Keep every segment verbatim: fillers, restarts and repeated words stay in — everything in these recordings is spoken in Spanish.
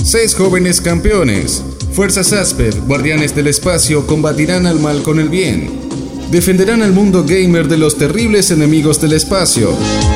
Seis jóvenes campeones. Fuerzas Asper, guardianes del espacio, combatirán al mal con el bien. Defenderán al mundo gamer de los terribles enemigos del espacio.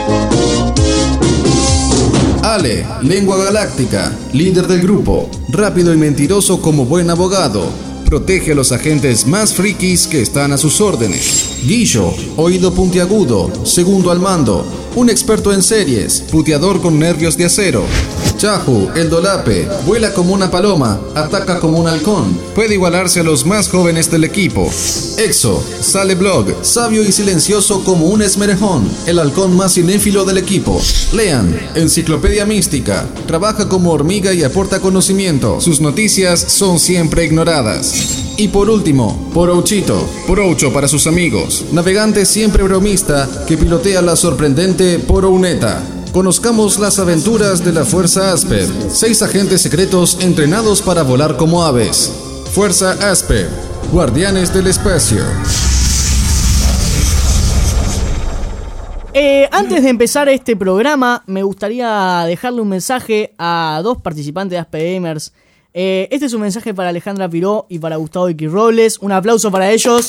Ale, lengua galáctica, líder del grupo, rápido y mentiroso como buen abogado. Protege a los agentes más frikis que están a sus órdenes. Guillo, oído puntiagudo, segundo al mando, un experto en series, puteador con nervios de acero. Chahu, el dolape, vuela como una paloma, ataca como un halcón, puede igualarse a los más jóvenes del equipo. Exo, sale blog, sabio y silencioso como un esmerejón, el halcón más cinéfilo del equipo. Lean, enciclopedia mística, trabaja como hormiga y aporta conocimiento, sus noticias son siempre ignoradas. Y por último, Porouchito, Poroucho para sus amigos, navegante siempre bromista que pilotea la sorprendente Porouneta. Conozcamos las aventuras de la Fuerza Asper, seis agentes secretos entrenados para volar como aves. Fuerza Asper, guardianes del espacio. Eh, antes de empezar este programa, me gustaría dejarle un mensaje a dos participantes de Asper Gamers. Eh, este es un mensaje para Alejandra Piró y para Gustavo X Robles. Un aplauso para ellos.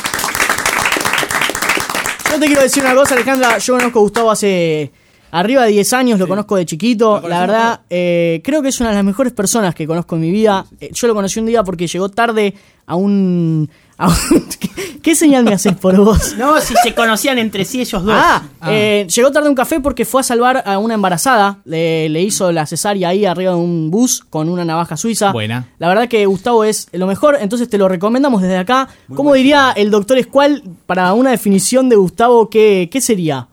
Yo te quiero decir una cosa, Alejandra. Yo conozco a Gustavo hace arriba de diez años, lo sí. conozco de chiquito. La verdad, eh, creo que es una de las mejores personas que conozco en mi vida. Eh, yo lo conocí un día porque llegó tarde a un... A un ¿qué, ¿Qué señal me haces por vos? No, si se conocían entre sí ellos dos. Ah, ah. Eh, llegó tarde a un café porque fue a salvar a una embarazada. Le, le hizo la cesárea ahí arriba de un bus con una navaja suiza. Buena. La verdad que Gustavo es lo mejor, entonces te lo recomendamos desde acá. Muy ¿Cómo bueno. diría el doctor Escual para una definición de Gustavo? ¿Qué, qué sería?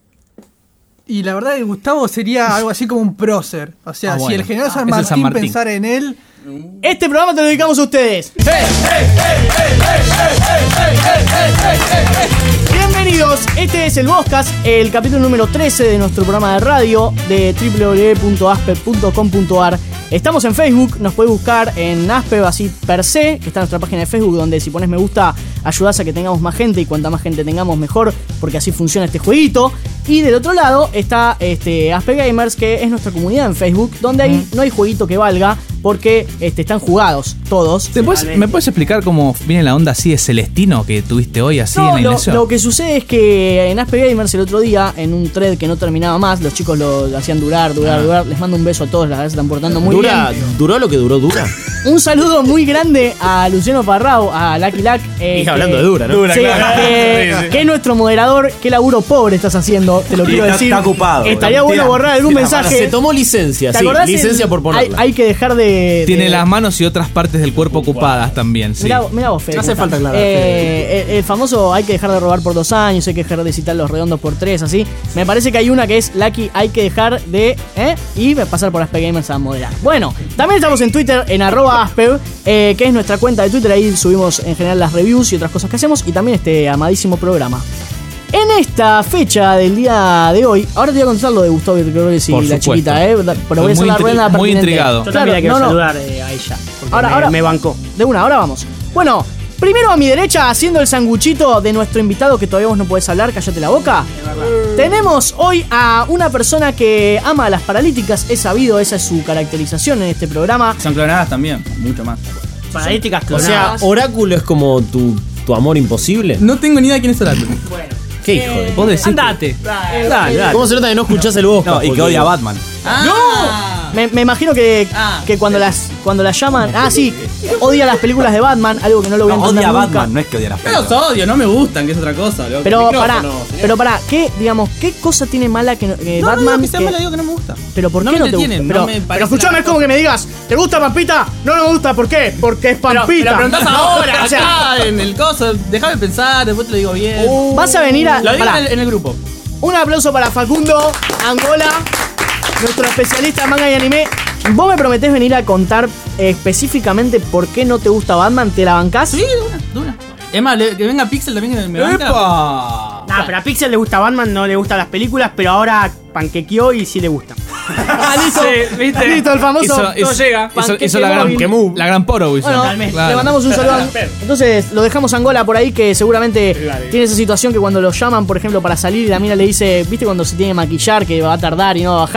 Y la verdad que Gustavo sería algo así como un prócer. O sea, ah, bueno. si el general San, ah, Martín San Martín pensara en él... Este programa te lo dedicamos a ustedes. ¡Hey, hey, hey, hey, hey, hey, hey, hey, hey, hey! Bienvenidos, este es el Podcast, el capítulo número trece de nuestro programa de radio de doble u doble u doble u punto aspe punto com punto ar. Estamos en Facebook, nos puedes buscar en Aspe, así per se, que está nuestra página de Facebook, donde si pones me gusta ayudas a que tengamos más gente, y cuanta más gente tengamos mejor, porque así funciona este jueguito. Y del otro lado está este Aspe Gamers, que es nuestra comunidad en Facebook, donde ahí no hay jueguito que valga, porque este, están jugados todos. ¿Te puedes, ¿Me puedes explicar cómo viene la onda así de Celestino que tuviste hoy así no, en la iglesia? Lo, lo que sucede es que en Aspe Gamers el otro día, en un thread que no terminaba más, los chicos lo, lo hacían durar, durar, ah. durar. Les mando un beso a todos, la verdad se están portando muy dura, bien. ¿Duró lo que duró Dura? Un saludo muy grande a Luciano Parrao, a Lucky Luck. Eh, y hablando que, de Dura, ¿no? Dura, sí, claro. que, sí, sí. que es nuestro moderador. Qué laburo pobre estás haciendo, te lo quiero está, decir. Está ocupado. Estaría bueno tira, borrar algún tira, mensaje. Se tomó licencia, sí, licencia el, por ponerla. Hay, hay que dejar de... Tiene de, las manos y otras partes del cuerpo ocupadas también, sí. Mirá, mirá vos, Fede. No hace falta aclarar. Eh, el, el famoso hay que dejar de robar por dos años, hay que dejar de citar los redondos por tres, así. Me parece que hay una que es Lucky, hay que dejar de... ¿eh? Y pasar por Aspe Gamers a moderar. Bueno, también estamos en Twitter, en arroba Aspe, eh, que es nuestra cuenta de Twitter. Ahí subimos en general las reviews y otras cosas que hacemos, y también este amadísimo programa. En esta fecha del día de hoy, ahora te voy a contar lo de Gustavo y la supuesto. chiquita, ¿eh? Pero voy a hacer la rueda Muy pertinente. intrigado. Yo también claro, quiero no, no. saludar eh, a ella, porque ahora, me, ahora, me bancó. De una, ahora vamos. Bueno, primero a mi derecha, haciendo el sanguchito de nuestro invitado, que todavía vos no podés hablar, cállate la boca. Tenemos hoy a una persona que ama a las paralíticas, es sabido, esa es su caracterización en este programa. Son clonadas también, mucho más. Paralíticas O clonadas. sea, Oráculo es como tu, tu amor imposible. No tengo ni idea de quién es Oráculo. Bueno. ¿Qué hijo de... Vos decís Andate. Dale, dale. ¿Cómo se nota que no escuchás el Bosca? No, y que odia a Batman. Ah. ¡No! Me, me imagino que, Ah, que cuando las cuando las llaman... Ah, sí, odia las películas de Batman, algo que no lo voy a No, entender odia a nunca. Batman, no es que odia a las No películas. los odio, no me gustan, que es otra cosa. Loco. Pero Micrófono, pará, señor. pero pará, ¿qué, digamos, qué cosa tiene mala que, que No, Batman? no, no, que sea que- mala, digo que no me gusta. Pero ¿por No qué me no te gusta? entretienen, Pero, no me pero parece escuchame, una es como cosa. que me digas, ¿te gusta Pampita? No, no me gusta, ¿por qué? Porque es Pero, Pampita. pero preguntás ahora, O sea, acá en el coso, déjame pensar, después te lo digo bien. vas a venir a... Lo digo pará, en el, en el grupo. un aplauso para Facundo Angola, nuestro especialista en manga y anime. ¿Vos me prometés venir a contar eh, específicamente por qué no te gusta Batman? ¿Te la bancás? Sí, de una, de una. Es más, le- que venga Pixel también que me banca. ¡Epa! Nah, pero a Pixel le gusta Batman, no le gustan las películas, pero ahora panquequeó y sí le gusta. Ah, listo. Sí, ¿viste? Listo, el famoso... Hizo, todo hizo- llega. hizo- Panqueque hizo la gran, móvil. la gran poro hizo. Bueno, Totalmente. Claro. le mandamos un saludo. Entonces, lo dejamos a Angola por ahí, que seguramente tiene esa situación que cuando lo llaman, por ejemplo, para salir, y la mina le dice, ¿viste cuando se tiene que maquillar, que va a tardar y no va a bajar?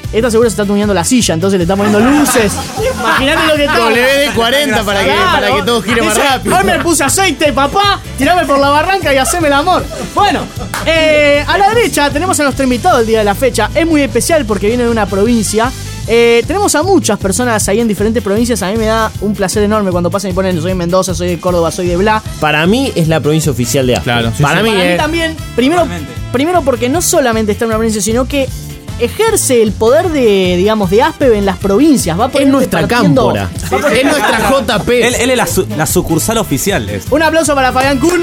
esta seguro se está tuneando la silla, entonces le está poniendo luces. Imagínate lo que está. Con el B D cuarenta para que, Claro. para que todo gire más Dice, rápido. Hoy me puse aceite, papá. Tirame por la barranca y haceme el amor. Bueno, eh, a la derecha tenemos a nuestro invitado el día de la fecha. Es muy especial porque viene de una provincia. Eh, tenemos a muchas personas ahí en diferentes provincias. A mí me da un placer enorme cuando pasan y ponen soy de Mendoza, soy de Córdoba, soy de Bla. Para mí es la provincia oficial de Aspe. Claro, sí, para sí. mí, Para mí eh, también, primero, Totalmente. primero porque no solamente está en una provincia, sino que ejerce el poder de, digamos, de Aspe en las provincias. Va es poniendo- nuestra partiendo- cámpora. Es nuestra J P. Él, él es la, su- la sucursal oficial. Es. Un aplauso para Fabián Kuhn.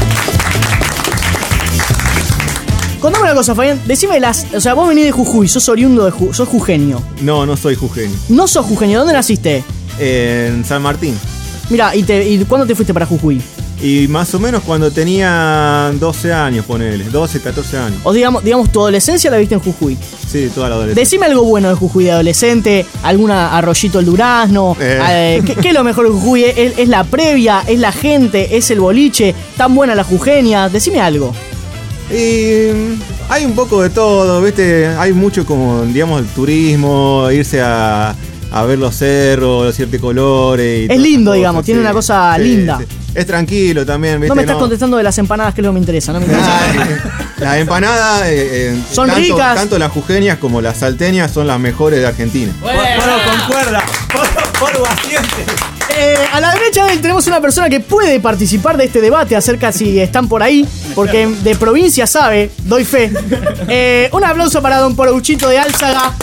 Contame una cosa, Fabián. Decime las. O sea, vos venís de Jujuy, sos oriundo de Jujuy, sos jujeño. No, no soy jujeño. No sos jujeño, ¿dónde naciste? En San Martín. Mira, ¿y, te, ¿y cuándo te fuiste para Jujuy? Y más o menos cuando tenía doce años, ponele. doce, catorce años. O digamos, digamos, tu adolescencia la viste en Jujuy. Sí, toda la adolescencia. Decime algo bueno de Jujuy de adolescente, alguna arroyito el durazno. Eh. eh, ¿qué, qué es lo mejor de Jujuy? ¿Es, es la previa? ¿Es la gente? ¿Es el boliche? ¿Tan buena la jujeña? Decime algo. Y mm, hay un poco de todo, ¿viste? Hay mucho como, digamos, el turismo, irse a, a ver los cerros, los siete colores. Y Es todas lindo, esas cosas, digamos, tiene una cosa linda. sí. Es tranquilo también, ¿viste? No me estás contestando de las empanadas, que es lo que me interesa. No me interesa. Ah, las empanadas, eh, eh, Son tanto, ricas. tanto las jujeñas como las salteñas son las mejores de Argentina. Bueno, concuerda. Polvo asiente. Eh, a la derecha de él tenemos una persona que puede participar de este debate acerca si están por ahí, porque de provincia sabe, doy fe. Eh, un aplauso para don Porouchito de Álzaga.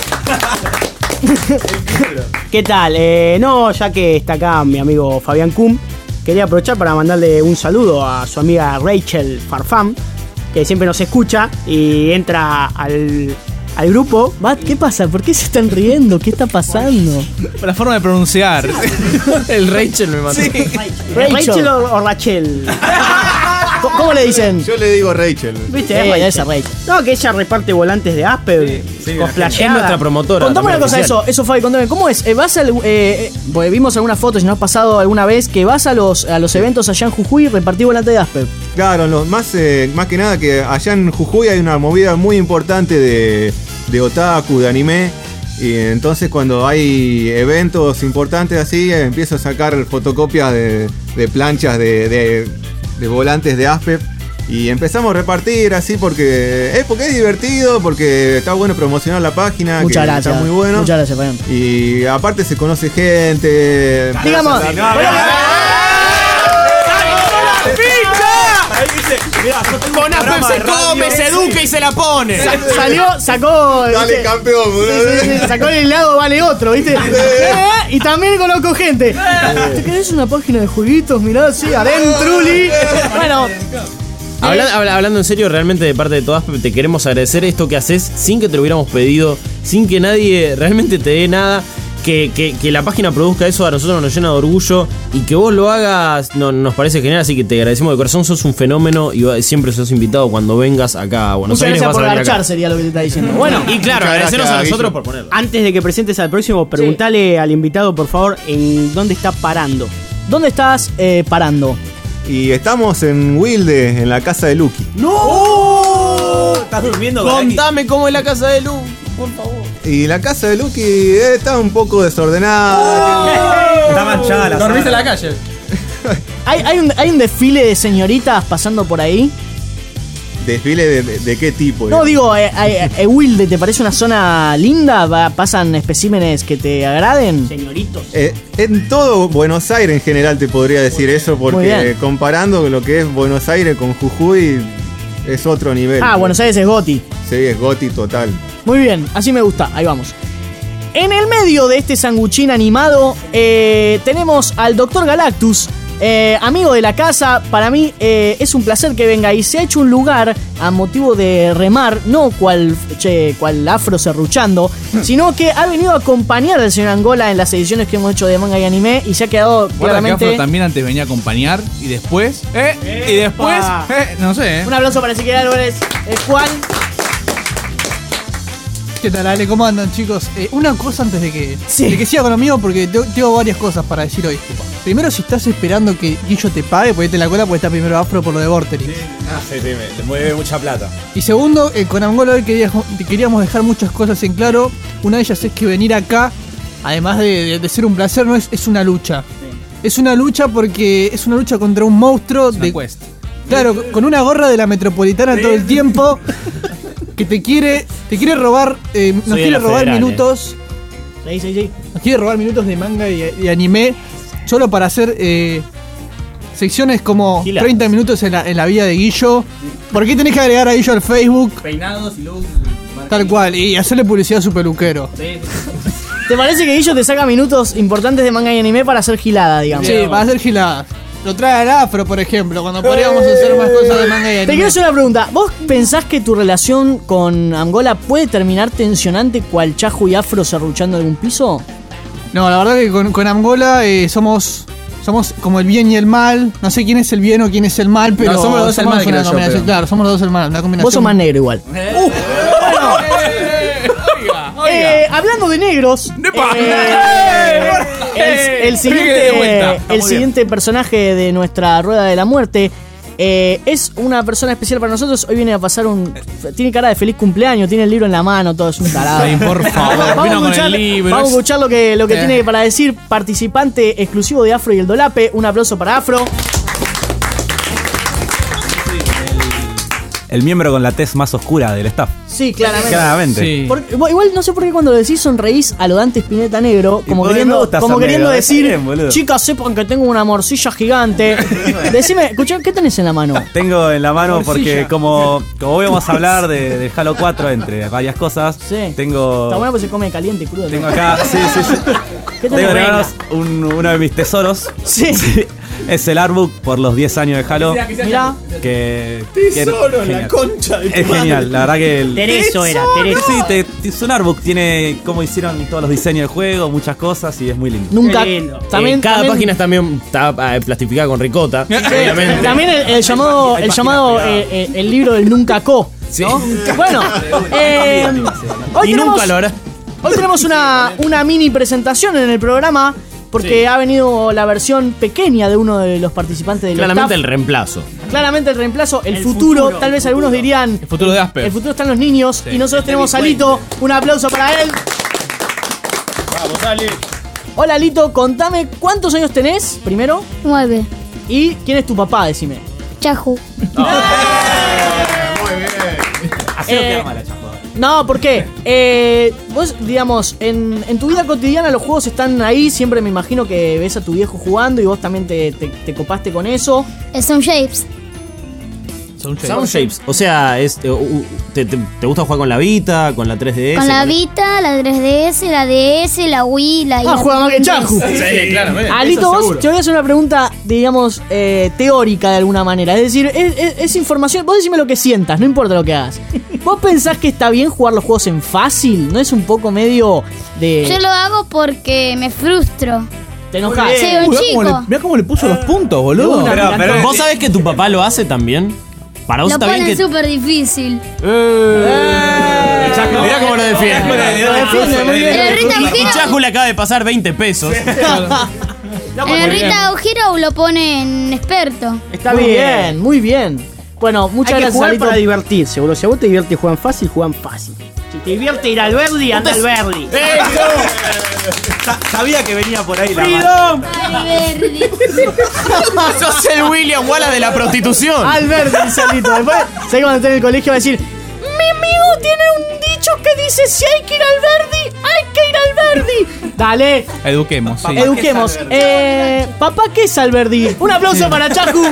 ¿Qué tal? Eh, no, ya que está acá mi amigo Fabián Kuhn, quería aprovechar para mandarle un saludo a su amiga Rachel Farfán, que siempre nos escucha y entra al, al grupo. Va, ¿qué pasa? ¿Por qué se están riendo? ¿Qué está pasando? La forma de pronunciar. El Rachel me mató. Rachel. ¿Rachel o, o Rachel? ¿Cómo, cómo le dicen? Yo le digo Rachel. ¿Viste? Eh, Es Rachel. esa Rachel. No, que ella reparte volantes de Aspe, sí, cosplayada. Es nuestra promotora. Contame una también cosa, oficial. eso, eso Fabi, contame, ¿cómo es? Eh, ¿Vas al, eh, eh, porque vimos algunas fotos y nos has pasado alguna vez que vas a los, a los eventos allá en Jujuy y repartís volante de Aspe? Claro, lo- más, eh, más que nada que allá en Jujuy hay una movida muy importante de, de otaku, de anime. Y entonces cuando hay eventos importantes así, eh, empiezo a sacar fotocopias de, de planchas de, de- de volantes de Aspe. Y empezamos a repartir así porque es porque es divertido, porque está bueno promocionar la página, Muchas que gracias. está muy bueno. Muchas gracias, Fabián. Y aparte se conoce gente. Digamos, Ahí dice, mirá, yo tengo un Con Aspe programa se de radio. come, se educa y se la pone. sa- salió, sacó. Dale, ¿viste? campeón, Sí, boludo. sí, sí, sacó el helado, vale otro, ¿viste? Eh, y también conozco gente. ¿Te querés una página de jueguitos? Mirá, sí, adentruli. Bueno, Habla- habla- hablando en serio, realmente de parte de todas, te queremos agradecer esto que haces sin que te lo hubiéramos pedido, sin que nadie realmente te dé nada. Que, que- que la página produzca eso a nosotros nos llena de orgullo y que vos lo hagas no, nos parece genial, así que te agradecemos de corazón, sos un fenómeno y va- siempre sos invitado cuando vengas acá a Buenos muchas Aires. gracias vas por a venir acá. garchar, sería lo que te está diciendo. Bueno, Y claro, Muchas agradecernos gracias, a nosotros Guillo. por ponerlo. Antes de que presentes al próximo, preguntale al invitado, por favor, en dónde está parando. ¿dónde estás eh, parando? Y estamos en Wilde, en la casa de Lucky. ¡No! ¿Estás durmiendo con X? Contame cómo es la casa de Lu, por favor. Y la casa de Lucky eh, está un poco desordenada. Está manchada la Dormiste en sala. la calle. ¿Hay, hay, un, ¿Hay un desfile de señoritas pasando por ahí? ¿Desfile de, de- de qué tipo? No, digamos? digo, eh, eh, eh, Wilde, ¿te parece una zona linda? Va- ¿Pasan especímenes que te agraden? Señoritos. Eh, en todo Buenos Aires en general te podría decir eso, Muy porque bien. comparando lo que es Buenos Aires con Jujuy, es otro nivel. Ah, Buenos Aires es Goti. Sí, es goti total. Muy bien, así me gusta, ahí vamos. En el medio de este sanguchín animado eh, tenemos al doctor Galactus, eh, amigo de la casa. Para mí eh, es un placer que venga y se ha hecho un lugar a motivo de remar, no cual, che, cual afro serruchando, sino que ha venido a acompañar al señor Angola en las ediciones que hemos hecho de manga y anime y se ha quedado Guarda que claramente... Afro también antes venía a acompañar y después, eh, y después, Epa. eh, no sé, eh. Un aplauso para Ezequiel Álvarez, eh, Juan. ¿Qué tal, Ale? ¿Cómo andan, chicos? Eh, una cosa antes de que, Sí. de que siga con lo mío, porque te- tengo varias cosas para decir hoy. Primero, si estás esperando que Guillo te pague, ponete la cola porque está primero Afro por lo de Vorterix. Sí. Ah, sí, sí, me, te mueve mucha plata. Y segundo, eh, con Angola hoy queríamos, queríamos dejar muchas cosas en claro. Una de ellas es que venir acá, además de, de, de ser un placer, no es, es una lucha. Sí. Es una lucha porque es una lucha contra un monstruo es una de. Quest. Claro, con una gorra de la Metropolitana sí. todo el tiempo. Que te quiere. Te quiere robar. Eh, nos quiere robar federal, minutos. Eh. Sí, sí, sí. Nos quiere robar minutos de manga y, y anime. Solo para hacer eh, secciones como Gila. treinta minutos en la, en la vida de Guillo. ¿Por qué tenés que agregar a Guillo al Facebook? Peinados y looks. Tal cual, y hacerle publicidad a su peluquero. Sí. ¿Te parece que Guillo te saca minutos importantes de manga y anime para hacer gilada, digamos? Sí, para hacer gilada. Lo trae al Afro, por ejemplo, cuando podríamos hacer más cosas de manga y anime. Te quiero hacer una pregunta. ¿Vos pensás que tu relación con Angola puede terminar tensionante cual Chahu y Afro serruchando en algún piso? No, la verdad que con, con Angola eh, somos somos como el bien y el mal. No sé quién es el bien o quién es el mal, pero no, somos los dos el mal, una combinación. Yo, pero... Claro, somos los dos el mal. Una combinación. Vos sos más negro igual. Eh. Uh, bueno, oiga, oiga. Eh, hablando de negros, eh, el, el siguiente, el siguiente personaje de nuestra rueda de la muerte. Eh, es una persona especial para nosotros. Hoy viene a pasar un... Tiene cara de feliz cumpleaños, tiene el libro en la mano, todo es un tarado. Sí, por favor, vamos, a escuchar, vamos a escuchar lo que, lo que eh. tiene para decir. Participante exclusivo de Afro y el Dolape. Un aplauso para Afro. El miembro con la tez más oscura del staff. Sí, claramente. Claramente. Sí. Por, igual no sé por qué cuando lo decís sonreís a lo Dante Spinetta negro, como queriendo, como queriendo negro, decir, bien, chicas, sepan que tengo una morcilla gigante. Decime, escuchá, ¿qué tenés en la mano? Tengo en la mano morcilla. Porque como, como hoy vamos a hablar de, de Halo cuatro, entre varias cosas, sí. tengo... Está bueno porque se come caliente y crudo. Tengo acá, sí, sí, sí. ¿Qué tengo en manos un, uno de mis tesoros. Sí. sí. Es el artbook por los diez años de Halo. Mirá. Que, tesoro, que la concha de Es genial, la verdad que el... Tereso era, Tereso. Sí, te, es un artbook, tiene cómo hicieron todos los diseños del juego, muchas cosas y es muy lindo. Nunca. También, eh, cada también, página está también está eh, plastificada con ricota. Sí, obviamente. También el, el llamado, el, llamado eh, eh, el libro del Nunca Co. Sí. ¿No? Bueno, eh, hoy y tenemos, nunca lo hará. Hoy tenemos una, una mini presentación en el programa. Porque sí. ha venido la versión pequeña de uno de los participantes del Claramente staff. el reemplazo. Claramente el reemplazo. El, el futuro, futuro, tal vez futuro. Algunos dirían... El futuro de Asper. El futuro están los niños. Sí. Y nosotros el tenemos a Lito. Un aplauso para él. Vamos, dale. Hola, Lito. Contame, ¿cuántos años tenés, primero? Nueve. ¿Y quién es tu papá? Decime. Chahu. Oh. Muy bien. Así no queda mala, Chahu. No, ¿por qué? Eh, vos, digamos, en, en tu vida cotidiana los juegos están ahí. Siempre me imagino que ves a tu viejo jugando y vos también te, te, te copaste con eso. Sound Shapes. Sound Shapes. Sound Shapes. O sea, es, te, te, ¿te gusta jugar con la Vita, con la tres D S? Con la Vita, la tres D S, la D S, la Wii, la... Ah, juega más que Chahu. Sí, claro. Alito, vos te voy a hacer una pregunta, digamos, eh, teórica de alguna manera. Es decir, es, es, es información. Vos decime lo que sientas, no importa lo que hagas. ¿Vos pensás que está bien jugar los juegos en fácil? ¿No es un poco medio de...? Yo lo hago porque me frustro. ¿Te enojas? Sí, un Mirá chico. cómo, le, mirá cómo le puso los puntos, boludo. Pero, pero, pero vos sabés que tu papá lo hace también. Para vos lo está bien que... ponen súper difícil. Eh, eh, Chahu, mirá cómo lo defiende. Lo defiende muy bien. El Rita Y Chahu le acaba de pasar veinte pesos. En el Rita Hero lo pone en experto. Está muy bien, bien, muy bien. Bueno, muchas Hay gracias, que jugar Alito. para divertirse, boludo. Si a vos te diviertes juegan fácil, juegan fácil. Si te divierte ir al Verdi, anda al Verdi. Sabía que venía por ahí la ¡Freedom! Ay, Verdi. Sos el William Wallace de la prostitución. Al Verdi, dice Alito. Después, sé cuando esté en el colegio va a decir: mi amigo tiene un dicho que dice: si hay que ir al Verdi, hay que ir al Verdi. Dale. Eduquemos, sí. Eduquemos. Eh, papá, ¿qué es Alberdi? Un aplauso sí. para Chahu.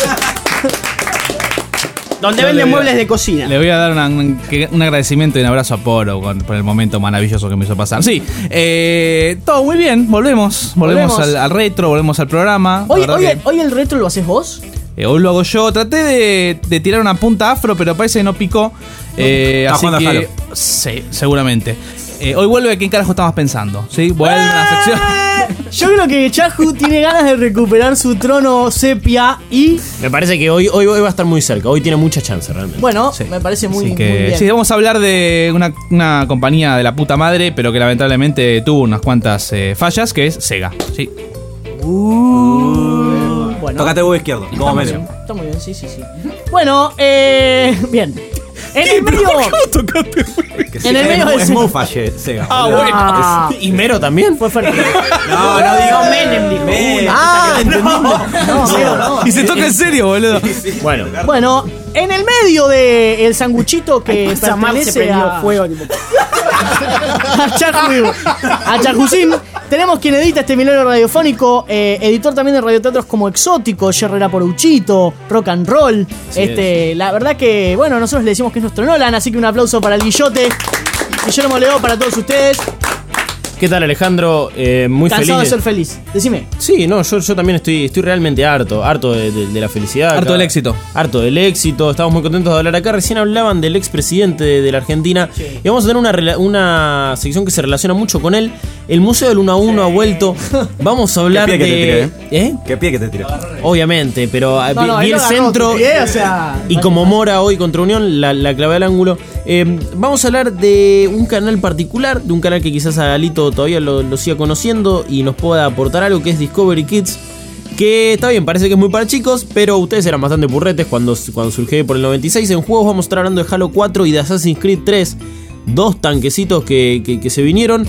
Donde Yo venden le- muebles de cocina. Le voy a dar una- un, que- un agradecimiento y un abrazo a Poro con- por el momento maravilloso que me hizo pasar. Sí, eh, todo muy bien, volvemos. Volvemos, Volvemos. Al, al retro, volvemos al programa. La Hoy, verdad hoy, que, hoy el retro lo haces vos. eh, hoy lo hago yo. Traté de, de tirar una punta afro, pero parece que no picó. Eh, Está así jugando a que. Halo. Sí, seguramente. Eh, hoy vuelve a quién carajo estabas pensando. ¿Sí? Vuelve a una sección. Yo creo que Chahu tiene ganas de recuperar su trono sepia y, Me parece que hoy, hoy, hoy va a estar muy cerca. Hoy tiene mucha chance realmente. bueno, Sí. me parece muy, Así que, muy bien. sí, vamos a hablar de una, una compañía de la puta madre, pero que lamentablemente tuvo unas cuantas eh, fallas, que es Sega. Sí. Uh, bueno. Tocate huevo izquierdo, como Está muy medio. bien, está muy bien, sí, sí, sí. Bueno, eh. Bien. En el medio. Tocaste En el medio es del- Mufa, che, Sega. Ah, boludo. bueno. Ah. ¿Y Mero también? Fue fuerte. No, no digo. No, Menem dijo. Menem. Ah, entendí. No, amigo, no. Y se toca en serio, boludo. Bueno, Bueno, en el medio de el sanguchito que Samar se pertenece prendió a, fuego. tipo. a Chahu- a Chahusin, tenemos quien edita este milagro radiofónico, eh, editor también de radioteatros como Exótico, Herrera Poruchito, Rock and Roll. este, la verdad que, bueno, nosotros le decimos que es nuestro Nolan, así que un aplauso para el Guillote. Guillermo Leo para todos ustedes. ¿qué tal, Alejandro? Eh, muy Cansado feliz. de ser feliz. Decime. Sí, no, yo, yo también estoy, estoy realmente harto, harto de, de- de la felicidad. Harto acá. del éxito. Harto del éxito, estamos muy contentos de hablar acá. Recién hablaban del expresidente de, de la Argentina y vamos a tener una, rela- una sección que se relaciona mucho con él. El Museo del uno a uno ha vuelto. Vamos a hablar Qué pie que te de... tiré, ¿Eh? Qué pie que te tiré. Obviamente, pero No, vi, no, vi él el lo agarró, centro te tiré, o sea, y como Mora hoy contra Unión, la, la clave del ángulo. Eh, vamos a hablar de un canal particular, de un canal que quizás a Alito todavía lo, lo siga conociendo y nos pueda aportar algo, que es Discovery Kids. Que está bien, parece que es muy para chicos, pero ustedes eran bastante burretes cuando, cuando surgió por el noventa y seis. En juegos vamos a estar hablando de Halo cuatro y de Assassin's Creed tres, dos tanquecitos que, que, que se vinieron.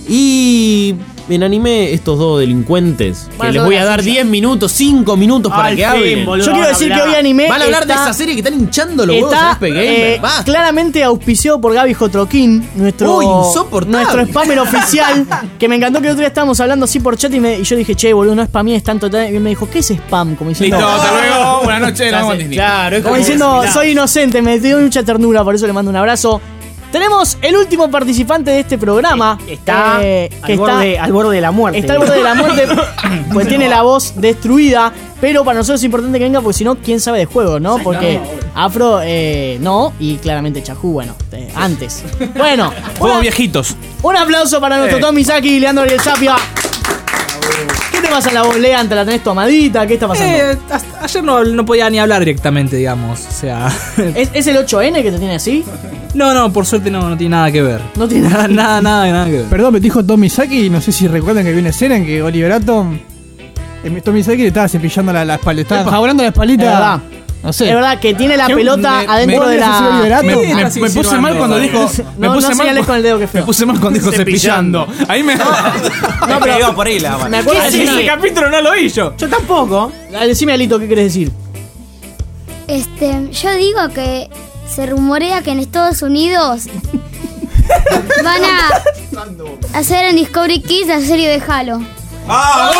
Y en anime, estos dos delincuentes, que Van a les ser voy a una dar silla. diez minutos, cinco minutos para Al que fin, hablen. boludo. Yo quiero van a decir que hablar. hoy anime Van a hablar de está- esa serie que están hinchando los huevos Está a F Gamer. eh, Basta. claramente auspiciado por Gaby Jotroquín, nuestro, Uy, insoportable. nuestro spammer oficial. Que me encantó que el otro día estábamos hablando así por chat y, me- y yo dije, che, boludo, no es spam, es tanto. Y él me dijo, ¿qué es spam? Como diciendo, Listo, hasta luego. Buenas noches, nos vemos en Disney. Claro, es como diciendo soy inocente, me dio mucha ternura, por eso le mando un abrazo. Tenemos el último participante de este programa. Está eh, al, que está, borde, al borde de la muerte. está al borde de la muerte, pues tiene la voz destruida. Pero para nosotros es importante que venga, porque si no, quién sabe de juego, ¿no? Porque Afro, eh, no, y claramente Chahu, bueno, eh, antes. Bueno, Juegos una- viejitos. un aplauso para nuestro Eh. Tommy Saki y Leandro Ariel Sapia. ¿Qué te pasa en la voz, Leandro? ¿La tenés tomadita? ¿Qué está pasando? Eh, hasta ayer no, no podía ni hablar directamente, digamos. O sea. ¿Es, es el ocho ene que te tiene así? No, no, por suerte no, no tiene nada que ver. No tiene Nada, nada. nada, nada, nada que ver. Perdón, me dijo Tommy Saki, no sé si recuerdan que había una escena en que Oliver Atom, eh, Tommy Saki le estaba cepillando la, la espalda, estaba Epa. jabonando la Es espalita. verdad. No sé. Es verdad que tiene la ¿Qué? pelota Me- adentro me- de ¿me- la. Liberato? Me, me- Estás me puse insinuando. mal cuando dijo. Me No, puse no mal señales cu- con el dedo, que feo. Me puse mal cuando dijo cepillando. Ahí me. No, Es que pero iba por ahí la mano. me acuerdo Ese, que ese capítulo no lo vi yo. yo tampoco. Dale, decime, Alito, ¿qué querés decir? Este, yo digo que se rumorea que en Estados Unidos van a hacer en Discovery Kids la serie de Halo. ¡Vamos,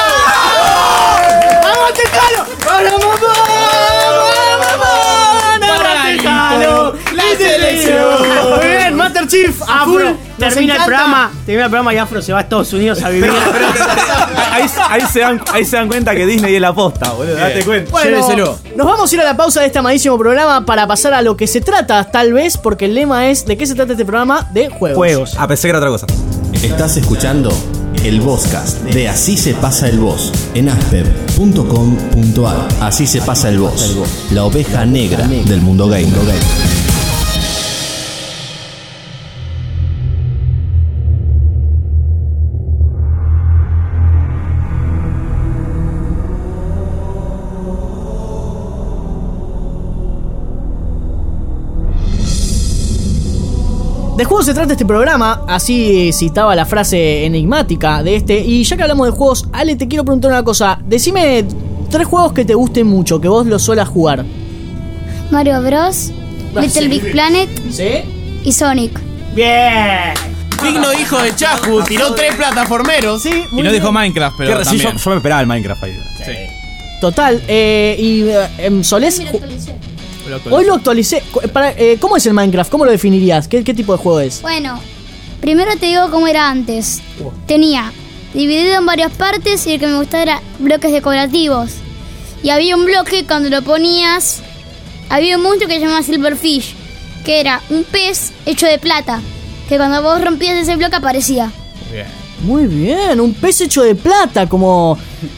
Tejano! ¡Para mamá! ¡Para mamá! ¡Para Tejano! ¡La selección! Muy bien, Master Chief, a full. Afro, Nos termina el encanta. programa, termina el programa y Afro se va a Estados Unidos a vivir. Ahí, ahí se dan, ahí se dan cuenta que Disney es la posta, boludo. Date cuenta. Bueno, Lléveselo. nos vamos a ir a la pausa de este amadísimo programa para pasar a lo que se trata, tal vez, porque el lema es ¿de qué se trata este programa? De juegos. Juegos. Ah, pensé que era otra cosa. Estás escuchando el Vozcast de Así se pasa el voz en aspeb punto com punto ar. Así se pasa el voz, la oveja negra del mundo gamer. De juegos se trata este programa, así citaba la frase enigmática de este. Y ya que hablamos de juegos, Ale, te quiero preguntar una cosa. Decime tres juegos que te gusten mucho, que vos los suelas jugar. Mario Bros, Ah, Little sí. Big Planet ¿Sí? y Sonic. Bien. Digno hijo de Chahu, tiró tres plataformeros. Sí, Y muy no bien. dijo Minecraft, pero. Qué- sí, yo, también. yo me esperaba el Minecraft ahí. Total, eh, y eh, em, solés... ju- Hoy lo actualicé. Cu- para- eh, ¿Cómo es el Minecraft? ¿Cómo lo definirías? ¿Qué, qué tipo de juego es? Bueno, primero te digo cómo era antes. Tenía dividido en varias partes y el que me gustaba era bloques decorativos. Y había un bloque cuando lo ponías, había un monstruo que se llamaba Silverfish, que era un pez hecho de plata, que cuando vos rompías ese bloque aparecía. Muy bien, un pez hecho de plata, como...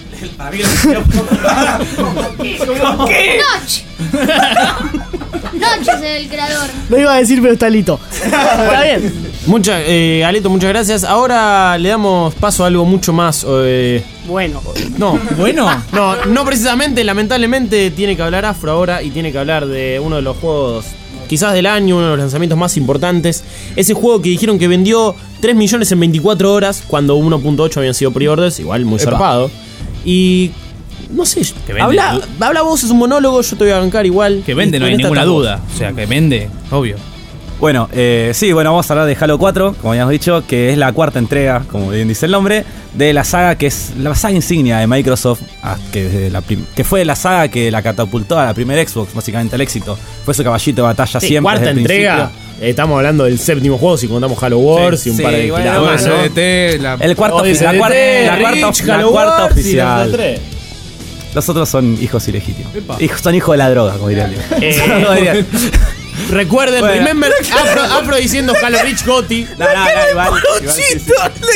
¡Notch! Notch es el creador. Lo iba a decir, pero está lito. Está bien. Muchas, eh, Aleto, muchas gracias. Ahora le damos paso a algo mucho más. Eh, bueno. No. ¿Bueno? No, no precisamente. Lamentablemente tiene que hablar Afro ahora y tiene que hablar de uno de los juegos quizás del año, uno de los lanzamientos más importantes. Ese juego que dijeron que vendió tres millones en veinticuatro horas, cuando uno punto ocho habían sido pre-orders, igual muy Epa. zarpado. Y no sé, Que vende. habla, habla vos, es un monólogo, yo te voy a bancar igual. Que vende, no hay En esta ninguna estamos. duda. O sea, que vende, obvio. Bueno, eh, sí, bueno, vamos a hablar de Halo cuatro, como habíamos dicho, que es la cuarta entrega, como bien dice el nombre, de la saga que es la saga insignia de Microsoft, ah, que, desde la prim- que fue la saga que la catapultó a la primera Xbox, básicamente al éxito. Fue su caballito de batalla Sí, siempre. cuarta desde el entrega. principio. eh, Estamos hablando del séptimo juego si contamos Halo Wars Sí, y un sí, par de bueno, tiradas bueno, más, ¿no? O S D T, la- El cuarto, O S D T, la cuarta, la cuarta, Reach, la Halo cuarta Wars y oficial. los tres. Los otros son hijos ilegítimos. Hijos, son hijos de la droga, como diría Leo. Eh, No, diría- Recuerden, Bueno. remember, Afro, Afro diciendo Halo Reach Gotti. No, no, no, igual, igual sí, sí.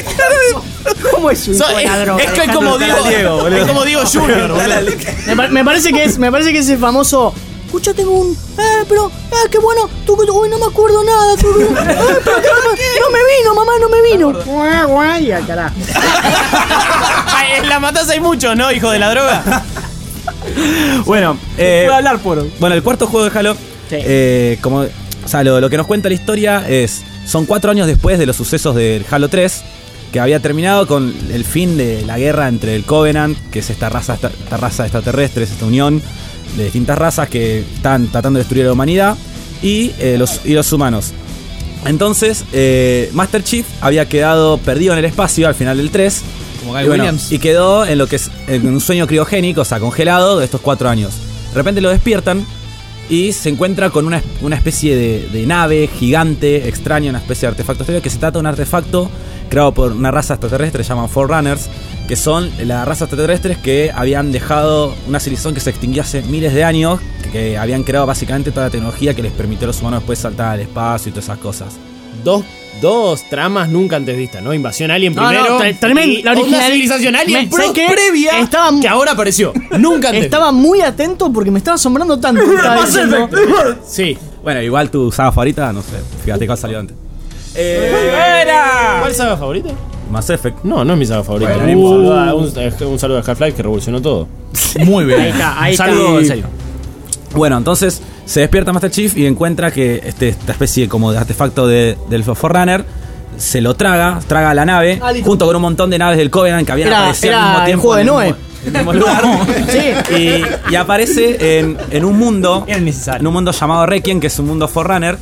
¿Cómo es un So, hijo de la es, droga? es que es como Diego, Diego, boludo. es como Diego Junior, boludo. Me, pa- me parece que es, me parece que es el famoso. Escucha, tengo un. Eh, pero, eh, qué bueno. Tú, uy, no me acuerdo nada. Tú, eh, pero que no, me- no me vino, mamá, no me vino. Guay, guay, al carajo. Ay, en la matanza hay muchos, ¿no, hijo de la droga? Bueno, eh, Puedo hablar por. bueno, el cuarto juego de Halo, Sí. eh, como, o sea, lo, lo que nos cuenta la historia es, son cuatro años después de los sucesos del Halo tres, que había terminado con el fin de la guerra entre el Covenant, que es esta raza, esta, esta raza de extraterrestres, esta unión de distintas razas que están tratando de destruir a la humanidad, y, eh, los, y los humanos. Entonces, eh, Master Chief había quedado perdido en el espacio al final del tres. Como Guy Y, bueno, Williams. y quedó en lo que es en un sueño criogénico, o sea, congelado de estos cuatro años. De repente lo despiertan y se encuentra con una, una especie de, de nave gigante, extraña, una especie de artefacto exterior, que se trata de un artefacto creado por una raza extraterrestre, se llaman Forerunners, que son las razas extraterrestres que habían dejado una civilización que se extinguió hace miles de años, que, que habían creado básicamente toda la tecnología que les permitió a los humanos después saltar al espacio y todas esas cosas. Dos, dos tramas nunca antes vistas, ¿no? Invasión Alien No, primero. no, tre- tremendo, y la original- Una civilización Alien Me- ¿sabes pro- qué? previa Estaba mu- que ahora apareció. Nunca antes. Estaba muy atento porque me estaba asombrando tanto. lo que estaba diciendo. Sí. Bueno, igual tu saga favorita, no sé, fíjate cuál salió antes. ¿Cuál saga favorita? Mass Effect. No, no es mi saga favorita. Bueno, un, saludo a, un, un saludo a Half-Life que revolucionó todo. Muy bien. Ahí está, ahí Un saludo, está. en serio. Bueno, entonces se despierta Master Chief y encuentra que este, esta especie como de artefacto de, del Forerunner se lo traga, traga la nave, Ah, listo. junto con un montón de naves del Covenant que habían Era- aparecido era al mismo el tiempo. juego de en el Noé. mismo- en el mismo lugar. Sí. Y, y aparece en, en un mundo, Era necesario. en un mundo llamado Requiem, que es un mundo Forerunner,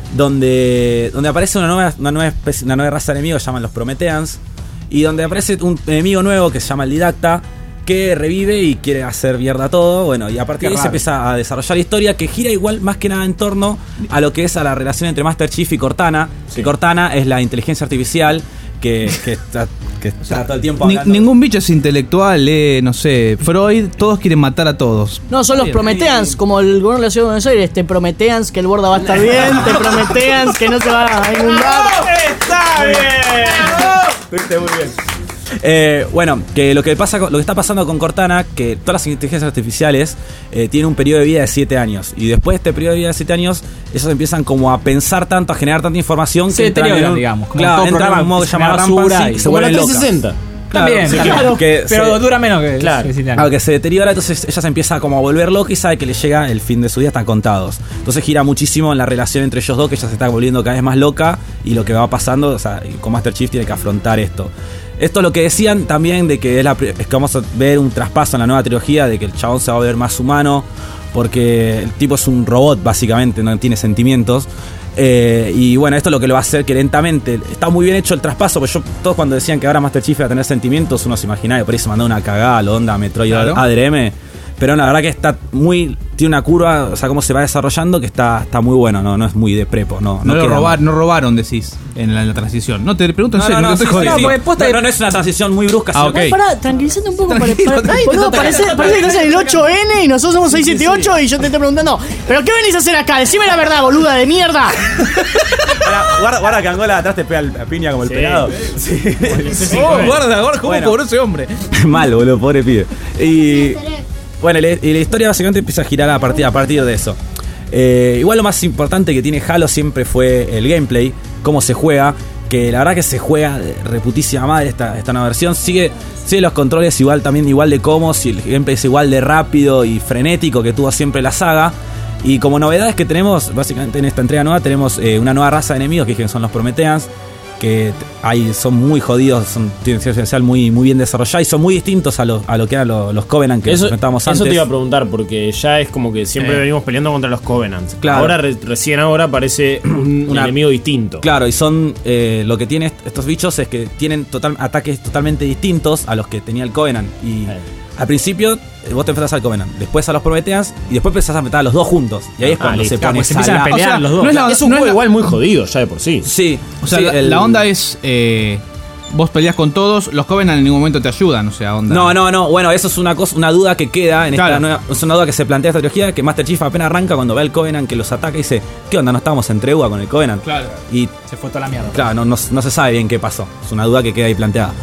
donde, donde aparece una nueva, una nueva especie, una nueva raza de enemigos que llaman los Prometheans, y donde aparece un enemigo nuevo que se llama el Didacta, que revive y quiere hacer mierda todo. Bueno, y a partir de ahí se empieza a desarrollar la historia, que gira igual más que nada en torno a lo que es a la relación entre Master Chief y Cortana. Que Cortana es la inteligencia artificial que, que está, que está todo el tiempo Ni- hablando. ningún bicho es intelectual, lee, no sé, Freud, todos quieren matar a todos. No, son los Bien. Prometheans, como el gobierno de la ciudad de Buenos Aires. Te Prometheans que el borda va a estar bien, te Prometheans que no se va a inundar. ¡Está bien! Estuviste muy bien. Eh, bueno, que lo que pasa, con- lo que está pasando con Cortana, que todas las inteligencias artificiales eh, tienen un periodo de vida de siete años. Y después de este periodo de vida de siete años, ellos empiezan como a pensar tanto, a generar tanta información Se que entran en deterioran, un, digamos, como claro, todo entran en programa un modo que que se se llama llama basura rampancy y- y se Como la vuelven locas. trescientos sesenta. Claro, También, sí, claro. que Pero se- dura menos que Claro. que siete años. Claro, que se deteriora, entonces ella se empieza como a volver loca y sabe que le llega el fin de su día, están contados. Entonces gira muchísimo en la relación entre ellos dos, que ella se está volviendo cada vez más loca y lo que va pasando, o sea, y con Master Chief tiene que afrontar esto. Esto es lo que decían también de que es, la, pri- es que vamos a ver un traspaso en la nueva trilogía, de que el chabón se va a ver más humano, porque el tipo es un robot básicamente, no tiene sentimientos. Eh, y bueno, esto es lo que lo va a hacer que lentamente. Está muy bien hecho el traspaso, porque yo, todos cuando decían que ahora Master Chief iba a tener sentimientos, uno se imaginaba que por ahí se mandó una cagada a lo onda Metroid Claro. A D R M. Pero la verdad que está muy. Tiene una curva, o sea, cómo se va desarrollando, que está, está muy bueno, no, no es muy de prepo, no. No, lo queda- robar, no robaron, decís, en la, en la transición. No, te pregunto en No, serio, no, no, no, te sí, estoy sí, jodiendo. sí. porque posta No, de- no, no es una transición muy brusca. Ah, sino- ok. No, pará, tranquilízate un poco. Pare, Tranquilo, pare- tranquilo, boludo, tranquilo. parece, parece que estás en el ocho ene y nosotros somos seis siete ocho y yo te estoy preguntando, ¿pero qué venís a hacer acá? Decime la verdad, boluda de mierda. Pará, Guarda, guarda que Angola atrás te pega el- la piña como el pelado. Sí. Oh, guarda, guarda, ¿cómo Bueno. cobró ese hombre? Mal, boludo, pobre pibe. Y. Bueno, y la, y la historia básicamente empieza a girar a partir, a partir de eso. Eh, igual lo más importante que tiene Halo siempre fue el gameplay, cómo se juega. Que la verdad que se juega de reputísima madre esta, esta nueva versión. Sigue, sigue los controles igual también igual de cómodos, y el gameplay es igual de rápido y frenético que tuvo siempre la saga. Y como novedades que tenemos, básicamente en esta entrega nueva, tenemos eh, una nueva raza de enemigos que son los Prometheans, que hay, son muy jodidos, son, tienen ciencia social muy, muy bien desarrollada y son muy distintos a lo, a lo que eran los, los Covenant que eso, enfrentábamos antes. Eso te iba a preguntar, porque ya es como que siempre eh. venimos peleando contra los Covenant. Claro. Ahora, re, recién ahora aparece un Una, enemigo distinto. Claro, y son, eh, lo que tienen estos bichos es que tienen total, ataques totalmente distintos a los que tenía el Covenant. Y eh. al principio vos te enfrentás al Covenant, después a los Prometheans y después empezás a enfrentar a los dos juntos. Y ahí es cuando ah, se pone pues se empiezan a pelear o sea, los dos. No es, la, es un no juego es la... igual muy jodido ya de por sí. Sí, o sea, sí, la, el... la onda es eh, vos peleás con todos, los Covenant en ningún momento te ayudan, o sea, onda. No, no, no, bueno, eso es una cosa, una duda que queda en claro. esta nueva, es una duda que se plantea esta trilogía, que Master Chief apenas arranca cuando ve al Covenant que los ataca y dice, ¿qué onda? No estábamos en tregua con el Covenant. Claro. Y se fue toda la mierda. Claro, no, no, no se sabe bien qué pasó. Es una duda que queda ahí planteada.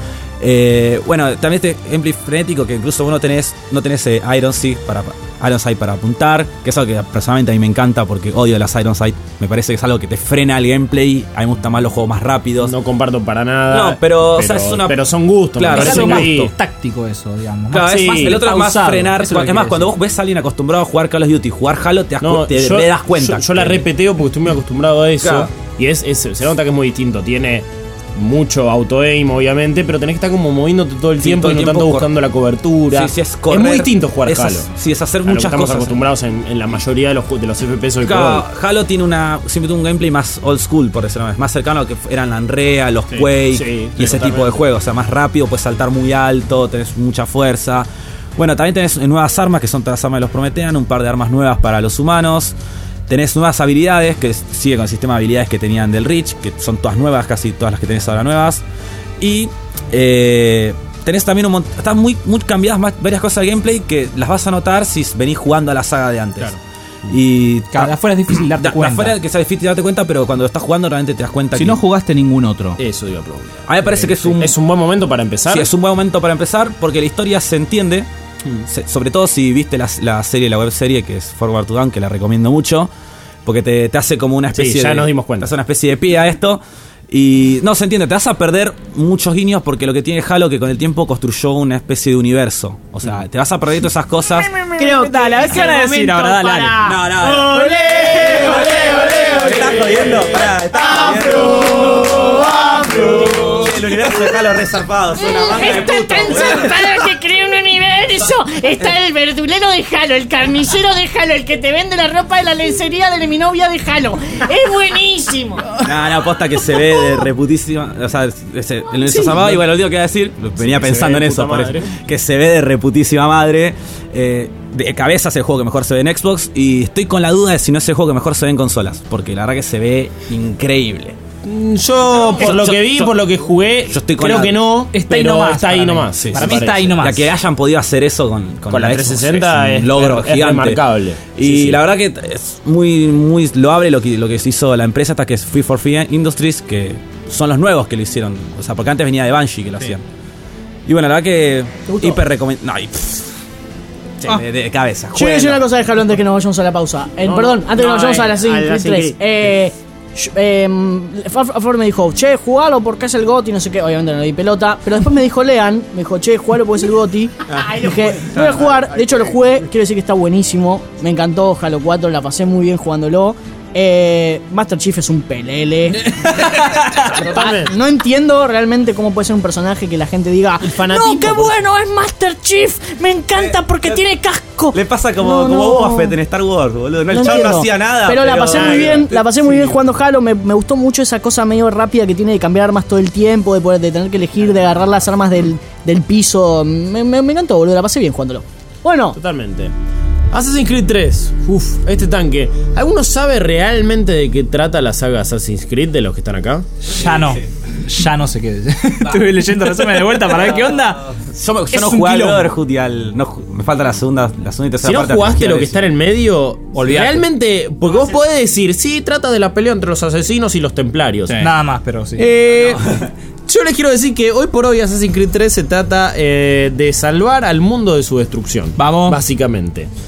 Eh, bueno, también este gameplay frenético que incluso vos no tenés, no tenés eh, Iron Sight para, Iron Sight para apuntar, que es algo que personalmente a mí me encanta porque odio las Iron Sight. Me parece que es algo que te frena el gameplay. A mí me gustan más los juegos más rápidos. No comparto para nada. No, pero, pero, o sea, es una, pero son gustos. Claro, es es algo más gusto. táctico eso, digamos. Claro, sí, es más, el otro es más pausado, frenar. es, Es más, cuando vos ves a alguien acostumbrado a jugar Call of Duty, jugar Halo, te das, no, te, yo, te das cuenta. Yo, yo la repeteo porque estoy muy acostumbrado a eso. Claro. Y es, es, se nota que es muy distinto. Tiene mucho auto-aim, obviamente, pero tenés que estar como moviéndote todo el sí, tiempo todo y no el tanto tiempo buscando la cobertura. Sí, sí, es, correr, es muy distinto jugar es, Halo. Sí, es hacer a lo muchas que estamos cosas. acostumbrados en, en la mayoría de los, de los F P S hoy claro, por hoy. Halo tiene una siempre tuvo un gameplay más old school, por decirlo más, más cercano a lo que eran la Unreal, los sí, Quake sí, y sí, ese totalmente. tipo de juegos. O sea, más rápido, puedes saltar muy alto, tenés mucha fuerza. Bueno, también tenés nuevas armas, que son todas las armas de los Promethean, un par de armas nuevas para los humanos. Tenés nuevas habilidades, que sigue con el sistema de habilidades que tenían del Reach, que son todas nuevas, casi todas las que tenés ahora nuevas. Y eh, tenés también un montón, están muy, muy cambiadas más, varias cosas del gameplay que las vas a notar si venís jugando a la saga de antes. Claro. Y claro, de afuera es difícil darte da, cuenta. De afuera que sea difícil darte cuenta, pero cuando estás jugando realmente te das cuenta. Si que no jugaste ningún otro. Eso iba a preguntar. A mí me parece eh, que es un, es un buen momento para empezar. Sí, es un buen momento para empezar porque la historia se entiende. Hmm. Se, sobre todo si viste la, la serie, la web serie que es Forward to Dawn, que la recomiendo mucho. Porque te, te hace como una especie sí, ya de. nos dimos cuenta. Te hace una especie de pie a esto. Y no se entiende, te vas a perder muchos guiños porque lo que tiene Halo que con el tiempo construyó una especie de universo. O sea, te vas a perder todas esas cosas. Creo que dale, a ver qué van a decir ahora, dale, dale. No, no. ¡Olé, olé, olé! ¿Me estás jodiendo? Pará, estás jodiendo. El universo de Halo resarpado, es una banda de Estoy puto, tan zarpado que creé un universo. Está el verdulero de Halo, el carnicero de Halo, el que te vende la ropa de la lencería de mi novia de Halo. Es buenísimo. No, no, posta que se ve de reputísima. O sea, ese, el universo Sí. salvado, igual lo digo que iba a decir, venía Sí, pensando se ve en de eso, puta por madre. eso. Que se ve de reputísima madre. Eh, de cabeza es el juego que mejor se ve en Xbox. Y estoy con la duda de si no es el juego que mejor se ve en consolas. Porque la verdad que se ve increíble. Yo, por Yo- lo yo- que vi, yo- por lo que jugué, yo estoy con creo la- que no. Está ahí pero nomás, está ahí para mí. nomás. Sí, Para sí, mí está ahí nomás. Ya que hayan podido hacer eso con, con, Con la Xbox trescientos sesenta es un es- logro es- es gigante. remarcable. Y Sí, sí. la verdad que es muy, muy loable lo que, lo que se hizo la empresa hasta que es Free for Free Industries, que son los nuevos que lo hicieron. O sea, porque antes venía de Bungie que lo hacían. Y bueno, la verdad que hiper recomendable. No, y, pff, sí, Ah. de, de cabeza. Yo voy a decir jueguenlo. una cosa de Halo antes que nos vayamos a la pausa. Eh, No, perdón, antes que no, nos vayamos eh, a la a la tres. Assassin's Eh, yo- eh, Far me dijo, che, jugalo porque es el GOTY, no sé qué. Obviamente no le di pelota. Pero después me dijo Lean, me dijo, che, jugalo porque es el GOTY. Dije, lo voy a jugar. De hecho, lo jugué. Quiero decir que está buenísimo. Me encantó Halo cuatro, la pasé muy bien jugándolo. Eh, Master Chief es un pelele. Totalmente. No entiendo realmente cómo puede ser un personaje que la gente diga, fanatismo no, qué por- bueno, es Master Chief. Me encanta porque tiene casco. Le pasa como, No, como no. Boba Fett en Star Wars, boludo. No, el No chavo no entiendo. hacía nada. Pero, la pasé muy Ay, bien, la pasé muy sí. bien jugando Halo. Me, me gustó mucho esa cosa medio rápida que tiene de cambiar armas todo el tiempo, de poder de tener que elegir, de agarrar las armas del, del piso. Me, me, me encantó, boludo. La pasé bien jugándolo. Bueno, Totalmente. Assassin's Creed tres. Uf, este tanque. ¿Alguno sabe realmente de qué trata la saga Assassin's Creed de los que están acá? Ya no. Ya no sé qué. Estuve leyendo resumen de vuelta para ver qué onda. Yo, me- yo Es no un jugué al quilombo. Brotherhood y al. No, ju- me falta la segunda, la segunda y tercera Si no parte. jugaste quiero lo que decir. está en el medio, Olvídate. realmente. Porque vos podés decir, sí, trata de la pelea entre los asesinos y los templarios. Sí. Nada más, pero sí. Eh, Yo les quiero decir que hoy por hoy Assassin's Creed tres se trata eh, de salvar al mundo de su destrucción. Vamos. Básicamente.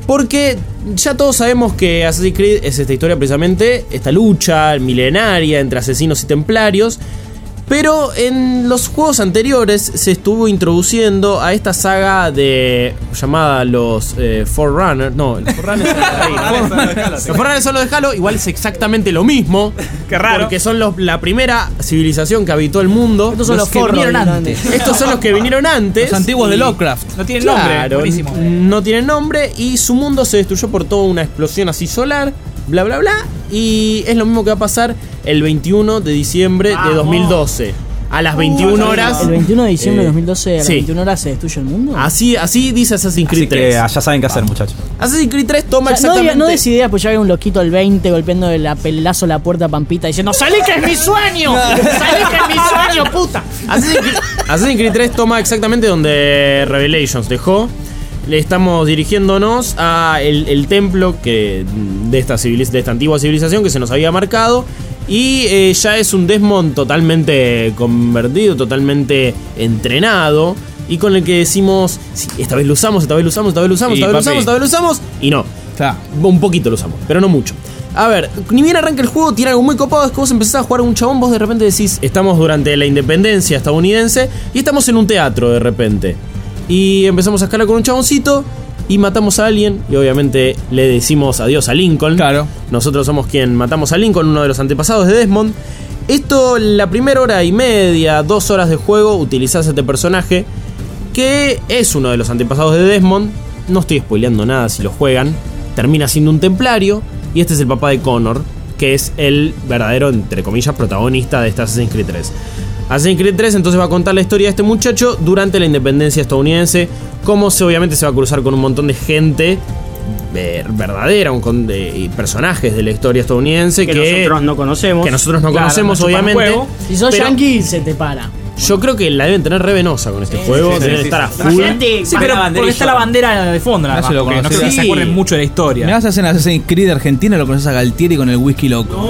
Porque ya todos sabemos que Assassin's Creed es esta historia precisamente, esta lucha milenaria entre asesinos y templarios. Pero en los juegos anteriores se estuvo introduciendo a esta saga de llamada los eh, Forerunner. No, los Forerunners son de Halo. Los Forerunners son los de Halo. Igual es exactamente lo mismo. Qué raro. Porque son los, la primera civilización que habitó el mundo. Estos son los, los que vinieron antes. Estos son los que vinieron antes. Los antiguos y, de Lovecraft. No tienen claro, nombre. Buenísimo. No tienen nombre. Y su mundo se destruyó por toda una explosión así solar. Bla, bla, bla. Y es lo mismo que va a pasar el veintiuno de diciembre de dos mil doce. A las veintiuna horas. El veintiuno de diciembre de eh, dos mil doce, a las sí. veintiuna horas se destruye el mundo. Así, así dice Assassin's Creed Así que tres. ya saben qué hacer, muchachos. Assassin's Creed tres toma O sea, no, exactamente. diga- no des idea, pues ya hay un loquito al veinte golpeando el pelazo a la puerta a Pampita diciendo: ¡Salí que es mi sueño! ¡Salí que es mi sueño, puta! Assassin's Creed, Assassin's Creed tres toma exactamente donde Revelations dejó. Le estamos dirigiéndonos a el, el templo que de esta, civiliz- de esta antigua civilización que se nos había marcado. Y eh, ya es un Desmond totalmente convertido, totalmente entrenado. Y con el que decimos, sí, esta vez lo usamos, esta vez lo usamos, esta vez lo usamos, Sí, esta vez lo papi. usamos, esta vez lo usamos. Y no, Claro. un poquito lo usamos, pero no mucho. A ver, ni bien arranca el juego, tiene algo muy copado. Es que vos empezás a jugar a un chabón, vos de repente decís, estamos durante la independencia estadounidense y estamos en un teatro de repente. Y empezamos a escalar con un chaboncito y matamos a alguien. Y obviamente le decimos adiós a Lincoln. Claro. Nosotros somos quien matamos a Lincoln, uno de los antepasados de Desmond. Esto, la primera hora y media, dos horas de juego, utilizás a este personaje que es uno de los antepasados de Desmond. No estoy spoileando nada si lo juegan. Termina siendo un templario. Y este es el papá de Connor, que es el verdadero, entre comillas, protagonista de esta Assassin's Creed tres. Assassin's Creed tres entonces va a contar la historia de este muchacho durante la independencia estadounidense. Como se, obviamente se va a cruzar con un montón de gente eh, verdadera, un con de personajes de la historia estadounidense Que, que, nosotros no conocemos. que nosotros no Claro, conocemos, nos chupan obviamente. huevo. Si sos Pero yankee, se te para. yo creo que la deben tener re venosa con este juego. sí, Deben sí, estar sí. a full. Imagínate, Sí, para pero la porque banderilla. está la bandera de fondo, nada No más, se lo porque no conoce. creo que se Sí. acuerden mucho de la historia. Me vas a hacer en Assassin's Creed Argentina, lo conoces a Galtieri con el whisky loco.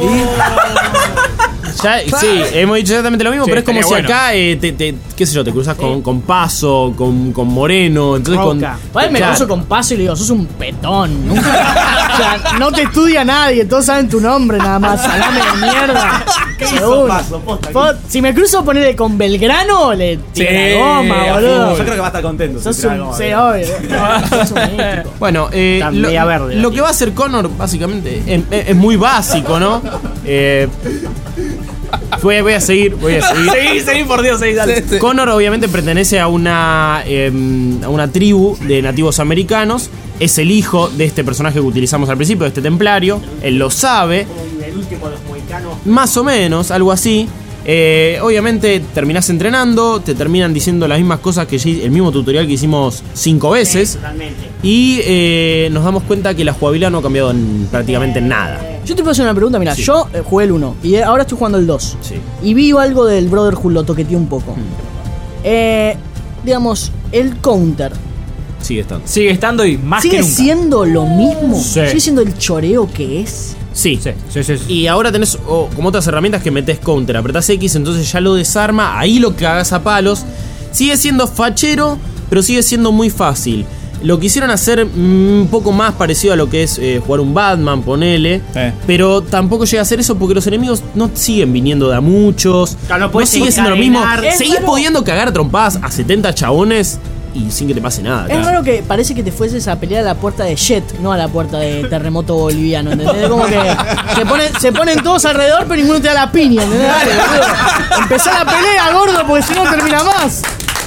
Ya, sí, hemos dicho exactamente lo mismo, Sí, pero es como si estaría bueno. acá, eh, te, te- qué sé yo, te cruzas con, con Paso, con, con Moreno, entonces con... Roca. Igual me Claro. cruzo con Paso y le digo: sos un petón. Nunca- o sea, no te estudia nadie, todos saben tu nombre nada más. Salame de mierda. Seguro. Po- Si me cruzo, ponele con Belgrano, le tiro Sí, la goma, a boludo. Yo creo que va a estar contento. Sos si tira un. algo, Sí, ¿eh? obvio. Sos un mítico. Bueno, eh, Está lo, media verde la lo tía. que va a hacer Connor, básicamente, es, es- es muy básico, ¿no? Eh, voy, a, voy a seguir, voy a seguir. Seguí, seguí, por Dios, seguí, dale. Connor obviamente pertenece a una, eh, a una tribu de nativos americanos. Es el hijo de este personaje que utilizamos al principio, de este templario. Él lo sabe. El último de los mohicanos. Más o menos, algo así. Eh, obviamente terminás entrenando, te terminan diciendo las mismas cosas que ya- el mismo tutorial que hicimos cinco veces. Totalmente. Y eh, nos damos cuenta que la jugabilidad no ha cambiado en prácticamente nada. Yo te puedo hacer una pregunta, mira, Sí. yo eh, jugué el uno y eh, ahora estoy jugando el dos. Sí. Y vi algo del Brotherhood, lo toqueteé un poco. Hmm. Eh, digamos, el counter. Sigue estando. Sigue estando y más que ¿Sigue nunca. siendo lo mismo? Sí. ¿Sigue siendo el choreo que es? Sí. Sí, sí, sí, sí. Y ahora tenés oh, como otras herramientas que metes counter, apretás X, entonces ya lo desarma, ahí lo cagás a palos. Sigue siendo fachero, pero sigue siendo muy fácil. Lo quisieron hacer mm, un poco más parecido a lo que es eh, jugar un Batman, ponele. Sí. Pero tampoco llega a ser eso porque los enemigos no siguen viniendo de a muchos. Claro, no no puedes sigue siendo lo mismo. encadenar. Es Seguís raro. pudiendo cagar trompadas a setenta chabones y sin que te pase nada. Es cara. raro que parece que te fueses a pelear a la puerta de Jet, no a la puerta de Terremoto Boliviano, ¿entendés? Como que se ponen, se ponen todos alrededor, pero ninguno te da la piña, ¿entendés? Dale, boludo. Empezá la pelea, gordo, porque si no termina más.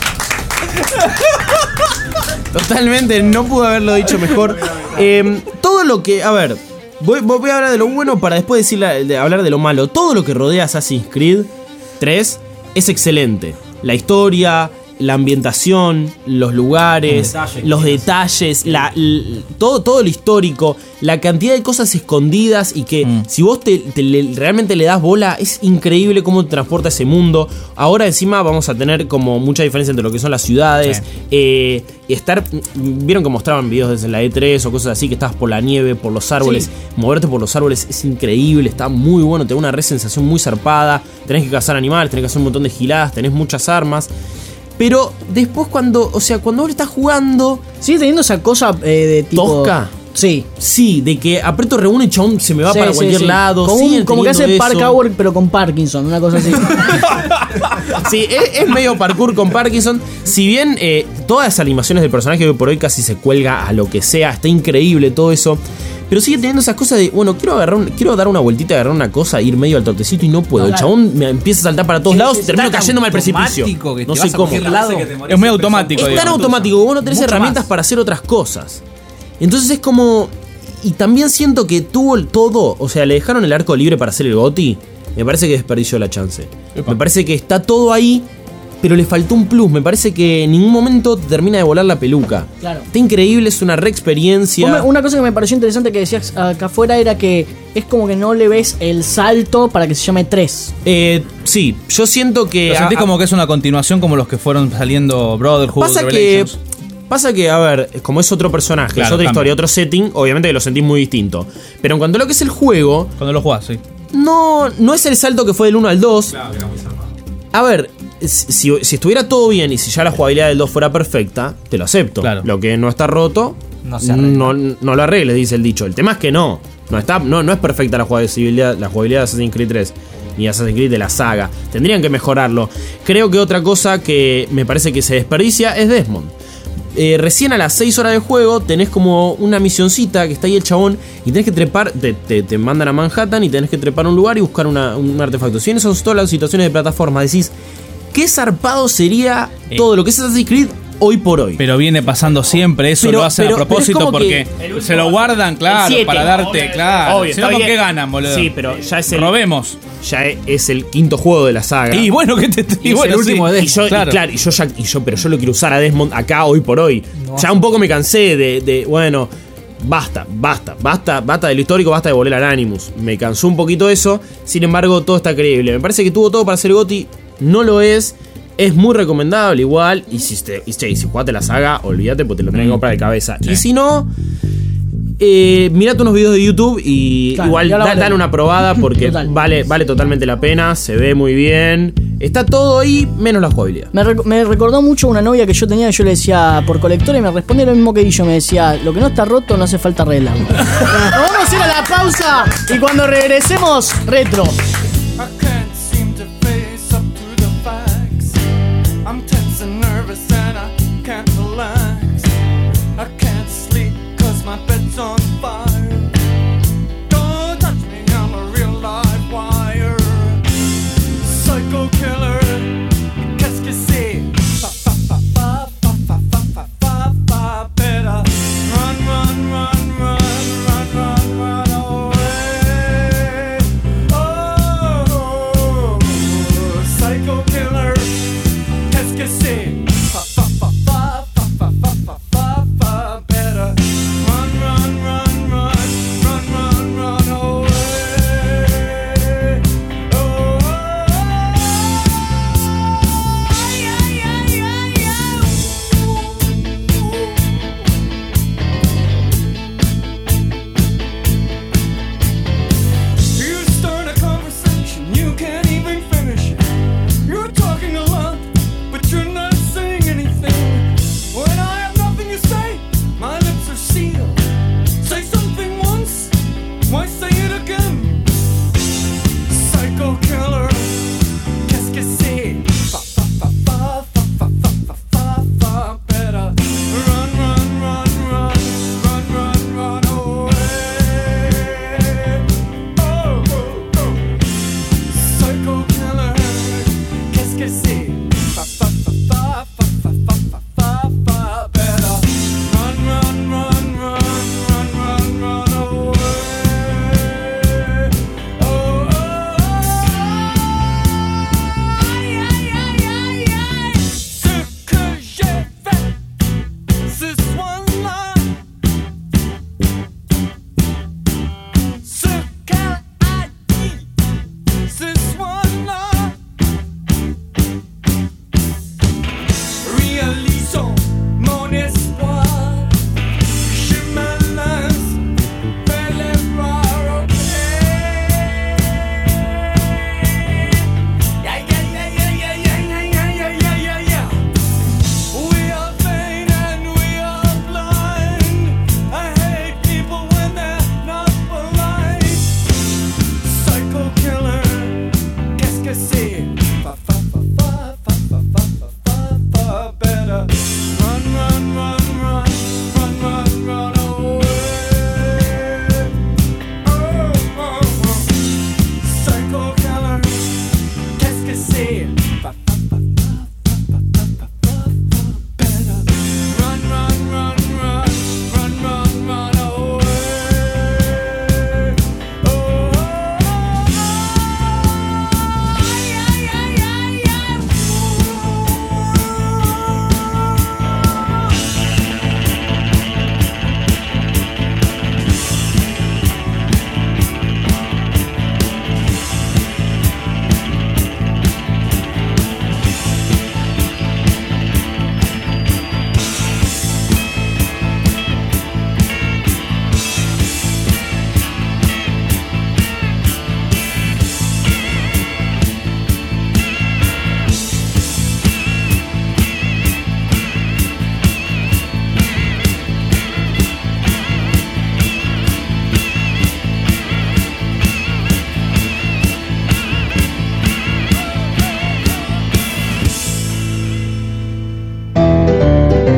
Totalmente, no pude haberlo dicho mejor. Eh, todo lo que. A ver, voy, voy a hablar de lo bueno para después decir de hablar de lo malo. Todo lo que rodea Assassin's Creed tres es excelente. La historia, la ambientación, los lugares, Los detalles, los sí. detalles, la, l- todo, todo lo histórico, la cantidad de cosas escondidas y que Mm. si vos te, te le- realmente le das bola, es increíble cómo te transporta ese mundo. Ahora encima vamos a tener como mucha diferencia entre lo que son las ciudades. Sí. Eh, y estar, vieron que mostraban videos desde la E tres o cosas así, que estabas por la nieve, por los árboles. Sí. Moverte por los árboles es increíble, está muy bueno, te da una re sensación muy zarpada. Tenés que cazar animales, tenés que hacer un montón de giladas, tenés muchas armas. Pero después cuando, o sea, cuando vos estás jugando, Sigue teniendo esa cosa eh, de tipo. Tosca. Sí. Sí, de que aprieto R uno y chabón se me va Sí, para sí, cualquier sí. lado. Como, siguen un- como que hace teniendo Park eso. Hour, pero con Parkinson, una cosa así. Sí, es, es medio parkour con Parkinson. Si bien eh, todas las animaciones del personaje hoy por hoy casi se cuelga a lo que sea, está increíble todo eso. Pero sigue teniendo esas cosas de, bueno, quiero agarrar un- quiero dar una vueltita, agarrar una cosa, ir medio al tortecito y no puedo. El Claro. chabón me empieza a saltar para todos Sí, lados sí, y termino está tan cayéndome al precipicio. automático que No te sé vas a cómo. cualquier lado. Es muy automático, Es tan digamos. automático que vos no tenés Mucho herramientas más. para hacer otras cosas. Entonces es como. Y también siento que tuvo el todo. O sea, le dejaron el arco libre para hacer el GOTY. Me parece que desperdició la chance. Me parece que está todo ahí, pero le faltó un plus. Me parece que en ningún momento termina de volar la peluca. Claro. Está increíble, es una re experiencia. Una, una cosa que me pareció interesante que decías acá afuera era que es como que no le ves el salto para que se llame tres. Eh, sí, yo siento que. Lo sentís a- como que es una continuación como los que fueron saliendo Brotherhood, Pasa que. Revelations. Pasa que, a ver, como es otro personaje, Claro, es otra cambia. historia, otro setting, obviamente que lo sentís muy distinto. Pero en cuanto a lo que es el juego. Cuando lo jugás, sí. No, no es el salto que fue del uno al dos. A ver, si, si estuviera todo bien y si ya la jugabilidad del dos fuera perfecta, te lo acepto. Lo que no está roto, No se arregla. no, no lo arregles, dice el dicho. El tema es que no. No, está, no, no es perfecta la jugabilidad, la jugabilidad de Assassin's Creed tres. Ni Assassin's Creed de la saga. Tendrían que mejorarlo. Creo que otra cosa que me parece que se desperdicia es Desmond. Eh, recién a las seis horas de juego tenés como una misioncita que está ahí el chabón y tenés que trepar, te, te, te mandan a Manhattan y tenés que trepar a un lugar y buscar una- un artefacto. Si bien esas son todas las situaciones de plataforma, decís, qué zarpado sería Eh. todo lo que es Assassin's Creed hoy por hoy. Pero viene pasando siempre, eso Pero- lo hacen pero- a propósito pero es como porque que- se lo guardan, claro, El siete. para darte, claro. Obvio, Si no, está ¿con bien. qué ganan, boludo? Sí, pero ya es el. Robemos. Ya es el quinto juego de la saga. Y bueno, que te Y y bueno, es el último sí, de Desmond. Y yo, y claro. claro, y yo ya, y yo, pero yo lo quiero usar a Desmond acá hoy por hoy. Ya un poco me cansé de, de, bueno, basta, basta, basta, basta de lo histórico, basta de volver al Animus. Me cansó un poquito eso. Sin embargo, todo está creíble. Me parece que tuvo todo para ser GOTY. No lo es. Es muy recomendable igual. Y si, te, y, che, y si jugaste la saga, olvídate porque te lo tenés que comprar de cabeza. Y si no, eh, mirate unos videos de YouTube y Claro, igual ya la da- valemos. dale una probada porque Total. vale, vale totalmente la pena. Se ve muy bien. Está todo ahí, menos la jugabilidad. Me, rec- me recordó mucho una novia que yo tenía que yo le decía por colector y me respondía lo mismo que yo. Me decía, lo que no está roto no hace falta arreglarlo. Nos vamos a ir a la pausa y cuando regresemos, retro. I can't seem to face up to the facts. I'm tense and nervous and I can't relax. I can't sleep cause my bed's on fire. Don't touch me, I'm a real live wire. Psycho killer, qu'est-ce que c'est? Fa fa fa fa fa fa fa fa fa fa. Better run, run, run, run, run, run, run away. Oh, psycho killer, qu'est-ce que c'est? Fa fa fa fa fa fa fa fa fa fa. Better run, run, run, run, run, run, run away. You start a conversation, you can't even finish it. You're talking a lot, but you're not saying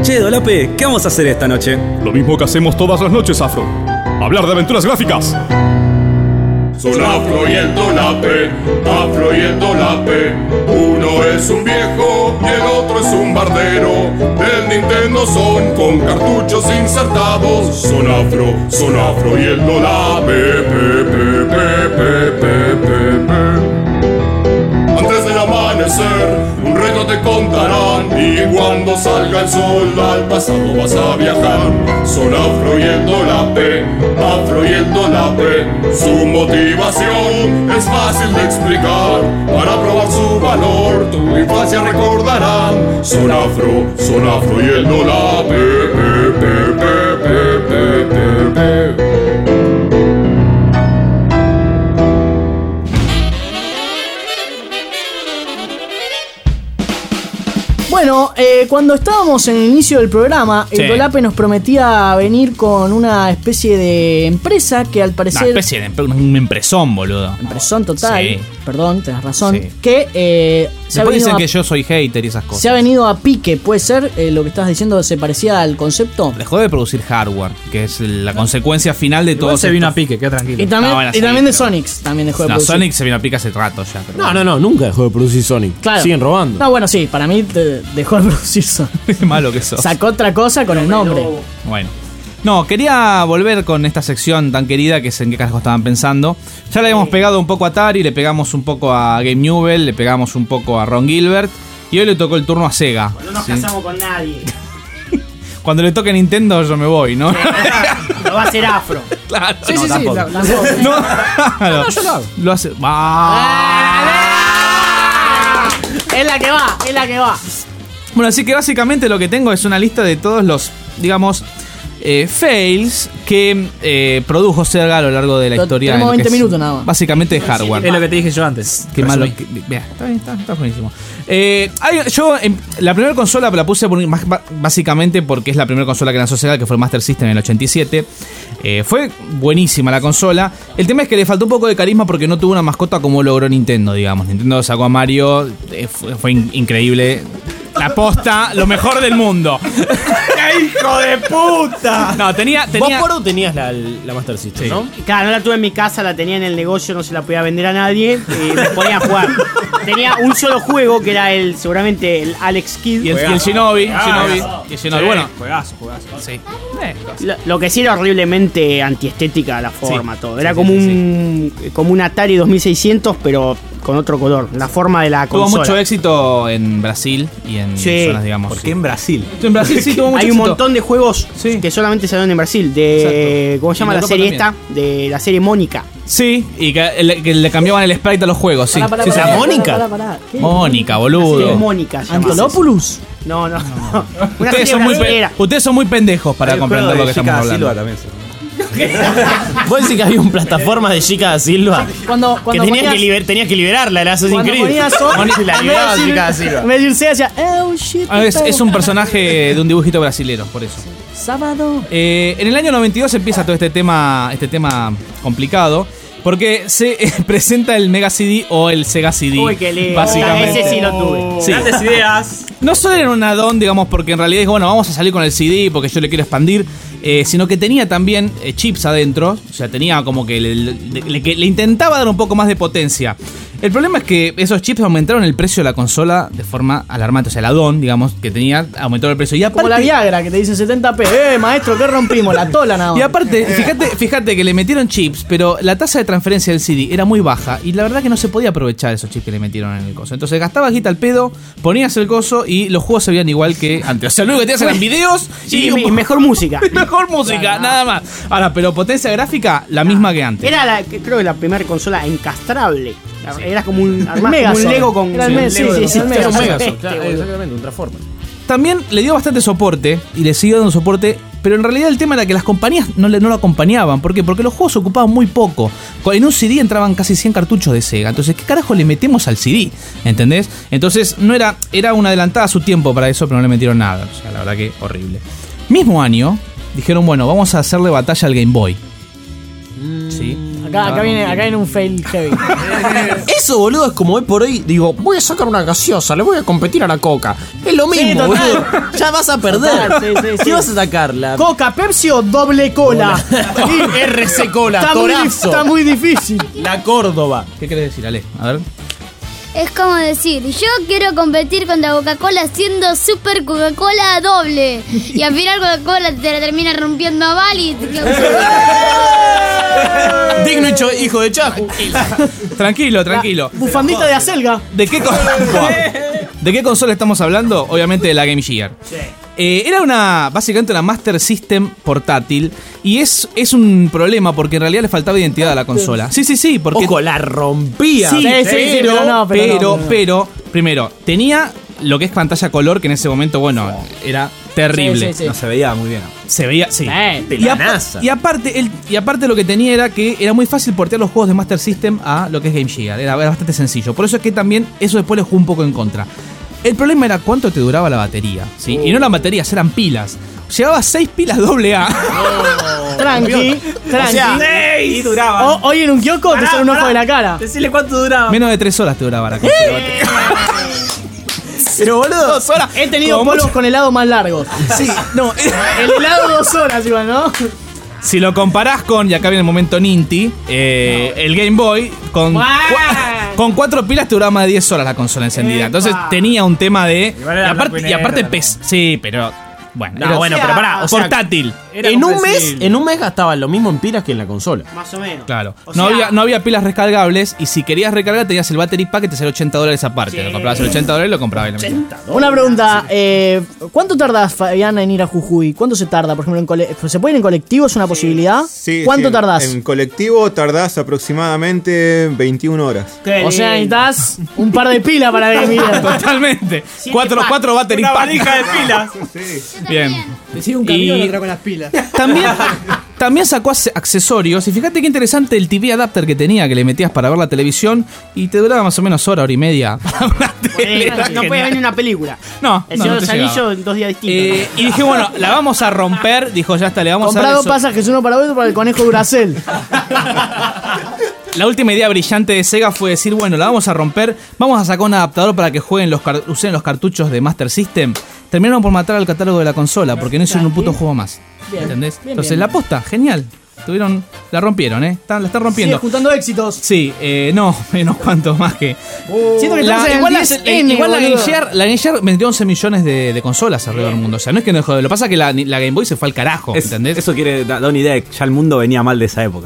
Che, Dolape, ¿qué vamos a hacer esta noche? Lo mismo que hacemos todas las noches, Afro. Hablar de aventuras gráficas. Son Afro y el Dolape, Afro y el Dolape. Uno es un viejo y el otro es un bardero. Del Nintendo son con cartuchos insertados. Son Afro, son Afro y el Dolape. Pe, pe, pe, pe, pe, pe, pe. Antes del amanecer, un reto te contarán. Y cuando salga el sol, al pasado vas a viajar. Son Afro y el Dolape, Afro y el Dolape. Su motivación es fácil de explicar. Para probar su valor, tu infancia recordarán. Son Afro, son Afro y el Dolape. Pe, pe, pe, pe, pe, pe, pe. Bueno, eh, cuando estábamos en el inicio del programa, Sí. el Dolape nos prometía venir con una especie de empresa que al parecer... Una especie de empre- un empresón, boludo. Empresón total, Sí. perdón, tenés razón, Sí. que eh, se, ha Después venido dicen a, que yo soy hater y esas cosas. se ha venido a pique, ¿puede ser? Eh, lo que estás diciendo se parecía al concepto. Dejó de producir hardware, que es la consecuencia final de todo. Igual se vino a pique, queda tranquilo. Y también, Ah, bueno, y sí, también de pero- Sonics también dejó de No, producir. Sonic se vino a pique hace rato ya. pero No, bueno. no, no, nunca dejó de producir Sonic. Claro. Siguen robando. No, bueno, sí, para mí te- dejó de producir Sonic. Qué malo que sos. Sacó otra cosa con el nombre. Bueno. No, quería volver con esta sección tan querida que es en qué carajo estaban pensando. Ya le habíamos pegado un poco a Atari, le pegamos un poco a Game Newell, le pegamos un poco a Ron Gilbert y hoy le tocó el turno a Sega. No nos ¿sí? casamos con nadie. Cuando le toque Nintendo yo me voy, ¿no? Lo va a hacer Afro. Claro. Sí, sí, sí. tampoco. la- la- No, No, yo lo hago. Lo hace. Va. Es la que va, es la que va. Bueno, así que básicamente lo que tengo es una lista de todos los, digamos, eh, fails que eh, produjo Sega a lo largo de la Lo- historia. tenemos en lo que veinte es minutos nada más. Básicamente de hardware. Es lo que te dije yo antes. Qué malo. Resumí. que- Vea, está bien, está, está buenísimo. Eh, hay- yo, em, la primera consola la puse por- más- ba- básicamente porque es la primera consola que lanzó Sega, que fue el Master System en el ochenta y siete. Eh, fue buenísima la consola. El tema es que le faltó un poco de carisma porque no tuvo una mascota como logró Nintendo, digamos. Nintendo sacó a Mario, eh, fue, fue in- increíble. La posta, lo mejor del mundo. ¡Qué hijo de puta! No, tenía. tenía Vos, Poro, tenías la, la Master System, ¿no? Claro, no la tuve en mi casa, la tenía en el negocio, no se la podía vender a nadie. Y me ponía a jugar. Tenía un solo juego que era el, seguramente, el Alex Kidd. Y el, y el Shinobi, Ah, Shinobi, eso. y el Shinobi. Sí, Bueno, Juegazo, juegazo. sí. Lo, lo que sí era horriblemente antiestética la forma, Sí. todo. Era Sí, como sí, un como un Atari dos mil seiscientos, pero con otro color. La forma de la Tuvo consola. mucho éxito en Brasil y en Sí. zonas, digamos. ¿Por qué en Brasil? En Brasil sí tuvo mucho Hay un éxito. montón de juegos que solamente salieron en Brasil. De. Exacto. ¿Cómo se Y llama en la Europa serie también. esta? De la serie Mónica. Sí, y que le, que le cambiaban el sprite a los juegos, sí. Pará, pará, Sí, pará, sí. pará, Mónica? pará, pará, ¿qué? Mónica, La boludo. serie Mónica. se llama. ¿Antolopoulos? No, no. no. Una Ustedes serie son, muy pe- brasilera. ustedes son muy pendejos para Hay un comprender juego lo que de estamos Chica hablando. Silva también. ¿Vos decís que había un plataforma de Chica da Silva? Cuando, Que cuando tenías ponías- que, liber- tenías que liberarla, era Assassin's cuando Creed. ponías Sonic, Ponías la en vez de liberabas decir- Chica da Silva. en vez de decir, hacía, oh shit, Ah, es, está es un personaje de un dibujito brasilero, por eso. sábado. Eh, en el año noventa y dos empieza todo este tema, este tema complicado. Porque se presenta el Mega C D o el Sega C D. Uy, qué lindo. Básicamente. Ese sí lo tuve. Sí. Grandes ideas. No solo era un add-on, digamos, porque en realidad es bueno, vamos a salir con el C D porque yo le quiero expandir, eh, sino que tenía también eh, chips adentro, o sea, tenía como que le, le- le- que le intentaba dar un poco más de potencia. El problema es que esos chips aumentaron el precio de la consola de forma alarmante, o sea, el add-on, digamos, que tenía, aumentó el precio. Y aparte, Como la Viagra que te dice setenta p. Eh, maestro, ¿qué rompimos? La tola nada más. y aparte, fíjate, fíjate que le metieron chips, pero la tasa de transferencia del C D era muy baja y la verdad que no se podía aprovechar esos chips que le metieron en el coso. Entonces gastabas guita al pedo, ponías el coso y los juegos se veían igual que antes. O sea, lo único que tenías eran videos Y, y, me- un- mejor música. mejor música, nada más. Ahora, pero potencia gráfica, la misma que antes. Era la, que- creo que la primera consola encastrable. Era como un, armás como Megazord. un Lego con. Era el sí, Me- un sí, Lego sí, de- sí, el un Megazord. Megazord, Eso, claro, claro. exactamente, un Transformer. También le dio bastante soporte y le siguió dando soporte, pero en realidad el tema era que las compañías no, le, no lo acompañaban. ¿Por qué? Porque los juegos ocupaban muy poco. En un C D entraban casi cien cartuchos de Sega. Entonces, ¿qué carajo le metemos al C D? ¿Entendés? Entonces, no era, era una adelantada a su tiempo para eso, pero no le metieron nada. O sea, la verdad que horrible. Mismo año, dijeron, bueno, vamos a hacerle batalla al Game Boy. ¿Sí? Acá, acá, viene, acá viene un fail heavy. Eso, boludo, es como hoy por hoy. Digo, voy a sacar una gaseosa, le voy a competir a la Coca. Es lo Sí, mismo, total. boludo. Ya vas a perder. Total, sí, sí, ¿Qué sí. vas a sacar? La... Coca, Pepsi o doble cola. R C Cola, está muy, dif- torazo. está muy difícil. La Córdoba. ¿Qué querés decir, Ale? A ver. Es como decir, yo quiero competir contra Coca-Cola siendo super Coca-Cola doble. Y al final Coca-Cola te la termina rompiendo a Bali. Digno hecho hijo de Chajo. Tranquilo, tranquilo. Bufandita de acelga. ¿De qué, con- ¿De qué consola estamos hablando? Obviamente de la Game Gear. Eh, era una, básicamente una Master System portátil. Y es, es un problema porque en realidad le faltaba identidad a la consola. Sí, sí, sí. Porque Ojo, la rompía. Sí, Sí, sí, sí, pero, pero no, pero no, pero, pero no. pero, primero, tenía lo que es pantalla color, que en ese momento, bueno, era terrible. Sí, sí, sí. No se veía muy bien. Se veía, sí. Eh, Y, apa- y aparte, el, y aparte lo que tenía era que era muy fácil portear los juegos de Master System a lo que es Game Gear. Era, era bastante sencillo. Por eso es que también eso después le jugó un poco en contra. El problema era cuánto te duraba la batería, ¿sí? Y no las baterías, eran pilas. Llevaba seis pilas doble A. Tranqui, tranqui. O sea, y duraba. O- hoy en un kiosco te sale un ojo de la cara. Decirle cuánto duraba. Menos de tres horas te duraba la consola de batería. Pero boludo, dos horas. He tenido Como polvos mucho- con helado más largos. Sí, no. El helado dos horas igual, ¿no? Si lo comparás con, y acá viene el momento Ninty, eh, el Game Boy, con, cua- con cuatro pilas te duraba más de diez horas la consola encendida. Entonces tenía un tema de. Igual Y era aparte, blanco y y aparte negro, pes. Sí, pero. Bueno, No, era- bueno, pero pará, o sea, portátil. En un mes, en un mes gastaba lo mismo en pilas que en la consola. Más o menos. Claro. O No, sea- había, no había pilas recargables y si querías recargar tenías el battery pack que te salía ochenta dólares aparte. Lo comprabas el ochenta dólares y lo comprabas. y lo metías. Una pregunta, eh, ¿cuánto tardas, Fabián, en ir a Jujuy? ¿Cuánto se tarda? Por ejemplo, en cole- ¿se puede ir en colectivo? ¿Es una posibilidad? Sí, ¿Cuánto sí, tardás? En colectivo tardás aproximadamente veintiuna horas. O sea, necesitas un par de pilas para venir. Totalmente. Cuatro, cuatro battery Una pack. valija de pilas. Bien. Decide un camión y otra con las pilas. También, también sacó ac- accesorios. Y fíjate qué interesante el T V adapter que tenía, que le metías para ver la televisión y te duraba más o menos hora, hora y media. Eh, Era no puede genial. venir una película. No, El no, Señor no de los te llegaba. Anillos en dos días distintos. Eh, y dije, bueno, la vamos a romper. Dijo, ya está, le vamos a Comprá dar dos eso. pasajes, uno para vos y otro para el conejo Duracell. La última idea brillante de Sega fue decir, bueno, la vamos a romper, vamos a sacar un adaptador para que jueguen los car- usen los cartuchos de Master System. Terminaron por matar al catálogo de la consola porque no hicieron un puto juego más. Bien, ¿Entendés? bien, Entonces bien. la posta, genial. Tuvieron, la rompieron, ¿eh? Están, la están rompiendo. Sigue juntando éxitos. Sí, eh, no, menos cuantos más que. Siento que estamos en el igual la, diez ene, igual la Game boludo. Gear, la Game Gear vendió once millones de, de consolas alrededor del mundo. O sea, no es que no dejó de. Lo que pasa es que la, la Game Boy se fue al carajo, Es- ¿entendés? Eso quiere da, da una idea de que ya el mundo venía mal de esa época.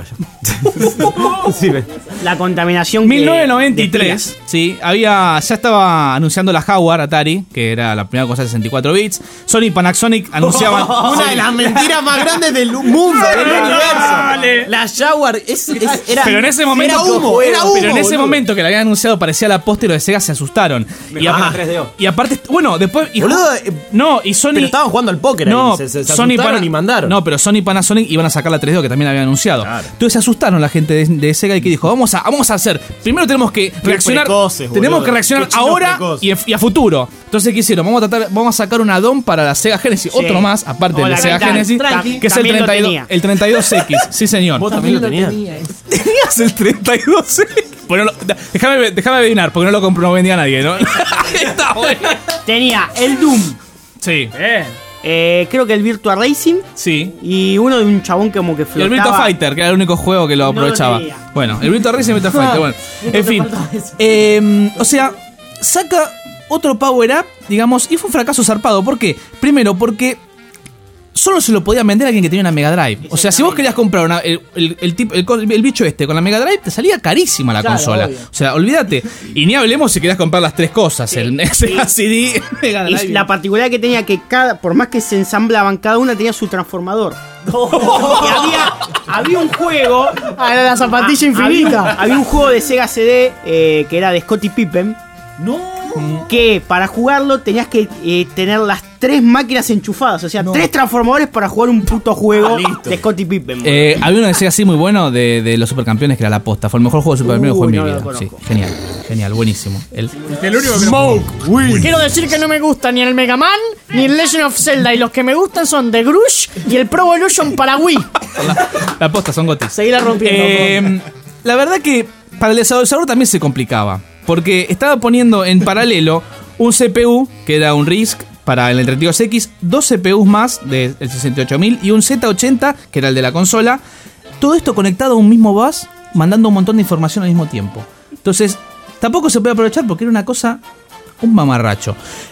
Ya. Sí, ve. La contaminación que- mil novecientos de noventa y tres, pilas. sí, había, ya estaba anunciando la Jaguar Atari, que era la primera consola de sesenta y cuatro bits. Sony y Panasonic anunciaban. Una de las mentiras más grandes del mundo, del universo. La Jaguar es, es- era, pero en ese momento, era humo, era humo. pero en ese boludo. momento que la habían anunciado parecía la posta y los de Sega se asustaron. Y, Ah. a- tres D O. y aparte, bueno, después y Boludo, no, y Sony Pero estaban jugando al póker no, ahí, se, se, se Sony asustaron Pana- y mandaron. No, pero Sony y Panasonic iban a sacar la tres D O que también habían anunciado. Entonces se asustaron la gente de, de Sega y que dijo, vamos a, vamos a hacer, primero tenemos que reaccionar, precoces, boludo. tenemos que reaccionar Qué chinos ahora precoces. y, y a futuro. Entonces ¿qué hicieron? Vamos a tratar, vamos a sacar un add-on para la Sega Genesis, Sí. otro más, aparte del Hola, de Sega ¿qué tal? Genesis, Tranqui, que es el también lo treinta y dos, tenía. el treinta y dos X. Sí, señor. Vos también lo tenías. Tenías el treinta y dos X. Bueno, lo- déjame, déjame adivinar, porque no lo compró, no vendía a nadie, ¿no? Está bueno. Tenía el Doom. Sí. Eh, creo que el Virtua Racing. Sí. Y uno de un chabón que como que Y flotaba. el Virtua Fighter, que era el único juego que lo No lo aprovechaba. tenía. Bueno, el Virtua Racing y el Virtua Fighter, bueno. En fin. Eh, o sea, saca otro power up, digamos, y fue un fracaso zarpado. ¿Por qué? Primero, porque solo se lo podía vender a alguien que tenía una Mega Drive. O sea, si vos querías comprar una- el, el, el tipo- el co- el bicho este con la Mega Drive, te salía carísima la Claro, consola. obvio. O sea, olvídate. Y ni hablemos si querías comprar las tres cosas: el Sega C D, Mega Drive. Y la particularidad que tenía que cada, por más que se ensamblaban, cada una tenía su transformador. Y había, había un juego. Ah, era la zapatilla infinita. Había, había un juego de Sega C D eh, que era de Scottie Pippen. No. Que para jugarlo tenías que eh, tener las tres máquinas enchufadas. O sea, tres transformadores para jugar un puto juego de Scottie Pippen. Eh, había uno que decía así muy bueno de, de los supercampeones que era la posta. Fue el mejor juego de supercampeones que jugué en Uy, mi no lo vida. Sí, conozco. genial, genial, buenísimo. El, El único que Smoke. Quiero decir que no me gusta ni el Mega Man ni el Legend of Zelda. Y los que me gustan son The Grush y el Pro Evolution para Wii. la, la posta son gotis. Seguirá rompiendo. Eh, la verdad que para el desarrollador también se complicaba. Porque estaba poniendo en paralelo un C P U, que era un RISC para el treinta y dos X, dos C P Us más del sesenta y ocho mil y un Z ochenta, que era el de la consola. Todo esto conectado a un mismo bus, mandando un montón de información al mismo tiempo. Entonces, tampoco se puede aprovechar porque era una cosa, un mamarracho.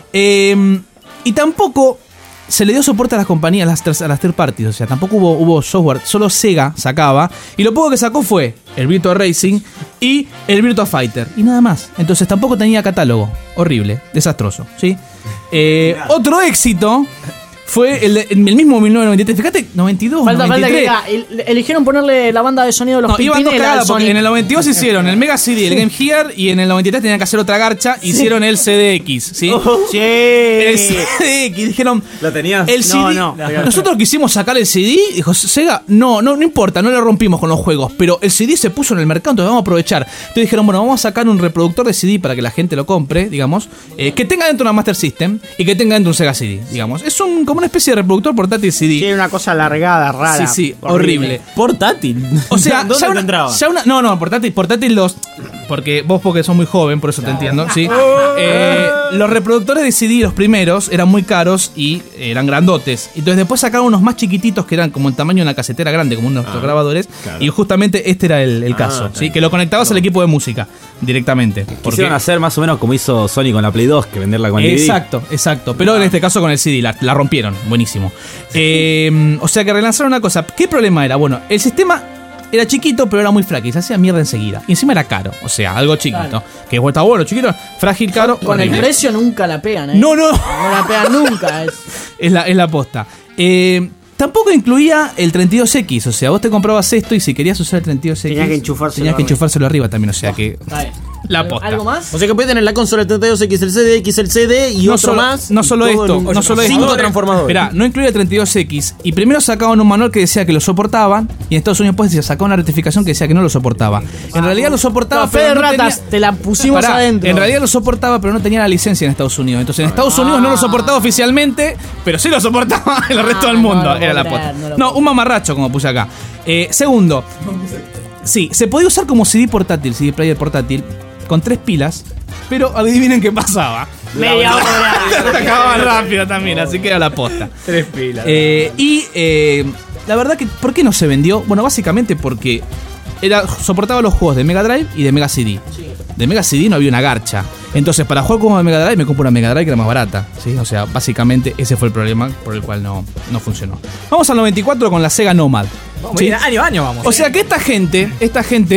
Eh, y tampoco se le dio soporte a las compañías, a las, ter- a las third parties. O sea, tampoco hubo, hubo software, solo Sega sacaba. Y lo poco que sacó fue el Virtua Racing y el Virtua Fighter. Y nada más. Entonces tampoco tenía catálogo. Horrible, desastroso, ¿sí? Eh, otro éxito fue el, de- el mismo mil novecientos noventa y tres. Fíjate, noventa y dos, Falta, falta que noventa y tres. diga, el- eligieron ponerle la banda de sonido de los No, iban dos Pimpinela cagadas al porque Sonic. en el noventa y dos hicieron el Mega C D, el Game Gear, y en el noventa y tres tenían que hacer otra garcha, hicieron el C D X, ¿sí? Sí. El C D X, dijeron, ¿Lo tenías? el C D, No, no. nosotros quisimos sacar el C D, dijo Sega, no, no, no importa, no lo rompimos con los juegos, pero el C D se puso en el mercado, entonces vamos a aprovechar. Entonces dijeron, bueno, vamos a sacar un reproductor de C D para que la gente lo compre, digamos, eh, que tenga dentro una Master System y que tenga dentro un Sega C D, digamos. Es un, como una especie de reproductor portátil C D. Sí, una cosa alargada, rara. Sí, sí, horrible. Portátil. O sea, ¿dónde ya te una, entraba? ya una- no, no, portátil, portátil los, porque vos porque sos muy joven, por eso te entiendo, sí. Eh, los reproductores de C D, los primeros, eran muy caros y eran grandotes. Entonces después sacaron unos más chiquititos que eran como el tamaño de una casetera grande, como unos grabadores. claro. Y justamente este era el, el caso, está ¿sí? Que lo conectabas al equipo de música directamente. Porque- Quisieron hacer más o menos como hizo Sony con la Play dos, que venderla con el D V D. Exacto, exacto. Pero en este caso con el C D la, la rompieron. Buenísimo. Eh, o sea que relanzaron una cosa. ¿Qué problema era? Bueno, el sistema era chiquito, pero era muy frágil. Se hacía mierda enseguida. Y encima era caro. O sea, algo chiquito. Claro. Que está bueno, chiquito, frágil, caro. Con el horrible. precio nunca la pegan, ¿eh? No, no. No la pegan nunca. Es... Es la, es la posta. Eh, tampoco incluía el treinta y dos X. O sea, vos te comprabas esto y si querías usar el treinta y dos X. Tenías que enchufárselo Tenías que arriba. enchufárselo arriba también. O sea que. Está bien. La posta. ¿Algo más? O sea que puede tener la consola treinta y dos X, el C D X, el C D y no otro solo, más. No y solo todo esto, en un- no solo cinco esto. transformadores. Esperá, no incluía el treinta y dos X. Y primero sacaban un manual que decía que lo soportaban. Y en Estados Unidos después sacaban una rectificación que decía que no lo soportaba. En realidad lo soportaba, Café pero de no ratas, tenía- te la pusimos Pará, adentro. En realidad lo soportaba, pero no tenía la licencia en Estados Unidos. Entonces en Estados Unidos no lo soportaba oficialmente, pero sí lo soportaba en el resto Ah, del no mundo. lo Era puedo la creer, posta. no lo No, puedo un mamarracho, como puse acá. Eh, segundo, sí, se podía usar como C D portátil, C D player portátil, con tres pilas, pero adivinen qué pasaba. Media hora. Se acababan rápido también, así que era la posta. Tres pilas. Eh, y eh, la verdad que, ¿por qué no se vendió? Bueno, básicamente porque era, soportaba los juegos de Mega Drive y de Mega C D. De Mega C D no había una garcha. Entonces, para jugar juegos de Mega Drive me compro una Mega Drive que era más barata, ¿sí? O sea, básicamente ese fue el problema por el cual no, no funcionó. Vamos al noventa y cuatro con la Sega Nomad. Vamos, ¿sí? mira, año a año vamos. O sea que esta gente, esta gente...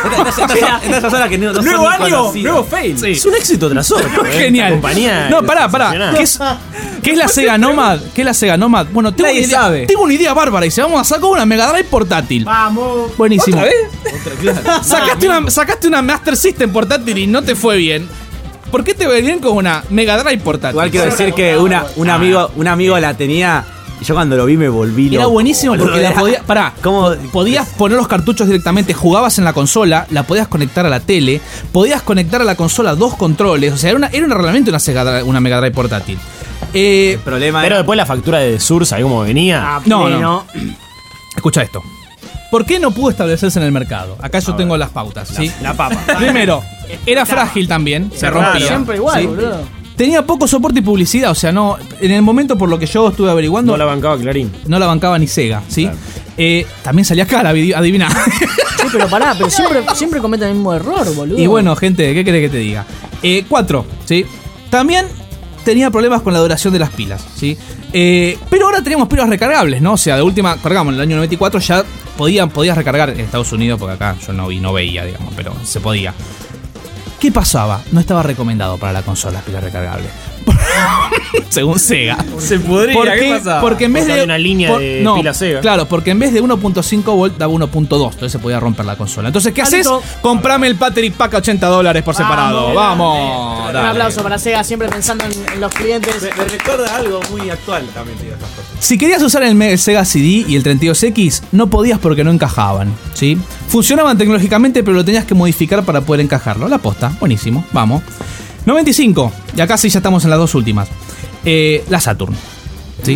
Esta persona que no, no son nuevo ni año, conocidas. nuevo fail. Sí. Es un éxito tras otro. ¿eh? Genial. Esta compañía No, es pará, pará. sensacional. ¿Qué es, qué es la Sega Nomad? ¿Qué es la Sega Nomad? Bueno, tengo, Nadie una idea, sabe. tengo una idea bárbara. Y se vamos a sacar una Mega Drive portátil. Vamos. Buenísimo. ¿Otra vez? Sacaste una, sacaste una Master System portátil y no te fue bien. ¿Por qué te va bien con una Mega Drive portátil? Igual quiero decir que una, un amigo, un amigo la tenía y yo cuando lo vi me volví loco. Era buenísimo porque la podía, pará, ¿Cómo? podías poner los cartuchos directamente, jugabas en la consola, la podías conectar a la tele, podías conectar a la consola dos controles, o sea, era, una, era una, realmente una, Sega Drive- una Mega Drive portátil. Eh, El problema Pero era, después la factura de Sur, ¿sabés cómo venía? A No, pleno. no. Escucha esto. ¿Por qué no pudo establecerse en el mercado? Acá yo tengo las pautas, ¿sí? La papa. Primero, era frágil también, se rompía. Siempre igual, ¿sí? boludo. Tenía poco soporte y publicidad, o sea, no. En el momento por lo que yo estuve averiguando, No la bancaba Clarín. no la bancaba ni Sega, ¿sí? Eh, también salía cara, adi- adivina. Sí, pero pará, pero siempre, siempre cometen el mismo error, boludo. Y bueno, gente, ¿qué querés que te diga? Eh, cuatro, ¿sí? También tenía problemas con la duración de las pilas, ¿sí? Eh, pero ahora teníamos pilas recargables, ¿no? O sea, de última, cargamos en el año noventa y cuatro, ya podían, podías recargar en Estados Unidos, porque acá yo no vi, no veía, digamos, pero se podía. ¿Qué pasaba? No estaba recomendado para la consola pila recargable. Según Sega. Se podría, ¿Por ¿qué qué? pasaba? Porque en vez Porque de hay una línea por- de no, pila Sega. Claro, porque en vez de uno punto cinco volt daba uno punto dos, entonces se podía romper la consola. Entonces, ¿qué haces? Maldito. Comprame el battery pack a ochenta dólares por separado. Vamos. Un dale. aplauso para Sega, siempre pensando en, en los clientes. Me, me recuerda algo muy actual también, tío, esas cosas. Si querías usar el, el Sega C D y el treinta y dos X, no podías porque no encajaban, ¿sí? Funcionaban tecnológicamente, pero lo tenías que modificar para poder encajarlo. La posta, buenísimo, vamos. noventa y cinco, y acá sí ya estamos en las dos últimas. Eh, la Saturn, ¿sí?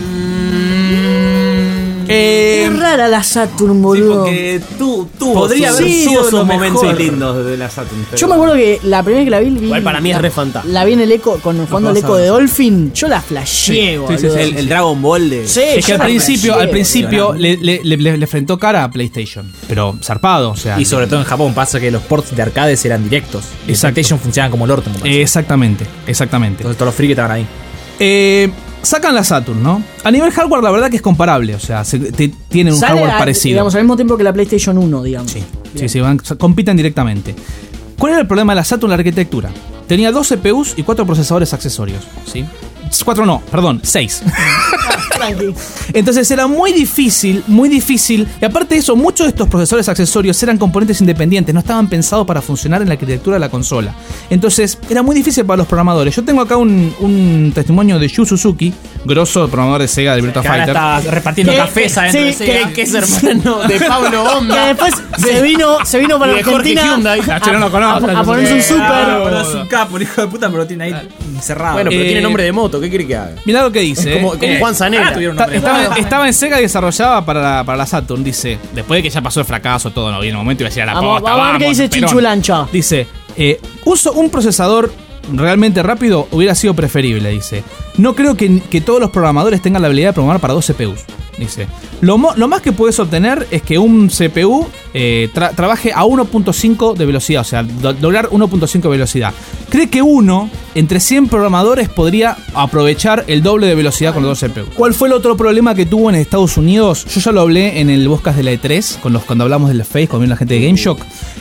Qué rara la Saturn, boludo. Porque tú, tuvo Podría sus- haber sí, sido tuvo lo sus momentos mejor. lindos de la Saturn. pero- Yo me acuerdo que la primera vez que la vi, vi Igual para mí es la- re fantástico. La vi en el eco, con jugando el eco de Dolphin. Yo la flasheé, boludo. Sí, sí, sí, el, el Dragon Ball de. Sí, Es que yo al la principio, flasheé, al principio boludo. le, le, le, le- le frentó cara a PlayStation, pero zarpado, o sea. Y sobre todo en Japón pasa que los ports de arcades eran directos. Y Exacto. PlayStation funcionaba como el orto. me parece. Exactamente, exactamente. Entonces todos los frikis estaban ahí. Eh, sacan la Saturn, ¿no? A nivel hardware, la verdad que es comparable, o sea, se- te- tienen un Sale hardware a- parecido. Digamos, al mismo tiempo que la PlayStation uno, digamos. Sí, sí, sí, van- compiten directamente. ¿Cuál era el problema de la Saturn? La arquitectura. Tenía dos C P Us y cuatro procesadores accesorios, ¿sí? Cuatro no, perdón, seis. Tranqui. Entonces era muy difícil, muy difícil. Y aparte de eso, muchos de estos procesadores accesorios eran componentes independientes, no estaban pensados para funcionar en la arquitectura de la consola. Entonces era muy difícil para los programadores. Yo tengo acá un, un testimonio de Yu Suzuki, grosso programador de Sega del Virtua Que ahora Fighter. está repartiendo Que- cafés que- adentro sí, de Sega. que- Que es hermano de Pablo Que Honda. después se vino, se vino para Y de Jorge Argentina Hyundai. a, Yo no lo conozco. a- a ponerse un super. Ah, es un capo, el hijo de puta, pero lo tiene ahí encerrado. Bueno, pero Eh, tiene nombre de moto, ¿qué quiere que haga? Mirá lo que dice. Es como, eh. como Eh, Juan Zanella. ah, tuvieron Está- nombre. Estaba, estaba en Sega y desarrollaba para la, para la Saturn, dice. Después de que ya pasó el fracaso, todo, no, y en el momento iba a decir a la Vamos, posta, vamos a ver qué dice Perón. Chinchulancha. Dice, eh, uso un procesador realmente rápido hubiera sido preferible, dice. No creo que, que todos los programadores tengan la habilidad de programar para dos C P Us, dice. Lo, mo- lo más que puedes obtener es que un C P U eh, tra- trabaje a uno punto cinco de velocidad, o sea, do- doblar uno punto cinco de velocidad. Cree que uno entre cien programadores podría aprovechar el doble de velocidad con los dos C P U. ¿Cuál fue el otro problema que tuvo en Estados Unidos? Yo ya lo hablé en el podcast de la E tres, con los, cuando hablamos del Face, cuando vino la gente de GameShock.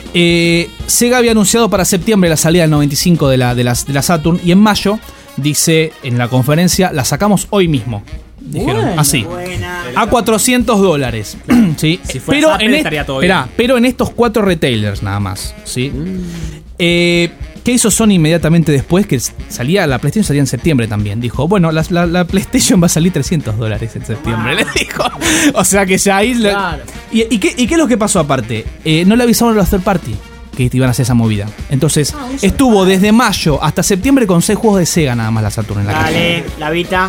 Eh, Sega había anunciado para septiembre la salida del noventa y cinco de la, de, las- de la Saturn, y en mayo, dice en la conferencia, la sacamos hoy mismo. Dijeron, Buena, así. A cuatrocientos dólares. ¿Sí? Si fuera pero, Apple, en est- estaría todo bien. esperá, pero en estos cuatro retailers nada más. ¿Sí? Eh, ¿Qué hizo Sony inmediatamente después? Que salía la PlayStation, salía en septiembre también. Dijo, bueno, la, la- la PlayStation va a salir trescientos dólares en septiembre. Le dijo. O sea que ya ahí... le- Claro. ¿Y, y qué, ¿Y qué es lo que pasó aparte? Eh, no le avisaron a los third party que iban a hacer esa movida. Entonces, estuvo desde mayo hasta septiembre con seis juegos de Sega nada más la Saturn en la calle. Dale, la Vita.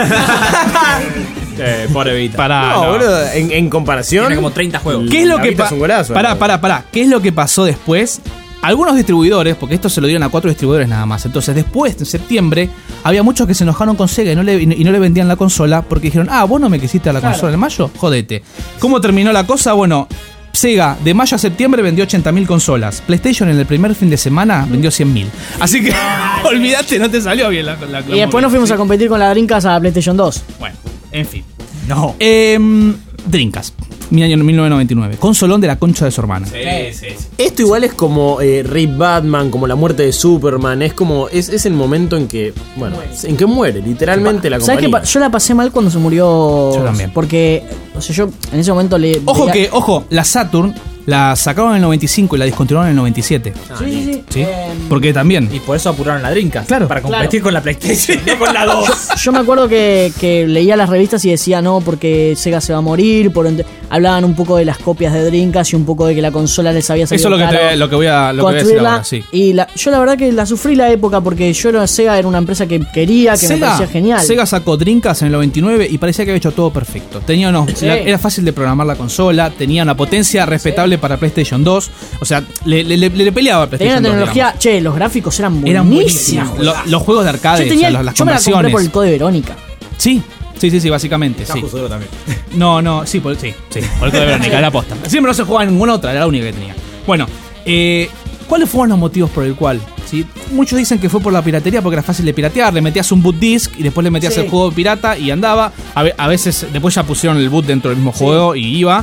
Eh, pobre Vita. Pará, No, no. boludo, en, en comparación. Tiene como treinta juegos. ¿Qué es lo La que Vita pasó? es un golazo, Pará, ¿no? pará, pará. ¿Qué es lo que pasó después? Algunos distribuidores, porque esto se lo dieron a cuatro distribuidores nada más. Entonces, después, en septiembre, había muchos que se enojaron con Sega y no le, y no le vendían la consola porque dijeron, ah, vos no me quisiste a la consola en mayo, jodete. ¿Cómo terminó la cosa? Bueno, Sega de mayo a septiembre vendió ochenta mil consolas. PlayStation en el primer fin de semana vendió cien mil. Así que, olvídate, no te salió bien la, la, la Y después nos fuimos a competir con la Dreamcast a la PlayStation dos. Bueno, en fin. No. Eh, Dreamcast, mi año mil novecientos noventa y nueve. Consolón de la concha de su hermana. Sí, sí, sí. Esto igual es como eh, Rip Batman, como la muerte de Superman. Es como. Es, es el momento en que. Bueno, en que muere, literalmente la ¿Sabes qué? compañía. pa- Yo la pasé mal cuando se murió. Yo también. Porque, o sea, yo en ese momento le. Ojo veía- que, ojo, la Saturn la sacaron en el noventa y cinco y la descontinuaron en el noventa y siete. Sí, sí, sí. ¿Sí? Eh, Porque también. Y por eso apuraron la Dreamcast. Claro. Para competir Claro. con la PlayStation, no con la dos. Yo me acuerdo que, que leía las revistas y decía no, porque Sega se va a morir. Por ent- hablaban un poco de las copias de Dreamcast y un poco de que la consola les había salido Eso es lo que, caro te- lo que voy a, lo que voy a decir construirla. ahora, sí. Y la- yo la verdad que la sufrí la época porque yo era Sega, era una empresa que quería, que me parecía genial. Sega sacó Dreamcast en el noventa y nueve y parecía que había hecho todo perfecto. Tenía unos, Sí. la- era fácil de programar la consola, tenía una potencia respetable para PlayStation dos. O sea, le, le- le- le peleaba a Tenía PlayStation una dos, tecnología, digamos. che, los gráficos eran Eran buenísimos. buenísimos. Lo- los juegos de arcade, Yo, tenía, o sea, las yo me la compré conversiones. por el Code Verónica. Sí, sí, sí, sí, básicamente. Sí. Campus Oro también. No, no, sí, por, sí, sí, por el Code Verónica, la posta. Siempre no se jugaba en ninguna otra, era la única que tenía. Bueno, eh, ¿cuáles fueron los motivos por el cual? ¿Sí? Muchos dicen que fue por la piratería porque era fácil de piratear. Le metías un boot disc y después le metías Sí. el juego pirata y andaba. A, ve- a veces después ya pusieron el boot dentro del mismo juego y iba.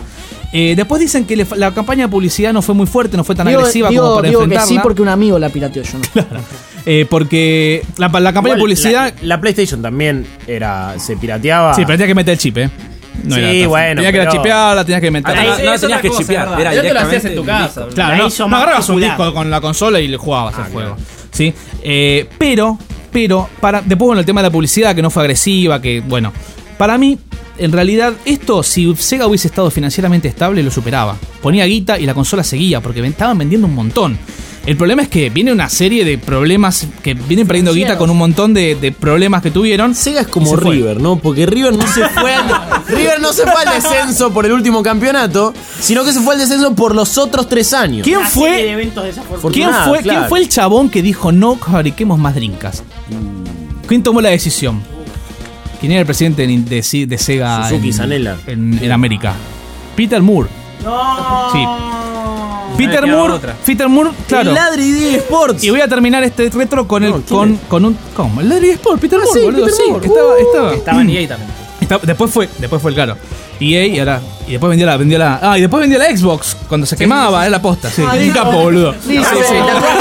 Eh, después dicen que le, la campaña de publicidad no fue muy fuerte, no fue tan digo, agresiva digo, como para digo enfrentarla. que sí porque un amigo la pirateó, yo no. Claro. Eh, porque la, la campaña Igual, de publicidad... La, la PlayStation también era se pirateaba. Sí, pero tenía que meter el chip, ¿eh? No sí, era tan- bueno. Tenía que pero- la chipearla, tenías que meter. Ahí no, sí, no es tenías otra que cosa, chipear. es verdad. Era Ya te lo directamente hacías en tu casa. boludo. Claro, La no, hizo no más agarrabas un popular. disco con la consola y le jugabas al juego. ¿Sí? Eh, pero, pero, para, después, bueno, el tema de la publicidad, que no fue agresiva, que, bueno, para mí, en realidad, esto, si Sega hubiese estado financieramente estable, lo superaba. Ponía guita y la consola seguía, porque estaban vendiendo un montón. El problema es que viene una serie de problemas que vienen perdiendo guita con un montón de, de problemas que tuvieron. Sega es como River, ¿no? Porque River no se fue al, River no se fue al descenso por el último campeonato, sino que se fue al descenso por los otros tres años. ¿Quién Una fue? serie de eventos desafortunados. ¿Quién Nada, fue, claro. ¿Quién fue el chabón que dijo no fabriquemos más drinkas? ¿Quién tomó la decisión? ¿Quién era el presidente de, de, de Sega Suzuki en, Zanella. en, en América? Peter Moore. No. Sí. Peter quedaba Moore, otra. Peter Moore, claro. El Ladri de Sports. Y voy a terminar este retro con el No, ¿quién con, es? con un ¿cómo? El Ladri Sport, Peter Ah, Moore, sí, boludo, Peter sí, Moore. estaba, Uh, estaba. Estaba en E A también. Está- después fue, después fue el caro. E A y ahora y después vendió la vendió la ah, y después vendió la Xbox cuando se quemaba, era la posta, sí. Un capo, boludo. Sí, sí, sí.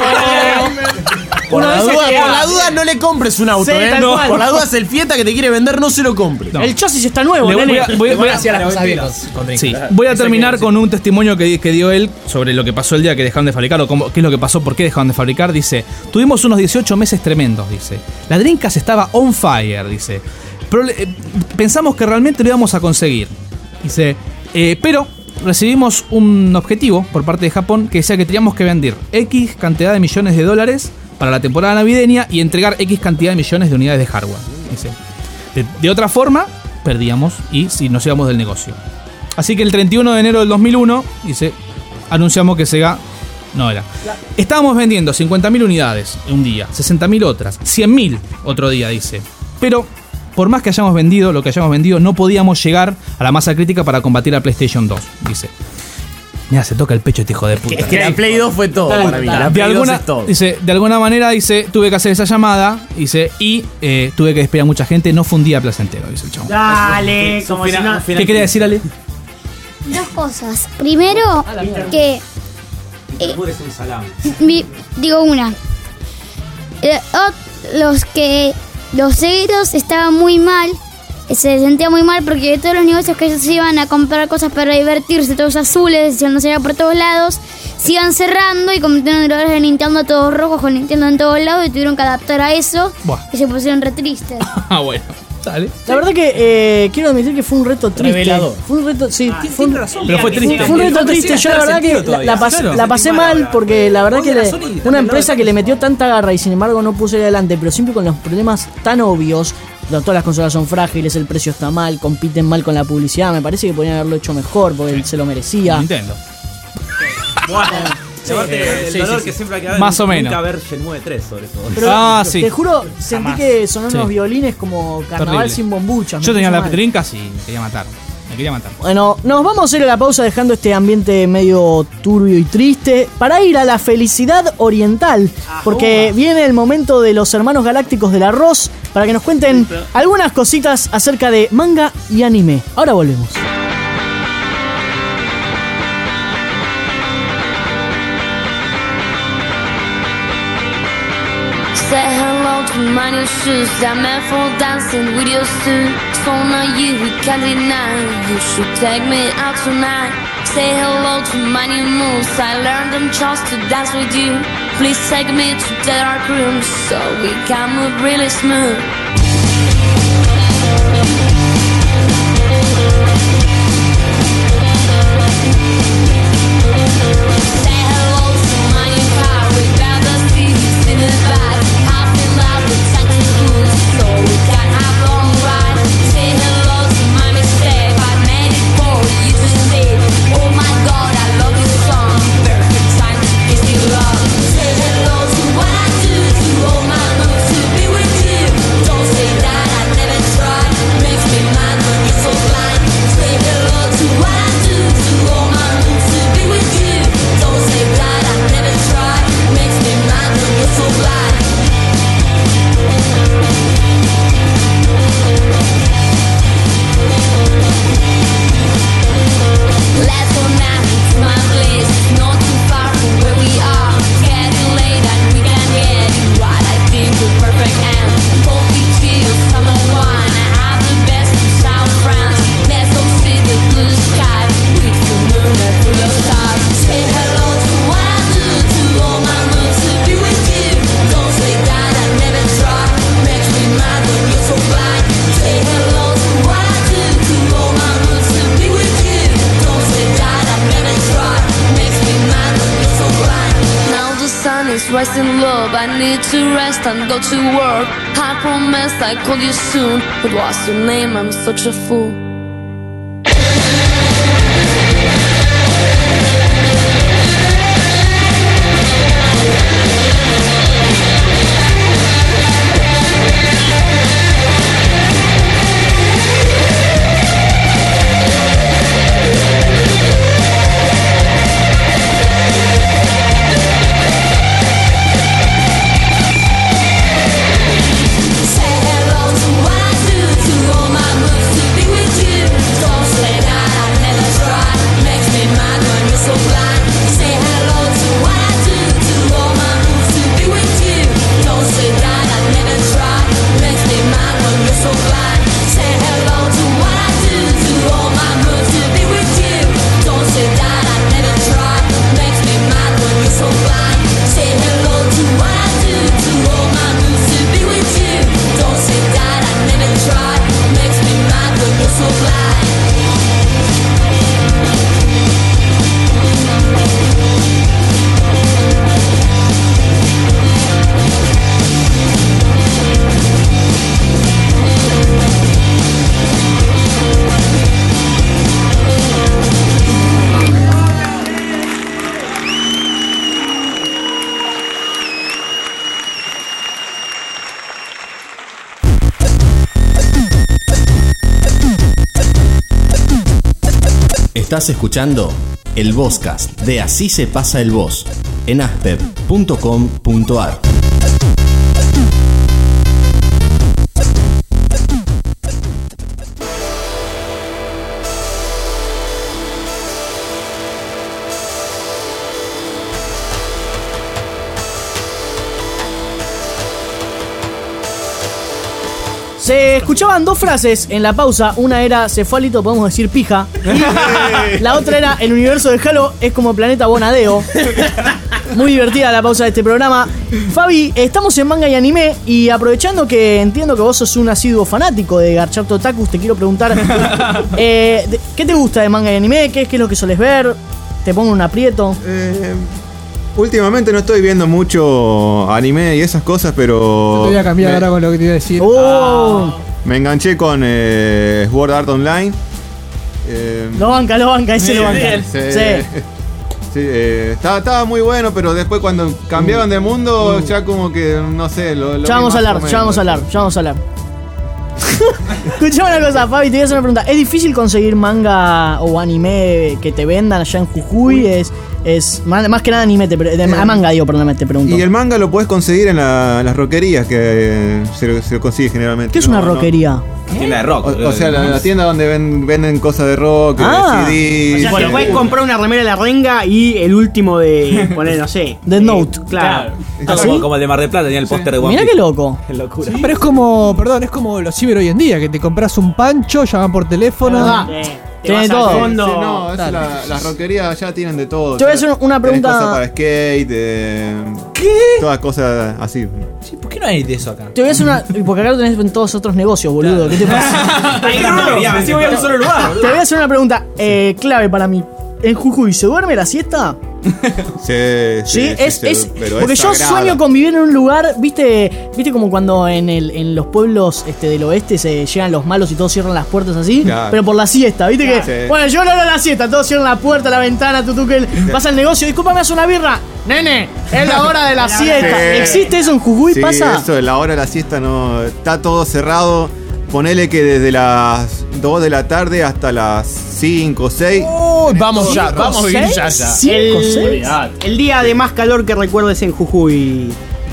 Por Uno la, dice duda, que- por la duda no le compres un auto, Sí, ¿eh? tal No, cual. por la duda es el Fiesta que te quiere vender, no se lo compre. No. El chasis está nuevo, Le voy nene. a- voy a- voy a- Hacía las cosas bien con- con Dreamcast. Sí, voy a terminar con un testimonio que, que dio él sobre lo que pasó el día que dejaron de fabricar o cómo, qué es lo que pasó, por qué dejaron de fabricar. Dice, tuvimos unos dieciocho meses tremendos, dice. La Dreamcast estaba on fire, dice. Pero, eh, pensamos que realmente lo íbamos a conseguir. Dice, eh, pero recibimos un objetivo por parte de Japón que decía que teníamos que vender X cantidad de millones de dólares para la temporada navideña y entregar X cantidad de millones de unidades de hardware. Dice. De, de otra forma, perdíamos y si nos íbamos del negocio. Así que el treinta y uno de enero del dos mil uno, dice, anunciamos que Sega no era. Estábamos vendiendo cincuenta mil unidades un día, sesenta mil otras, cien mil otro día, dice. Pero, por más que hayamos vendido lo que hayamos vendido, no podíamos llegar a la masa crítica para combatir a PlayStation dos, dice. Mira, se toca el pecho este hijo de puta. Es que la Play dos fue todo para mí. La De Play dos alguna, es todo. dice, de alguna manera, dice, tuve que hacer esa llamada, dice, y eh, tuve que despedir a mucha gente, no fue un día placentero, dice el chabón. Dale, como si no. ¿Qué quería decir, Ale? Dos cosas. Primero, que eh, Es un salame. mi- digo una. Eh, ot- los que los seguidos estaban muy mal. eh, Se sentía muy mal porque todos los negocios que ellos iban a comprar cosas para divertirse, todos azules, yéndose por todos lados, sigan cerrando y convirtieron en lugares de Nintendo todos rojos con Nintendo en todos lados y tuvieron que adaptar a eso Buah. y se pusieron re tristes. Ah, bueno. Dale. La verdad que eh, quiero admitir que fue un reto triste. Revelador. Fue un reto, sí, fue un, Pero fue triste. fue un reto triste. Yo la verdad que la, la pasé, Claro. la pasé mal porque la verdad que le- una empresa que le metió tanta garra y sin embargo no puso adelante, pero siempre con los problemas tan obvios. no, Todas las consolas son frágiles, el precio está mal, compiten mal con la publicidad. Me parece que podrían haberlo hecho mejor porque él se lo merecía. Nintendo. Aparte, el sí, dolor sí, que sí. siempre hay que haber. Más o nunca menos. ver Shenmue tres sobre todo. Pero Ah, sí. te juro, sentí Jamás. que sonaron Sí. unos violines como carnaval Terrible. sin bombuchas. me Yo tenía puso la mal. Dreamcast y me quería matar. Me quería matar. Bueno, nos vamos a hacer a la pausa dejando este ambiente medio turbio y triste para ir a la felicidad oriental, porque viene el momento de los hermanos galácticos del arroz para que nos cuenten algunas cositas acerca de manga y anime. Ahora volvemos. Say hello to my new shoes that meant for dancing with your suit. So now you can't deny you should take me out tonight. Say hello to my new moves, I learned them just to dance with you. Please take me to the dark room so we can move really smooth. Say hello to my new car, we got the seats in the back. Half in love with tattoos, so we can have long ride. Say hello to my mistake, I made it for you to see. Oh my God, I love this song. Perfect time to kiss you love. Say hello to what I do, to all my moves, to be with you. Don't say that I never tried. Makes me mad when you're so blind. is rising love. I need to rest and go to work. I promise I call you soon. But what's your name? I'm such a fool. Estás escuchando el Vozcast de Así se pasa el voz en aspeb punto com punto ar. Se escuchaban dos frases en la pausa. Una era cefalito, podemos decir pija. Y la otra era el universo de Halo es como planeta Bonadeo. Muy divertida la pausa de este programa. Fabi, estamos en manga y anime. Y aprovechando que entiendo que vos sos un asiduo fanático de Garchapto Otakus, te quiero preguntar eh, de- ¿qué te gusta de manga y anime? ¿Qué, qué es lo que solés ver? ¿Te pongo un aprieto? Eh, últimamente no estoy viendo mucho anime y esas cosas, pero... Te voy a cambiar me, ahora con lo que te iba a decir. Oh. me enganché con eh, Sword Art Online. Eh, Lo banca, lo banca, ese lo banca. Sí. Sí. Sí, eh, estaba, estaba muy bueno, pero después cuando cambiaban de mundo, ya como que, no sé, lo, lo Ya vi vamos a más hablar, o menos. ya vamos a hablar, ya vamos a hablar. Escuchame una cosa, Fabi, te voy a hacer una pregunta. ¿Es difícil conseguir manga o anime que te vendan allá en Jujuy? Es, es más, más que nada anime, te, pre- de, a manga, digo, perdón, te pregunto. Y el manga lo puedes conseguir en, la- en las roquerías, que eh, se, lo- se lo consigue generalmente. ¿Qué es No, una no. roquería? Tienda de rock. O, o sea, la, la tienda donde ven- venden cosas de rock, Ah. C Ds. O sea, eh, te puedes comprar una remera de la renga y el último de poner, no sé. Death Note. Claro. Ah, como, como el de Mar del Plata, tenía el póster de One Mirá Piece. qué loco. Qué locura. Pero es como, perdón, es como los ciber hoy en día, que te compras un pancho, llaman por teléfono. Ah, Te tiene vas al todo. fondo. Sí, no, es Dale. la- las roquerías ya tienen de todo. Te voy a Ya hacer una tenés pregunta- cosas para skate, eh, todas cosas así. Sí, ¿por qué no hay de eso acá? Te voy a hacer una. Porque acá lo tenés en todos otros negocios, boludo. ¿Qué te pasa? Ahí no, sí voy a un solo lugar. Te voy a hacer una pregunta eh, clave para mí. ¿En Jujuy se duerme la siesta? Sí, Sí, sí, es, sí, es pero porque es yo sagrada. sueño con vivir en un lugar, viste, viste como cuando en el, en los pueblos este, del oeste se llegan los malos y todos cierran las puertas así, Claro. pero por la siesta, viste que, Sí. bueno, yo no hago la siesta, todos cierran la puerta, la ventana, tú, tú, que vas al negocio, disculpa, me hace una birra, nene, es la hora de la siesta. Sí. ¿Existe eso en Jujuy? Sí, ¿Pasa? eso de la hora de la siesta no. Está todo cerrado. Ponele que desde las dos de la tarde hasta las cinco o seis. Uy, vamos ya, vamos a vivir ya, ya. Cinco, El, seis. el día de más calor que recuerdes en Jujuy.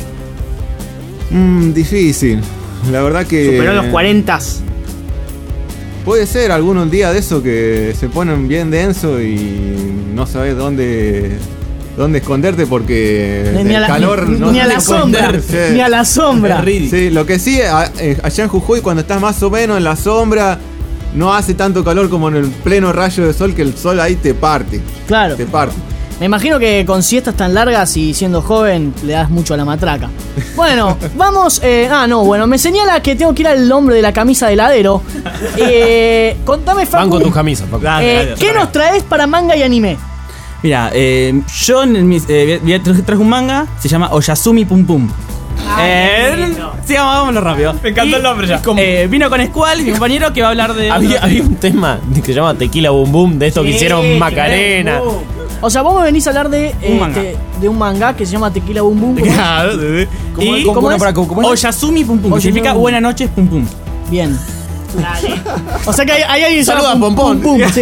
Mm, difícil. La verdad que. Superó los cuarenta. Puede ser algún día de eso que se ponen bien denso y no sabes dónde. dónde esconderte porque Ni, del a la, calor ni, no ni a te la sombra, esconderte. ni a la sombra. Sí, lo que sí, a- eh, allá en Jujuy, cuando estás más o menos en la sombra, no hace tanto calor como en el pleno rayo de sol, que el sol ahí te parte. Claro. Te parte. Me imagino que con siestas tan largas y siendo joven le das mucho a la matraca. Bueno, vamos. eh, ah, no, bueno, me señala que tengo que ir al hombre de la camisa de heladero. Eh, contame, Facu. Van con tus camisas, Facu. eh, ¿Qué nos traes para manga y anime? Mira, eh, yo en el, mis- eh, vi- traje traje un manga, se llama Oyasumi Pum Pum. Eh, sí, vamos, vámonos rápido. Me encantó el nombre ya. Eh, vino con Squall, mi compañero, que va a hablar de. Había, había un tema que se llama Tequila Boom Boom, de esto que Sí, hicieron Macarena. claro. O sea, vos me venís a hablar de, Un manga. este, de un manga que se llama Tequila Boom Boom. ¿cómo? Claro, sí, sí. ¿Cómo- Y cómo es? Oyasumi Pum Pum, que Oyasumi significa Pum Pum. buenas noches Pum Pum. Bien. O sea que hay, hay alguien que se Saluda, llama Pum Pompón. Pum Pum, sí.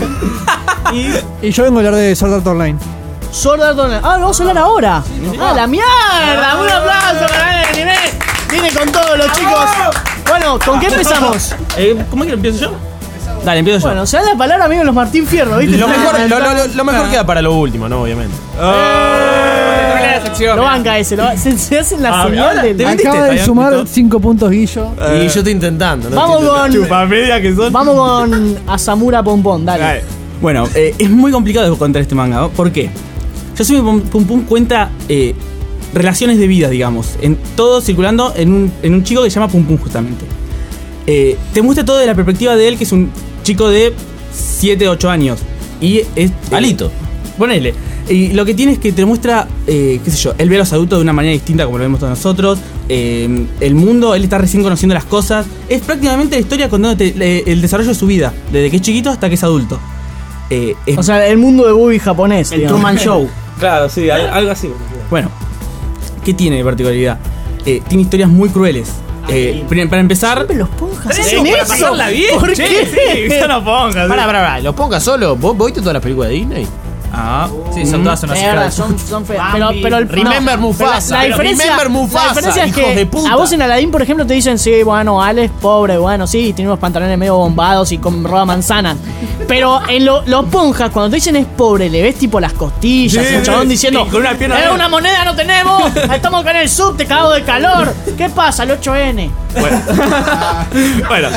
Y yo vengo a hablar de Sword Art Online. Sword Art Online. Ah, lo vamos a hablar ahora. ¡Ah, la mierda! ¡Un aplauso para el anime! Viene con todos los chicos. Bueno, ¿con qué empezamos? Eh, ¿Cómo es que empiezo yo? Dale, empiezo yo. Bueno, se da la palabra, amigo, los Martín Fierro, ¿viste? Lo mejor, lo, lo- lo- lo mejor queda para lo último, ¿no? Obviamente. Lo banca ese, lo, se, se hacen la Ah, señal ahora, del... ¿te vendiste, Acaba de Fabián? sumar cinco puntos Guillo. Y yo estoy intentando, ¿no? Vamos Estoy con... intentando. Chupamedia que son. Vamos con Asamura Pompón, dale. Bueno, eh, es muy complicado de contar este manga, ¿no? ¿Por qué? Yasumi Pum Pum Pum cuenta eh, relaciones de vida, digamos, en, todo circulando en un, en un chico que se llama Pum Pum, justamente. Eh, te muestra todo de la perspectiva de él, que es un chico de siete, ocho años. Y es... Alito. Ponele. Y lo que tiene es que te muestra, eh, qué sé yo, él ve a los adultos de una manera distinta como lo vemos todos nosotros. Eh, el mundo, él está recién conociendo las cosas. Es prácticamente la historia contándote eh, el desarrollo de su vida, desde que es chiquito hasta que es adulto. Eh, es- O sea, el mundo de Booby japonés. El digamos. Truman Show. Claro, sí, al- algo así. Bueno, ¿qué tiene de particularidad? Eh, tiene historias muy crueles. Eh, prim- para empezar, Siempre los ponjas Sí, hacen para eso. pasarla bien, ¿Por che, qué? sí, yo no pongas. Pará, pará, pará. ¿Los pongas solo? ¿Vos vos viste todas las películas de Disney? Ah, Sí, son todas unas Es hijas verdad, de- son, son feas. Pero, pero el Remember no, Mufasa, pero La, la diferencia, remember Mufasa, la diferencia es hijos que de puta. a vos en Aladdin, por ejemplo, te dicen, sí, bueno, Ale es pobre, bueno, sí, tiene unos pantalones medio bombados y con roba manzanas. Pero en lo- los ponjas, cuando te dicen es pobre, le ves tipo las costillas, Sí, el chabón sí, diciendo, con una pierna "Eh, de- una moneda no tenemos, estamos acá en el subte, cagado de calor. ¿Qué pasa? El ocho ene. bueno,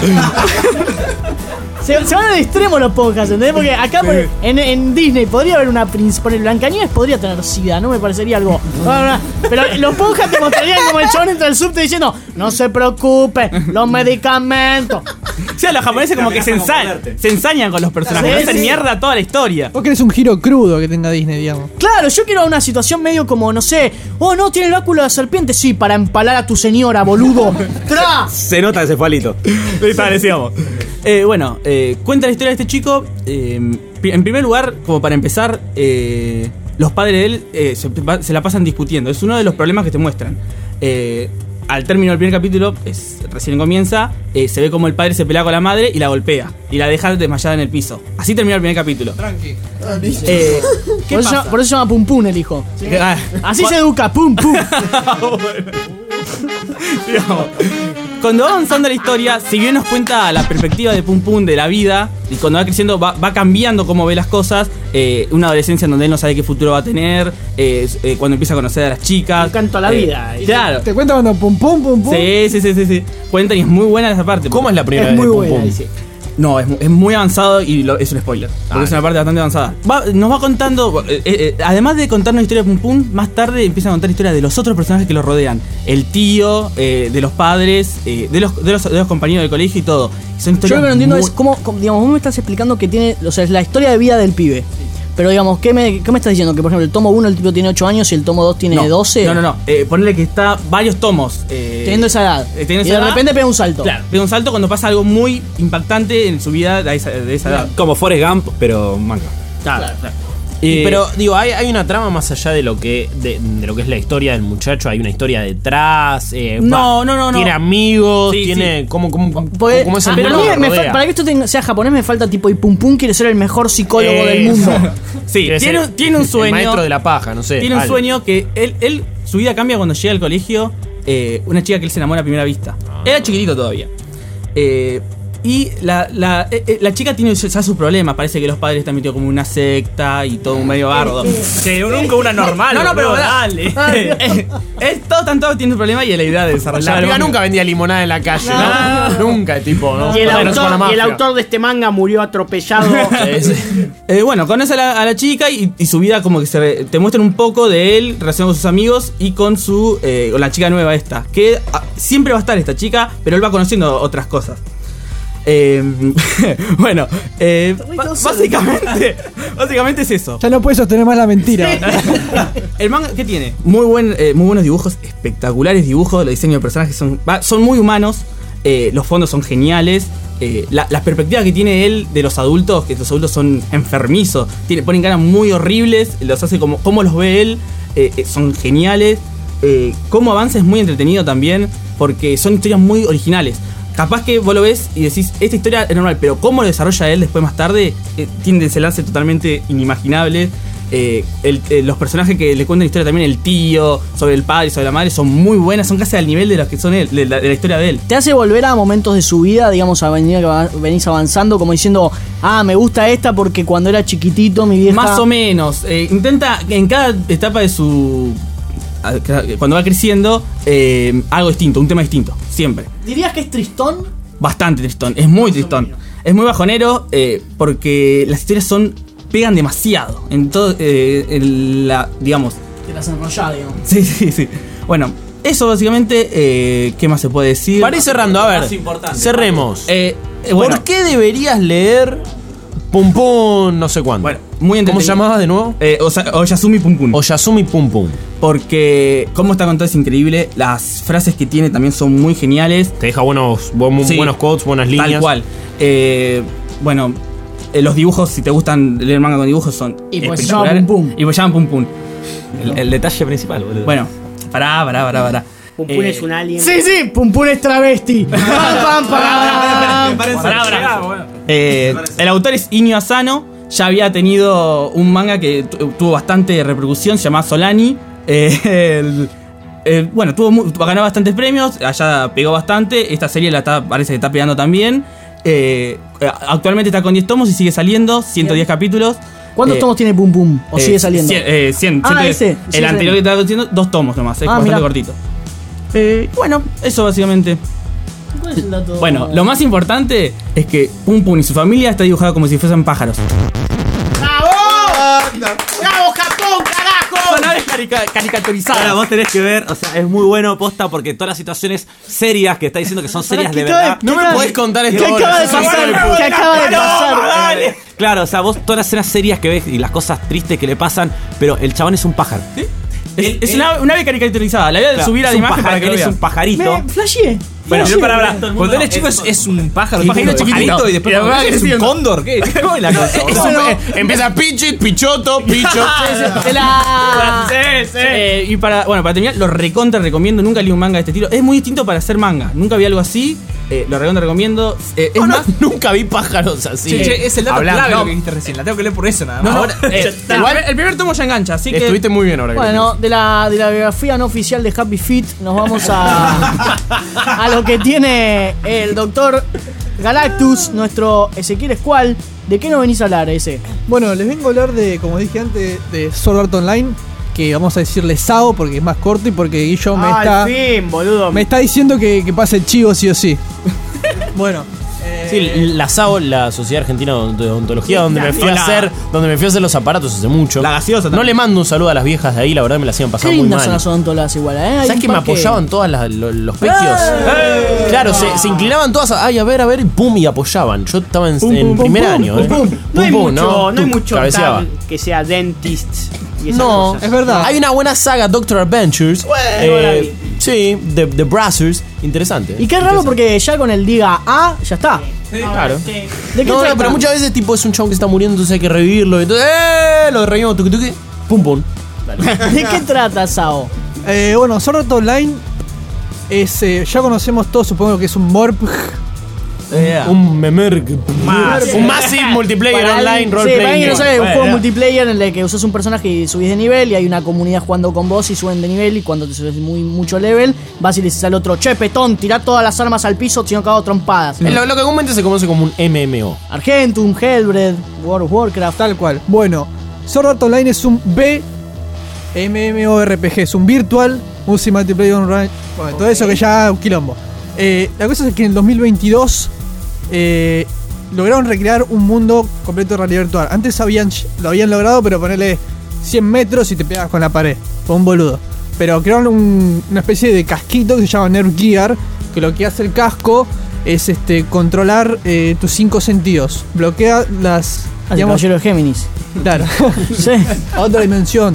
Se, se van al extremo los ponjas, ¿entendés? Porque acá por- en, en Disney podría haber una princesa. Por el Blancanieves podría tener sida, no me parecería algo. No, no, pero los ponjas te mostrarían como el chabón entra al subte diciendo: no se preocupe, los medicamentos. o sea, los japoneses como que se, ensa- se ensañan con los personajes, Sí, no hacen sí. mierda toda la historia. Vos querés un giro crudo que tenga Disney, digamos. Claro, yo quiero una situación medio como, no sé, oh no, tiene el báculo de serpiente, sí, para empalar a tu señora, boludo. ¡Tra! Se nota que se fue Alito. Listo, decíamos. Eh, bueno, eh, cuenta la historia de este chico. eh, pri- en primer lugar, como para empezar, eh, los padres de él eh, se, pa- se la pasan discutiendo. Es uno de los problemas que te muestran. Eh, al término del primer capítulo, es, recién comienza, eh, se ve como el padre se pelea con la madre y la golpea. Y la deja desmayada en el piso. Así termina el primer capítulo. Tranqui. Eh, ¿Qué Por eso, pasa? por eso se llama Pum Pum el hijo. Ah, Así se educa, Pum Pum. digamos, cuando va avanzando la historia, si bien nos cuenta la perspectiva de Pum Pum de la vida, y cuando va creciendo va, va cambiando cómo ve las cosas, eh, una adolescencia en donde él no sabe qué futuro va a tener, eh, eh, cuando empieza a conocer a las chicas. Un canto a la eh, vida. Claro. Te cuenta cuando pum pum pum pum. Sí, sí, sí, sí, sí. Cuentan y es muy buena esa parte. ¿Cómo es la primera Es vez muy de Pum buena, Pum? dice. No, es, mu- es muy avanzado y lo- es un spoiler. Porque Ah, es una parte bastante avanzada. Va- nos va contando, eh, eh, además de contarnos la historia de Pum Pum, más tarde empieza a contar la historia de los otros personajes que lo rodean. El tío, eh, de los padres, eh, de, los, de, los, de los compañeros del colegio y todo. Y son Yo historias lo que no entiendo muy- es cómo, cómo- digamos, vos me estás explicando que tiene, o sea, es la historia de vida del pibe. Pero digamos, ¿qué me, qué me estás diciendo? Que por ejemplo el tomo uno el tipo tiene ocho años y el tomo dos tiene no, doce. No, no, no. Eh, ponerle que está varios tomos. eh, Teniendo esa edad. eh, teniendo y esa de edad. repente pega un salto. Claro, pega un salto cuando pasa algo muy impactante en su vida de esa, de esa edad. Como Forrest Gump, pero manga. Claro, claro. Y, Eh, pero digo, hay, hay una trama más allá de lo que de, de lo que es la historia del muchacho, hay una historia detrás. eh, No, va- no, no, no. Tiene amigos, Sí, tiene. sí. ¿Cómo, cómo, cómo, Porque- cómo es el ah, pero a mundo mí que me rodea? fal- para que esto tenga- sea japonés me falta tipo y Pum Pum quiere ser el mejor psicólogo Eh, del mundo. Sí, Quiere tiene, ser tiene un el sueño. maestro de la paja, no sé. Tiene un Ale. sueño que él, él, su vida cambia cuando llega al colegio. eh, una chica que él se enamora a primera vista. Era chiquitito todavía. Eh, y la, la, eh, eh, la chica tiene ya sus problemas. Parece que los padres están metidos como una secta y todo un medio bardo. Que nunca una normal. No, no, pero boludo, dale. es, todo tanto tiene un problema y es la idea de desarrollar. La piba algo. nunca vendía limonada en la calle, ¿no? Nunca, tipo, ¿no? Y el, Bueno, es con la autor, y el mafia. autor de este manga murió atropellado. Eh, bueno, conoce a la, a la chica y, y su vida como que se re- te muestran un poco de él relacionado con sus amigos y con su eh, con la chica nueva esta. Que ah, siempre va a estar esta chica, pero él va conociendo otras cosas. Eh, bueno, eh, ba- básicamente, básicamente es eso. Ya no puedes sostener más la mentira. El manga, ¿qué tiene? Muy, buen, eh, muy buenos dibujos, espectaculares dibujos, los diseños de personajes son, va, son muy humanos, eh, los fondos son geniales, eh, la, la perspectiva que tiene él de los adultos, que los adultos son enfermizos, tiene, ponen caras muy horribles, los hace como, como los ve él, eh, eh, son geniales, eh, cómo avanza es muy entretenido también, porque son historias muy originales. Capaz que vos lo ves y decís, esta historia es normal, pero cómo lo desarrolla él después más tarde, eh, tiene desenlace totalmente inimaginable. Eh, el, eh, los personajes que le cuentan la historia también, el tío, sobre el padre y sobre la madre, son muy buenas, son casi al nivel de los que son él, de la, de la historia de él. ¿Te hace volver a momentos de su vida, digamos, a medida que va- venís avanzando, como diciendo, ah, me gusta esta porque cuando era chiquitito mi vieja... Más o menos. Eh, intenta en cada etapa de su... Cuando va creciendo, eh, algo distinto, un tema distinto, siempre. ¿Dirías que es tristón? Bastante tristón, es muy tristón. Es muy bajonero eh, porque las historias son pegan demasiado en todo, eh, en la, digamos. Te las enrollás, digamos. Sí, sí, sí. Bueno, eso básicamente, eh, ¿qué más se puede decir? Para ir cerrando, a ver, Más importante. cerremos. Eh, eh, bueno. ¿Por qué deberías leer Pum Pum no sé cuándo? Bueno, muy entretenido. ¿Cómo se llamaba de nuevo? Eh, o sea, Oyasumi Pum Pum. Oyasumi Pum Pum. Porque cómo está contado es increíble. Las frases que tiene también son muy geniales. Te deja buenos, bu- Sí, buenos quotes, buenas líneas. Tal cual. Eh, bueno, eh, los dibujos, si te gustan leer manga con dibujos, son Y pues se espectaculares. llama Pum Pum. Y pues se llaman Pum Pum. El, el detalle principal, boludo. Bueno, pará, pará, pará, pará. Pum Pum Eh, es un alien. Sí, sí, Pum Pum es travesti. Pam, pam, pam. Pará, pará. Eh, el autor es Inio Asano. Ya había tenido un manga que tu- tuvo bastante repercusión, se llama Solani. Eh, el- eh, bueno, tuvo mu- ganó bastantes premios, allá pegó bastante. Esta serie la está, parece que está pegando también. Eh, eh, actualmente está con diez tomos y sigue saliendo, ciento diez capítulos. ¿Cuántos Eh, tomos tiene Pum Pum? ¿O eh, sigue saliendo? cien, eh, cien, Ah, ciento diez. ese, sigue El anterior que saliendo. estaba diciendo, dos tomos nomás, es Ah, bastante mirá. cortito. Eh, bueno, eso básicamente. ¿Cuál es el dato? Bueno, lo más importante es que Pum Pum y su familia está dibujado como si fuesen pájaros. ¡Bravo! ¡Bravo, Japón, carajo! Son aves carica- caricaturizadas. Ahora vos tenés que ver, o sea, es muy bueno posta porque todas las situaciones serias que está diciendo que son serias de ¿qué acaba de- verdad. No me podés contar ¿Qué acaba de pasar? ¿Qué acaba de pasar? Claro, o sea, vos todas las escenas serias que ves y las cosas tristes que le pasan, pero el chabón es un pájaro. Es, es una, ave- una ave caricaturizada. La voy a Claro, subir a es la un imagen para pajar- que lo él es vean. un pajarito. Me flasheé. Bueno, Flasheé. para, para. Cuando eres chico es, es un pájaro, Un pajarito pájaro chiquitito chiquitito, y después y cuando va creces es un creciendo. cóndor. ¿Qué? ¿Cómo es la cosa? Es un- eh, empieza Pichit, Pichoto, Picho. De la... Sí, sí. Eh, y para, bueno, para terminar, lo recontra recomiendo. Nunca leí un manga de este estilo. Es muy distinto para hacer manga. Nunca vi algo así. Eh, lo recontra recomiendo. Eh, es No, no, más. nunca vi pájaros así. Che, che, es el dato Hablando, clave no. lo que dijiste recién. La tengo que leer por eso nada No, más. no, Ahora, eh, ya el, está. primer- el primer tomo ya engancha, así que. Estuviste muy bien ahora que Bueno, de la, de la biografía no oficial de Happy Feet nos vamos a, a lo que tiene el doctor Galactus, nuestro Ezequiel Escual. ¿De qué nos venís a hablar, ese? Bueno, les vengo a hablar de, como dije antes, de Sword Art Online, que vamos a decirle Sao porque es más corto y porque Guillo me Ah, está, al fin, boludo. me está diciendo que, que pase el chivo sí o sí. Bueno, eh, Sí, la S A O, la Sociedad Argentina de Odontología, donde me fui a la- hacer, donde me fui a hacer los aparatos hace mucho. La gaseosa No también. le mando un saludo a las viejas de ahí, la verdad me la hacían Qué pasar muy lindas son mal. las odontolas igual, ¿eh? Hay ¿Sabes un que me par apoyaban todas las, lo- los pecios? ¡Eh! Claro, se, se inclinaban todas a, ay, a ver, a ver, y pum, y apoyaban. Yo estaba en, Pum, en pum, primer pum, año, pum, ¿eh? pum. No hay Pum, pum, mucho, no hay Tuc, mucho cabeceaba. tal que sea dentist y esas No, cosas. es verdad. Hay una buena saga, Doctor Adventures. Bueno, la vi. sí, de The Brazzers. Interesante. Y qué raro porque ya con el diga A, ya está. Claro. ¿De qué No, no, trata? pero muchas veces tipo es un chavo que está muriendo, entonces hay que revivirlo. Entonces, ¡eh! Lo revivimos, tuki tuki. Pum pum. ¿De qué trata, Sao? eh, bueno, Sword Art Online es, eh, ya conocemos todos, supongo que es un morp. Un memer. Un Massive Multiplayer Para Online alguien- Role sí, para Playing alguien que no Game. sabe, un Bueno, juego ya. multiplayer en el que usas un personaje y subís de nivel y hay una comunidad jugando con vos y suben de nivel y cuando te subes muy mucho level vas y le dices al otro, che, petón, tirá todas las armas al piso, si no cago trompadas. Es Lo, lo que comúnmente se conoce como un M M O. Argentum, Hellbred, World of Warcraft. Tal cual. Bueno, Sword Art Online es un B MMORPG, es un virtual Multi Multiplayer Online. Bueno, todo eso que ya un quilombo. Eh, la cosa es que en el dos mil veintidós eh, lograron recrear un mundo completo de realidad virtual. Antes habían, lo habían logrado, pero ponerle cien metros y te pegas con la pared. Fue un boludo. Pero crearon un- una especie de casquito que se llama Nerf Gear, que lo que hace el casco es este controlar eh, tus cinco sentidos. Bloquea las. Ah, el caballero de Géminis. Claro. Sí. A otra dimensión.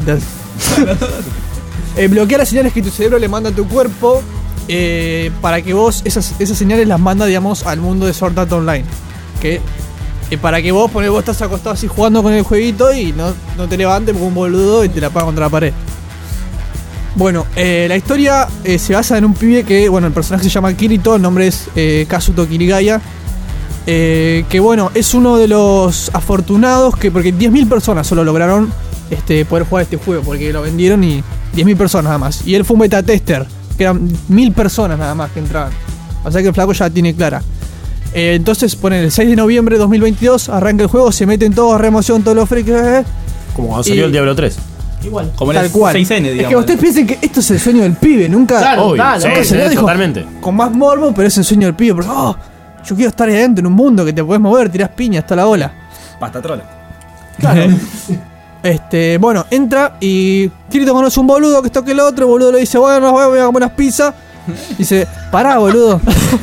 eh, bloquea las señales que tu cerebro le manda a tu cuerpo. Eh, para que vos esas, esas señales las manda, digamos, al mundo de Sword Art Online. Que eh, para que vos, ponés, vos estás acostado así jugando con el jueguito y no, no te levantes como un boludo y te la pagas contra la pared. Bueno, eh, la historia eh, se basa en un pibe que, bueno, el personaje se llama Kirito, el nombre es eh, Kazuto Kirigaya. Eh, que bueno, es uno de los afortunados que, porque diez mil personas solo lograron este, poder jugar este juego, porque lo vendieron y diez mil personas nada más. Y él fue un beta tester, que eran mil personas nada más que entraban. O sea que el flaco ya tiene clara. Eh, entonces ponen el seis de noviembre de dos mil veintidós, arranca el juego, se meten todos, remoción, todos los freaks. Eh, Como cuando salió y- el Diablo tres. Igual. Como Tal el cual. seis ene, Es digamos. que ustedes piensen que esto es el sueño del pibe, nunca. Claro, Obvio, claro. sí, nunca sí, se le dijo totalmente. con más morbo, pero es el sueño del pibe. Pero, oh, yo quiero estar ahí adentro en un mundo que te podés mover, tirás piña hasta la ola. Pasta trola. Claro. Este, bueno, entra y Kirito conoce un boludo que esto que el otro, el boludo le dice, bueno, voy a voy a comer unas pizzas. Dice, pará, boludo.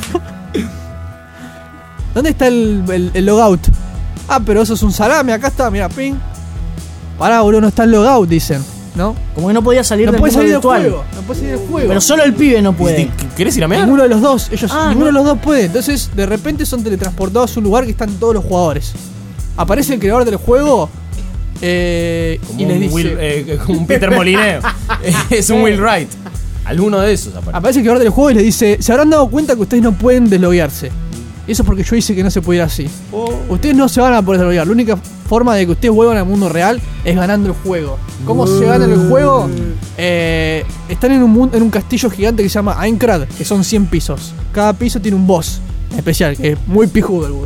¿Dónde está el, el, el logout? Ah, pero eso es un salame, acá está, mira, ping. Pará, boludo, no está el logout, dicen, ¿no? Como que no podía salir No del puede mundo salir del virtual. juego, no puede salir del juego. Pero solo el pibe no puede. ¿Querés ir a mear? Ninguno de los dos, ellos, Ah, ninguno no. de los dos puede. Entonces, de repente son teletransportados a un lugar que están todos los jugadores. Aparece el creador del juego eh, Como y un, les dice. Will, eh, como un Peter Molineo. Es un Will Wright. Alguno de esos aparece. Aparece el creador del juego y les dice: se habrán dado cuenta que ustedes no pueden desloguearse. Y eso es porque yo hice que no se pudiera así. Ustedes no se van a poder desloguear. La única forma de que ustedes vuelvan al mundo real es ganando el juego. ¿Cómo se gana el juego? Eh, están en un, mun- en un castillo gigante que se llama Aincrad, que son cien pisos. Cada piso tiene un boss especial, que es muy pijudo el boss.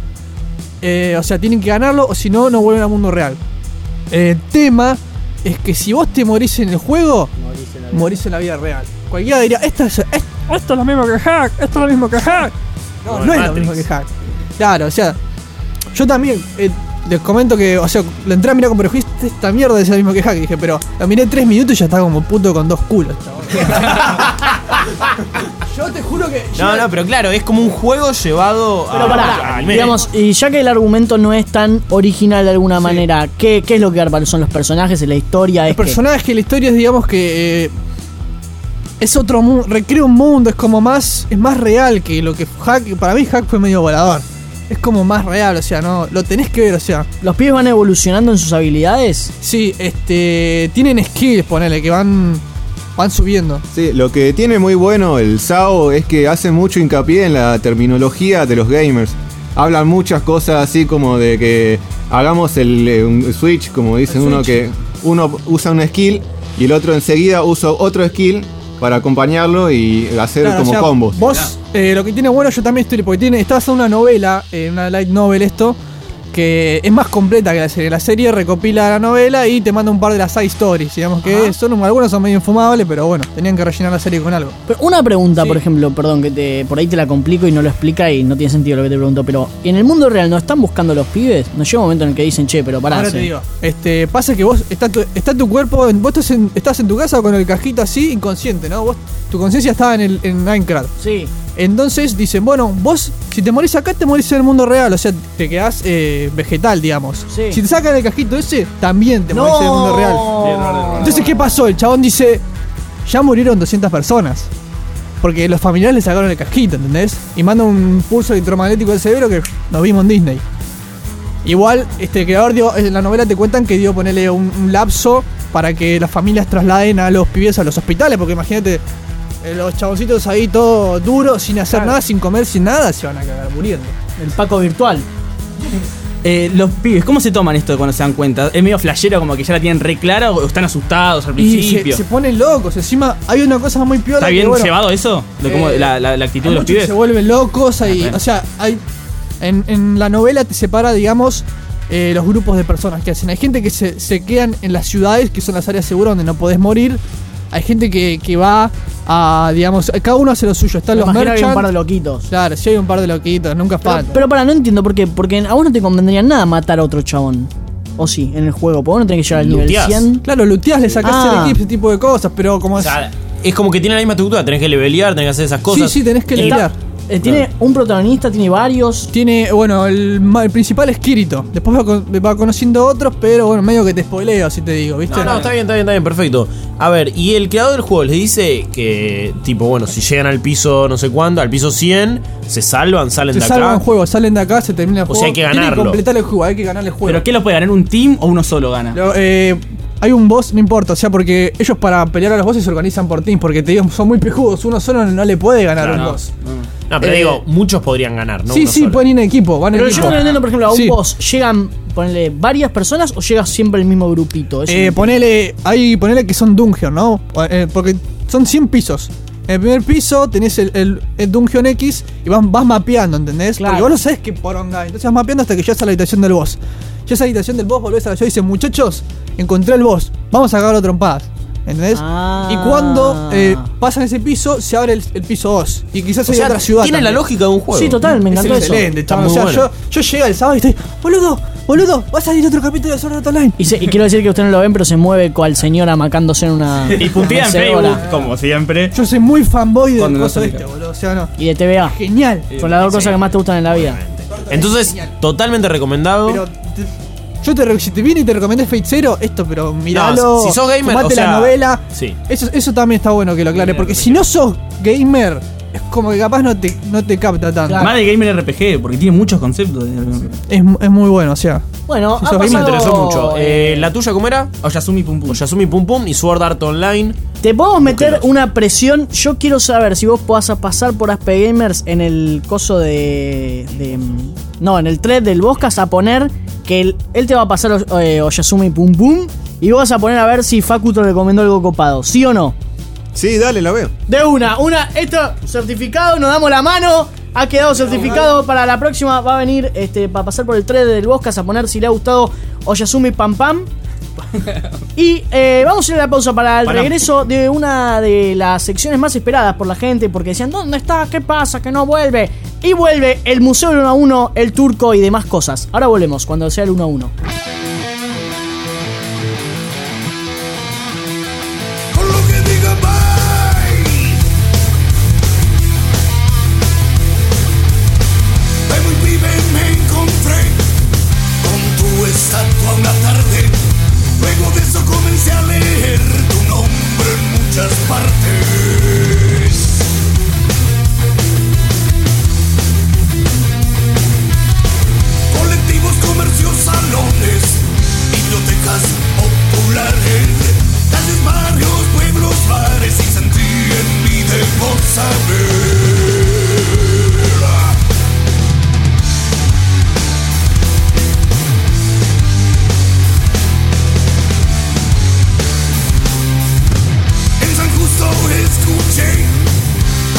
Eh, o sea, tienen que ganarlo o si no, no vuelven al mundo real. El tema es que si vos te morís en el juego, morís en la vida real. Cualquiera diría, esto es, es- esto es lo mismo que Hack, esto es lo mismo que Hack. No, No, no es Matrix. lo mismo que Hack. Claro, o sea, yo también eh, les comento que, o sea, lo entré a mirar con prejuicio, esta mierda es lo mismo que Hack. Y dije, pero lo miré tres minutos y ya estaba como puto con dos culos, chabón. Yo te juro que. No, no, pero claro, es como un juego llevado Pero a, pará, al anime. digamos, y ya que el argumento no es tan original de alguna manera, ¿qué, ¿qué es lo que arpa? ¿Son los personajes, la historia? El Es que- personaje que la historia es, digamos que eh, es otro mundo, recrea un mundo, es como más, es más real que lo que Hack. Para mí Hack fue medio volador. Es como más real, o sea, no, lo tenés que ver, o sea. ¿Los pibes van evolucionando en sus habilidades? Sí, este, tienen skills, ponele, que van, van subiendo. Sí, lo que tiene muy bueno el S A O es que hace mucho hincapié en la terminología de los gamers. Hablan muchas cosas así como de que hagamos el, eh, un switch, como dicen El uno, switch. que uno usa una skill y el otro enseguida usa otro skill para acompañarlo y hacer Claro, como o sea, combos. Vos, eh, lo que tiene bueno, yo también estoy, porque tiene, está basado en una novela, en una light novel esto, que es más completa que la serie. La serie recopila la novela y te manda un par de las side stories, digamos que son, algunas son medio infumables, pero bueno, tenían que rellenar la serie con algo. Pero una pregunta, por ejemplo, perdón, que te, por ahí te la complico y no lo explica y no tiene sentido lo que te pregunto, pero ¿en el mundo real no están buscando los pibes? ¿No llega un momento en el que dicen, che, pero pará? Ahora sí. te digo, este, pasa que vos, está tu, está tu cuerpo, vos estás en, estás en tu casa con el cajito así, inconsciente, ¿no? Vos, tu conciencia estaba en el en Minecraft. Sí. Entonces dicen, bueno, vos, si te morís acá, te morís en el mundo real, o sea, te quedás eh, vegetal, digamos. Sí. Si te sacan el cajito ese, también te morís en el mundo real. Entonces, ¿qué pasó? El chabón dice, ya murieron doscientas personas. Porque los familiares le sacaron el casquito, ¿entendés? Y manda un pulso electromagnético al cerebro que nos vimos en Disney. Igual, este creador dio, en la novela te cuentan que dio ponerle un, un lapso para que las familias trasladen a los pibes a los hospitales, porque imagínate, eh, los chaboncitos ahí todo duro, sin hacer nada, sin comer, sin nada, se van a cagar muriendo. El Paco virtual. Eh, los pibes, ¿cómo se toman esto cuando se dan cuenta? ¿Es medio flashero como que ya la tienen re clara o están asustados al Y principio? se, se ponen locos, encima hay una cosa muy piola. ¿Está que, bien bueno, llevado eso? De cómo, eh, la, la- la actitud hay de los muchos que pibes. se vuelven locos, hay, Ah, o sea, hay en, en la novela te separa, digamos, eh, los grupos de personas que hacen. Hay gente que se, se quedan en las ciudades, que son las áreas seguras donde no podés morir. Hay gente que, que va a, digamos, cada uno hace lo suyo. Están Me los imagino que hay un merchants. par de loquitos. Claro, sí hay un par de loquitos, nunca Pero, falta. pero para, no entiendo por qué. Porque a vos no te convendría nada matar a otro chabón. O sí, en el juego. Porque vos no tenés que llegar al nivel Luteás. cien. Claro, luteás, le sacás Ah. el equipo, ese tipo de cosas, pero como O es. sea, es como que tiene la misma estructura, tenés que levelear, tenés que hacer esas cosas. Sí, sí, tenés que Y- levelear. eh, ¿tiene Claro. un protagonista? ¿Tiene varios? Tiene, bueno, el, ma- el principal es Kirito. Después va, con- va conociendo otros, pero bueno, medio que te spoileo si te digo, ¿viste? No, no, está bien, está bien, está bien, perfecto. A ver, y el creador del juego les dice que, tipo, bueno, si llegan al piso no sé cuánto, al piso cien, se salvan, salen Se de salvan acá. el juego, salen de acá, se termina el O juego. sea, hay que Tienen ganarlo. completar el juego, hay que ganar el juego. ¿Pero qué lo puede ganar? ¿Un team o uno solo gana? Lo- eh, hay un boss, no importa, o sea, porque ellos para pelear a los bosses se organizan por teams, porque te digo, son muy pejudos, uno solo no le puede ganar a Claro, un no. boss. No, pero Eh, digo, muchos podrían ganar, ¿no? sí, Uno sí, solo. pueden ir en equipo, van en Pero yo equipo. no entiendo, por ejemplo, a un Sí. boss, ¿llegan, ponele, varias personas o llega siempre el mismo grupito? Eso Eh, no entiendo. ponele, hay, ponele que son dungeon, ¿no? Eh, porque son cien pisos. En el primer piso tenés el, el, el Dungeon X y vas, vas mapeando, ¿entendés? Claro. Porque vos no sabés qué poronga. Entonces vas mapeando hasta que llegas a la habitación del boss. Llegas a la habitación del boss, volvés a la llave y dices, muchachos, encontré el boss, vamos a cagarlo a trompadas. ¿Entendés? Ah. Y cuando eh, pasan ese piso, se abre el, el piso dos. Y quizás O hay sea, otra ciudad. tiene la también. lógica de un juego. Sí, total, me Es encantó eso. excelente, Está chabón. muy O sea, bueno. yo, yo llego el sábado y estoy, boludo, boludo, va a salir otro capítulo de Sword Art Online. Y, se- y quiero decir que usted no lo ven, pero se mueve cual señora amacándose en una. Y putea en mecedora. Facebook, como siempre. Yo soy muy fanboy del Cuando no coso se este, le- boludo. O sea, no. Y de T V A. Genial. Son las dos cosas que más te gustan en la vida. Entonces, totalmente recomendado. Pero te- yo te re- si te viene y te recomendé Fate Zero, esto, pero miralo. No, si sos gamer, fumate o sea, la novela. sí. Eso, eso también está bueno que lo aclare, porque si no sos gamer, es como que capaz no te, no te capta tanto. Más de Gamer R P G, porque tiene muchos conceptos. Es, mu- es muy bueno, o sea. Bueno, Si ha sos Me gamer, pasado- interesó mucho. Eh, ¿La tuya cómo era? Oyasumi Pum Pum. Oyasumi Pum Pum y Sword Art Online. Te podemos meter una presión. Yo quiero saber si vos podás pasar por Aspe Gamers en el coso de. de- no, en el thread del Boscas a poner que él, él te va a pasar eh, Oyasumi Pum Pum y vos vas a poner a ver si Facu te recomendó algo copado. ¿Sí o no? Sí, dale, la veo. De una, una, esto, certificado, nos damos la mano. Ha quedado certificado para la próxima. Va a venir este, para pasar por el thread del Boscas a poner si le ha gustado Oyasumi Pam Pam. Y eh, vamos a ir a la pausa para el Pará. regreso de una de las secciones más esperadas por la gente, porque decían, ¿dónde está? ¿Qué pasa? Que no vuelve. Y vuelve el Museo del uno a uno, el turco y demás cosas. Ahora volvemos cuando sea el uno a uno. Con lo que diga bye. De muy pibe me encontré con tu estatua una tarde. Luego de eso comencé a leer tu nombre en muchas partes. Colectivos, comercios, salones, bibliotecas populares, calles, barrios, pueblos, bares y sentí en mí debo saber. En San Justo escuché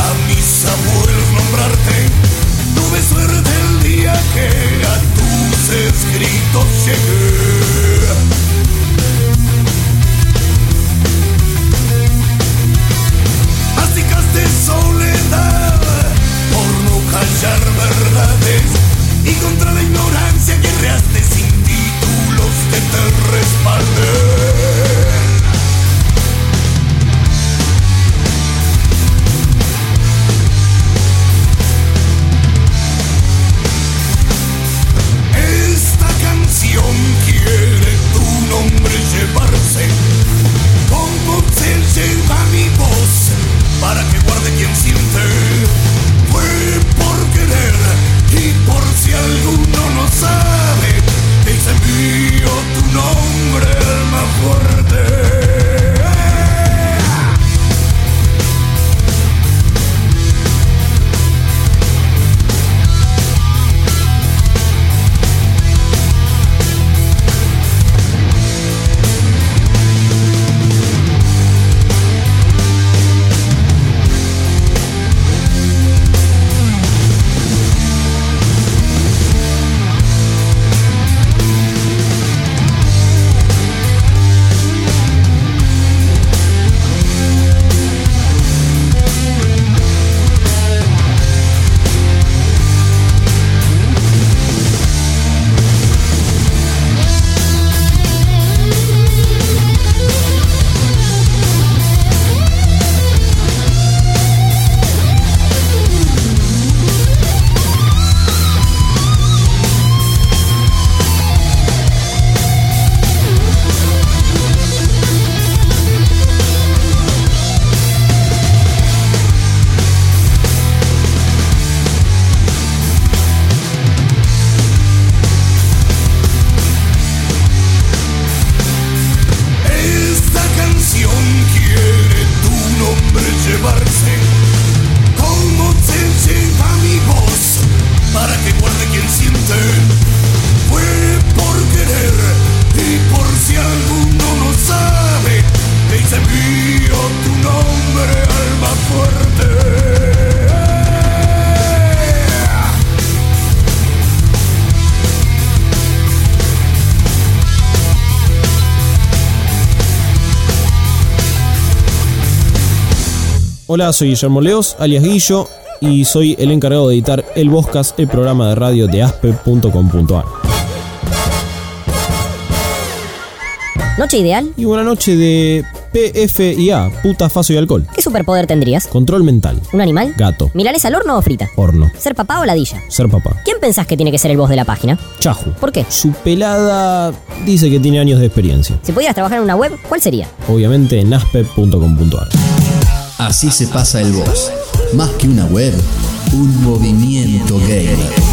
Hola, soy Guillermo Leos, alias Guillo, y soy el encargado de editar El Vozcast, el programa de radio de aspe punto com punto ar. ¿Noche ideal? Y una noche de P F I A, puta, faso y alcohol. ¿Qué superpoder tendrías? Control mental. ¿Un animal? Gato. ¿Milanesa al horno o frita? Horno. ¿Ser papá o ladilla? Ser papá. ¿Quién pensás que tiene que ser el voz de la página? Chaju. ¿Por qué? Su pelada dice que tiene años de experiencia. Si pudieras trabajar en una web, ¿cuál sería? Obviamente en aspe punto com punto ar. Así se pasa el voz. Más que una web, un movimiento gamer.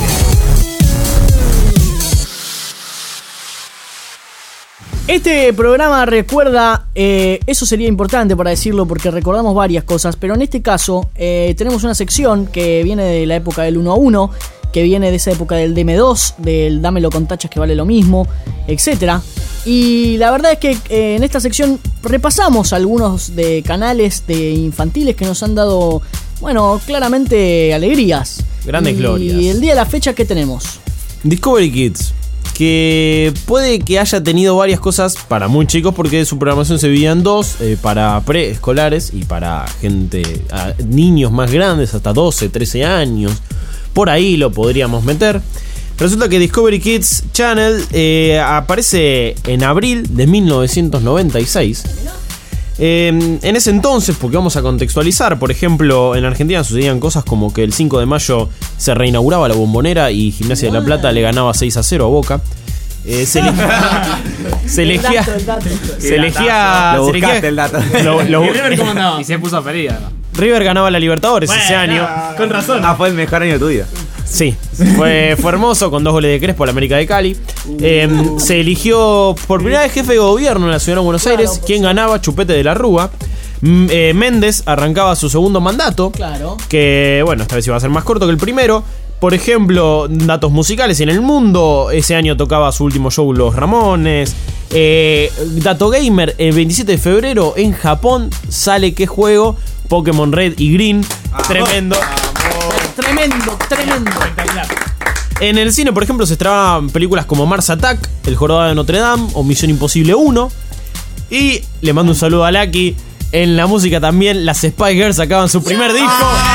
Este programa recuerda, eh, eso sería importante para decirlo porque recordamos varias cosas, pero en este caso eh, tenemos una sección que viene de la época del uno a uno, que viene de esa época del D M dos, del dámelo con tachas que vale lo mismo, etcétera. Y la verdad es que eh, en esta sección repasamos algunos de canales de infantiles que nos han dado, bueno, claramente alegrías. Grandes y, glorias. Y el día de la fecha, ¿qué tenemos? Discovery Kids, que puede que haya tenido varias cosas para muy chicos porque su programación se dividía en dos, eh, para preescolares y para gente, a niños más grandes, hasta doce, trece años. Por ahí lo podríamos meter. Resulta que Discovery Kids Channel eh, aparece en abril de mil novecientos noventa y seis. Eh, en ese entonces, porque vamos a contextualizar, por ejemplo, en Argentina sucedían cosas como que el cinco de mayo se reinauguraba la Bombonera y Gimnasia de la Plata le ganaba seis a cero a Boca. Eh, se elegía. Se elegía. Se elegía. Lo se buscaste elegía- el dato. lo- lo- ¿Y River cómo andaba? Y se puso a pedir. River ganaba la Libertadores ese año. Con razón. Ah, fue el mejor año de tu vida. Sí, fue, fue hermoso, con dos goles de Crespo a la América de Cali. Eh, se eligió por primera vez jefe de gobierno en la ciudad de Buenos Aires. Quien ganaba, Chupete de la Rúa. Mm, eh, Méndez arrancaba su segundo mandato. Claro. Que, bueno, esta vez iba a ser más corto que el primero. Por ejemplo, datos musicales en el mundo. Ese año tocaba su último show Los Ramones. Eh, dato gamer, el veintisiete de febrero en Japón sale ¿qué juego? Pokémon Red y Green. Tremendo. Tremendo, tremendo. En el cine, por ejemplo, se estrenaban películas como Mars Attack, El Jorobado de Notre Dame o Misión Imposible uno. Y le mando un saludo a Lucky. En la música también, las Spice Girls sacaban su primer disco.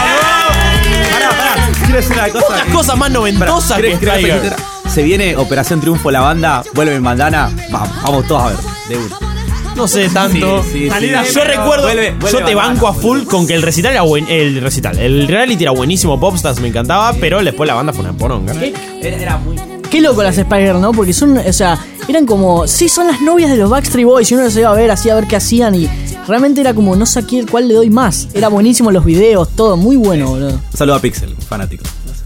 Quiero decir una cosa. Pocas cosas más noventosas que ¿Querés- querés Spice Girls. felicitar? Se viene Operación Triunfo, la banda, vuelve en bandana. Vamos, vamos todos a ver. De una. No sé tanto. Sí, sí, Salida, sí. yo recuerdo, Vuelve- vuelve yo te bandana. banco a full con que el recital era buen. El recital, el reality era buenísimo, Popstars me encantaba, pero después la banda fue una poronga. Era muy. Qué loco las Spider, ¿no? Porque son, o sea, eran como, sí, son las novias de los Backstreet Boys y uno se iba a ver así a ver qué hacían y realmente era como, no sé a quién, cuál le doy más. Era buenísimo los videos, todo, muy bueno, boludo. Un saludo a Pixel, fanático.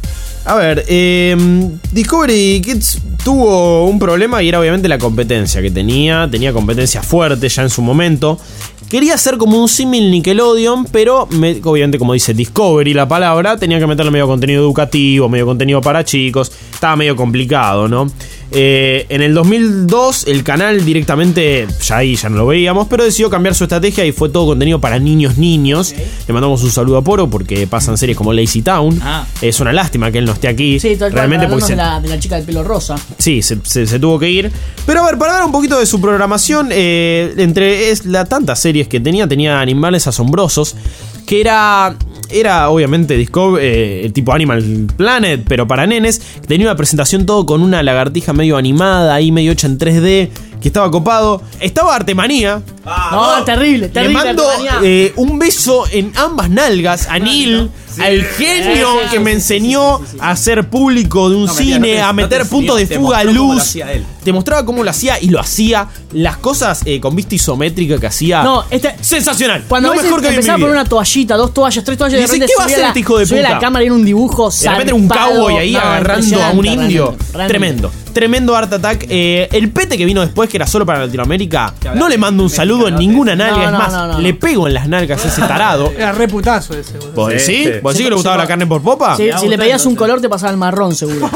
A ver, eh, Discovery Kids tuvo un problema y era obviamente la competencia que tenía. Tenía competencia fuerte ya en su momento. Quería ser como un símil Nickelodeon, pero me- obviamente, como dice Discovery la palabra, tenía que meterle medio contenido educativo, medio contenido para chicos. Estaba medio complicado, ¿no? Eh, en el dos mil dos el canal directamente, ya ahí ya no lo veíamos, pero decidió cambiar su estrategia y fue todo contenido para niños niños. Le mandamos un saludo a Poro porque pasan series como Lazy Town. Ah. Es una lástima que él no esté aquí. Sí, tal cual, realmente para porque hablarnos se, de la, de la chica del pelo rosa. sí, se, se- se tuvo que ir. Pero a ver, para hablar un poquito de su programación, eh, entre es, la tantas series que tenía, tenía Animales Asombrosos, que era... Era obviamente Discovery, eh, tipo Animal Planet, pero para nenes. Tenía una presentación todo con una lagartija medio animada, ahí medio hecha en tres D, que estaba copado. Estaba Artemanía. No, terrible, Le terrible. mando Artemanía. eh, un beso en ambas nalgas a Neil, al genio Sí, sí, que sí, me sí, enseñó a hacer público de un No, mentira, cine, no te- a no meter te puntos de enseñó, te fuga a mostró cómo lo luz. hacía él. Te mostraba cómo lo hacía y lo hacía. Las cosas eh, con vista isométrica que hacía. No, este, sensacional. Cuando lo a veces mejor que vi en mi empezaba por vida. una toallita, dos toallas, tres toallas, Y de dice, repente ¿qué va a subía hacer la- este hijo de subía puta? la cámara y era un dibujo De repente era un zarpado. cowboy ahí No, agarrando a un impresionante, indio. realmente, realmente. Tremendo. Tremendo Art Attack. Eh, el pete que vino después, que era solo para Latinoamérica, no le mando un saludo en ninguna nalga. No, es no, más, no, no, le no. pego en las nalgas a ese tarado. Era reputazo ese, boludo. ¿Vos Sí, decís? sí. ¿Vos decís que le gustaba la carne por popa? Sí, si le pedías un color te pasaba el marrón, seguro.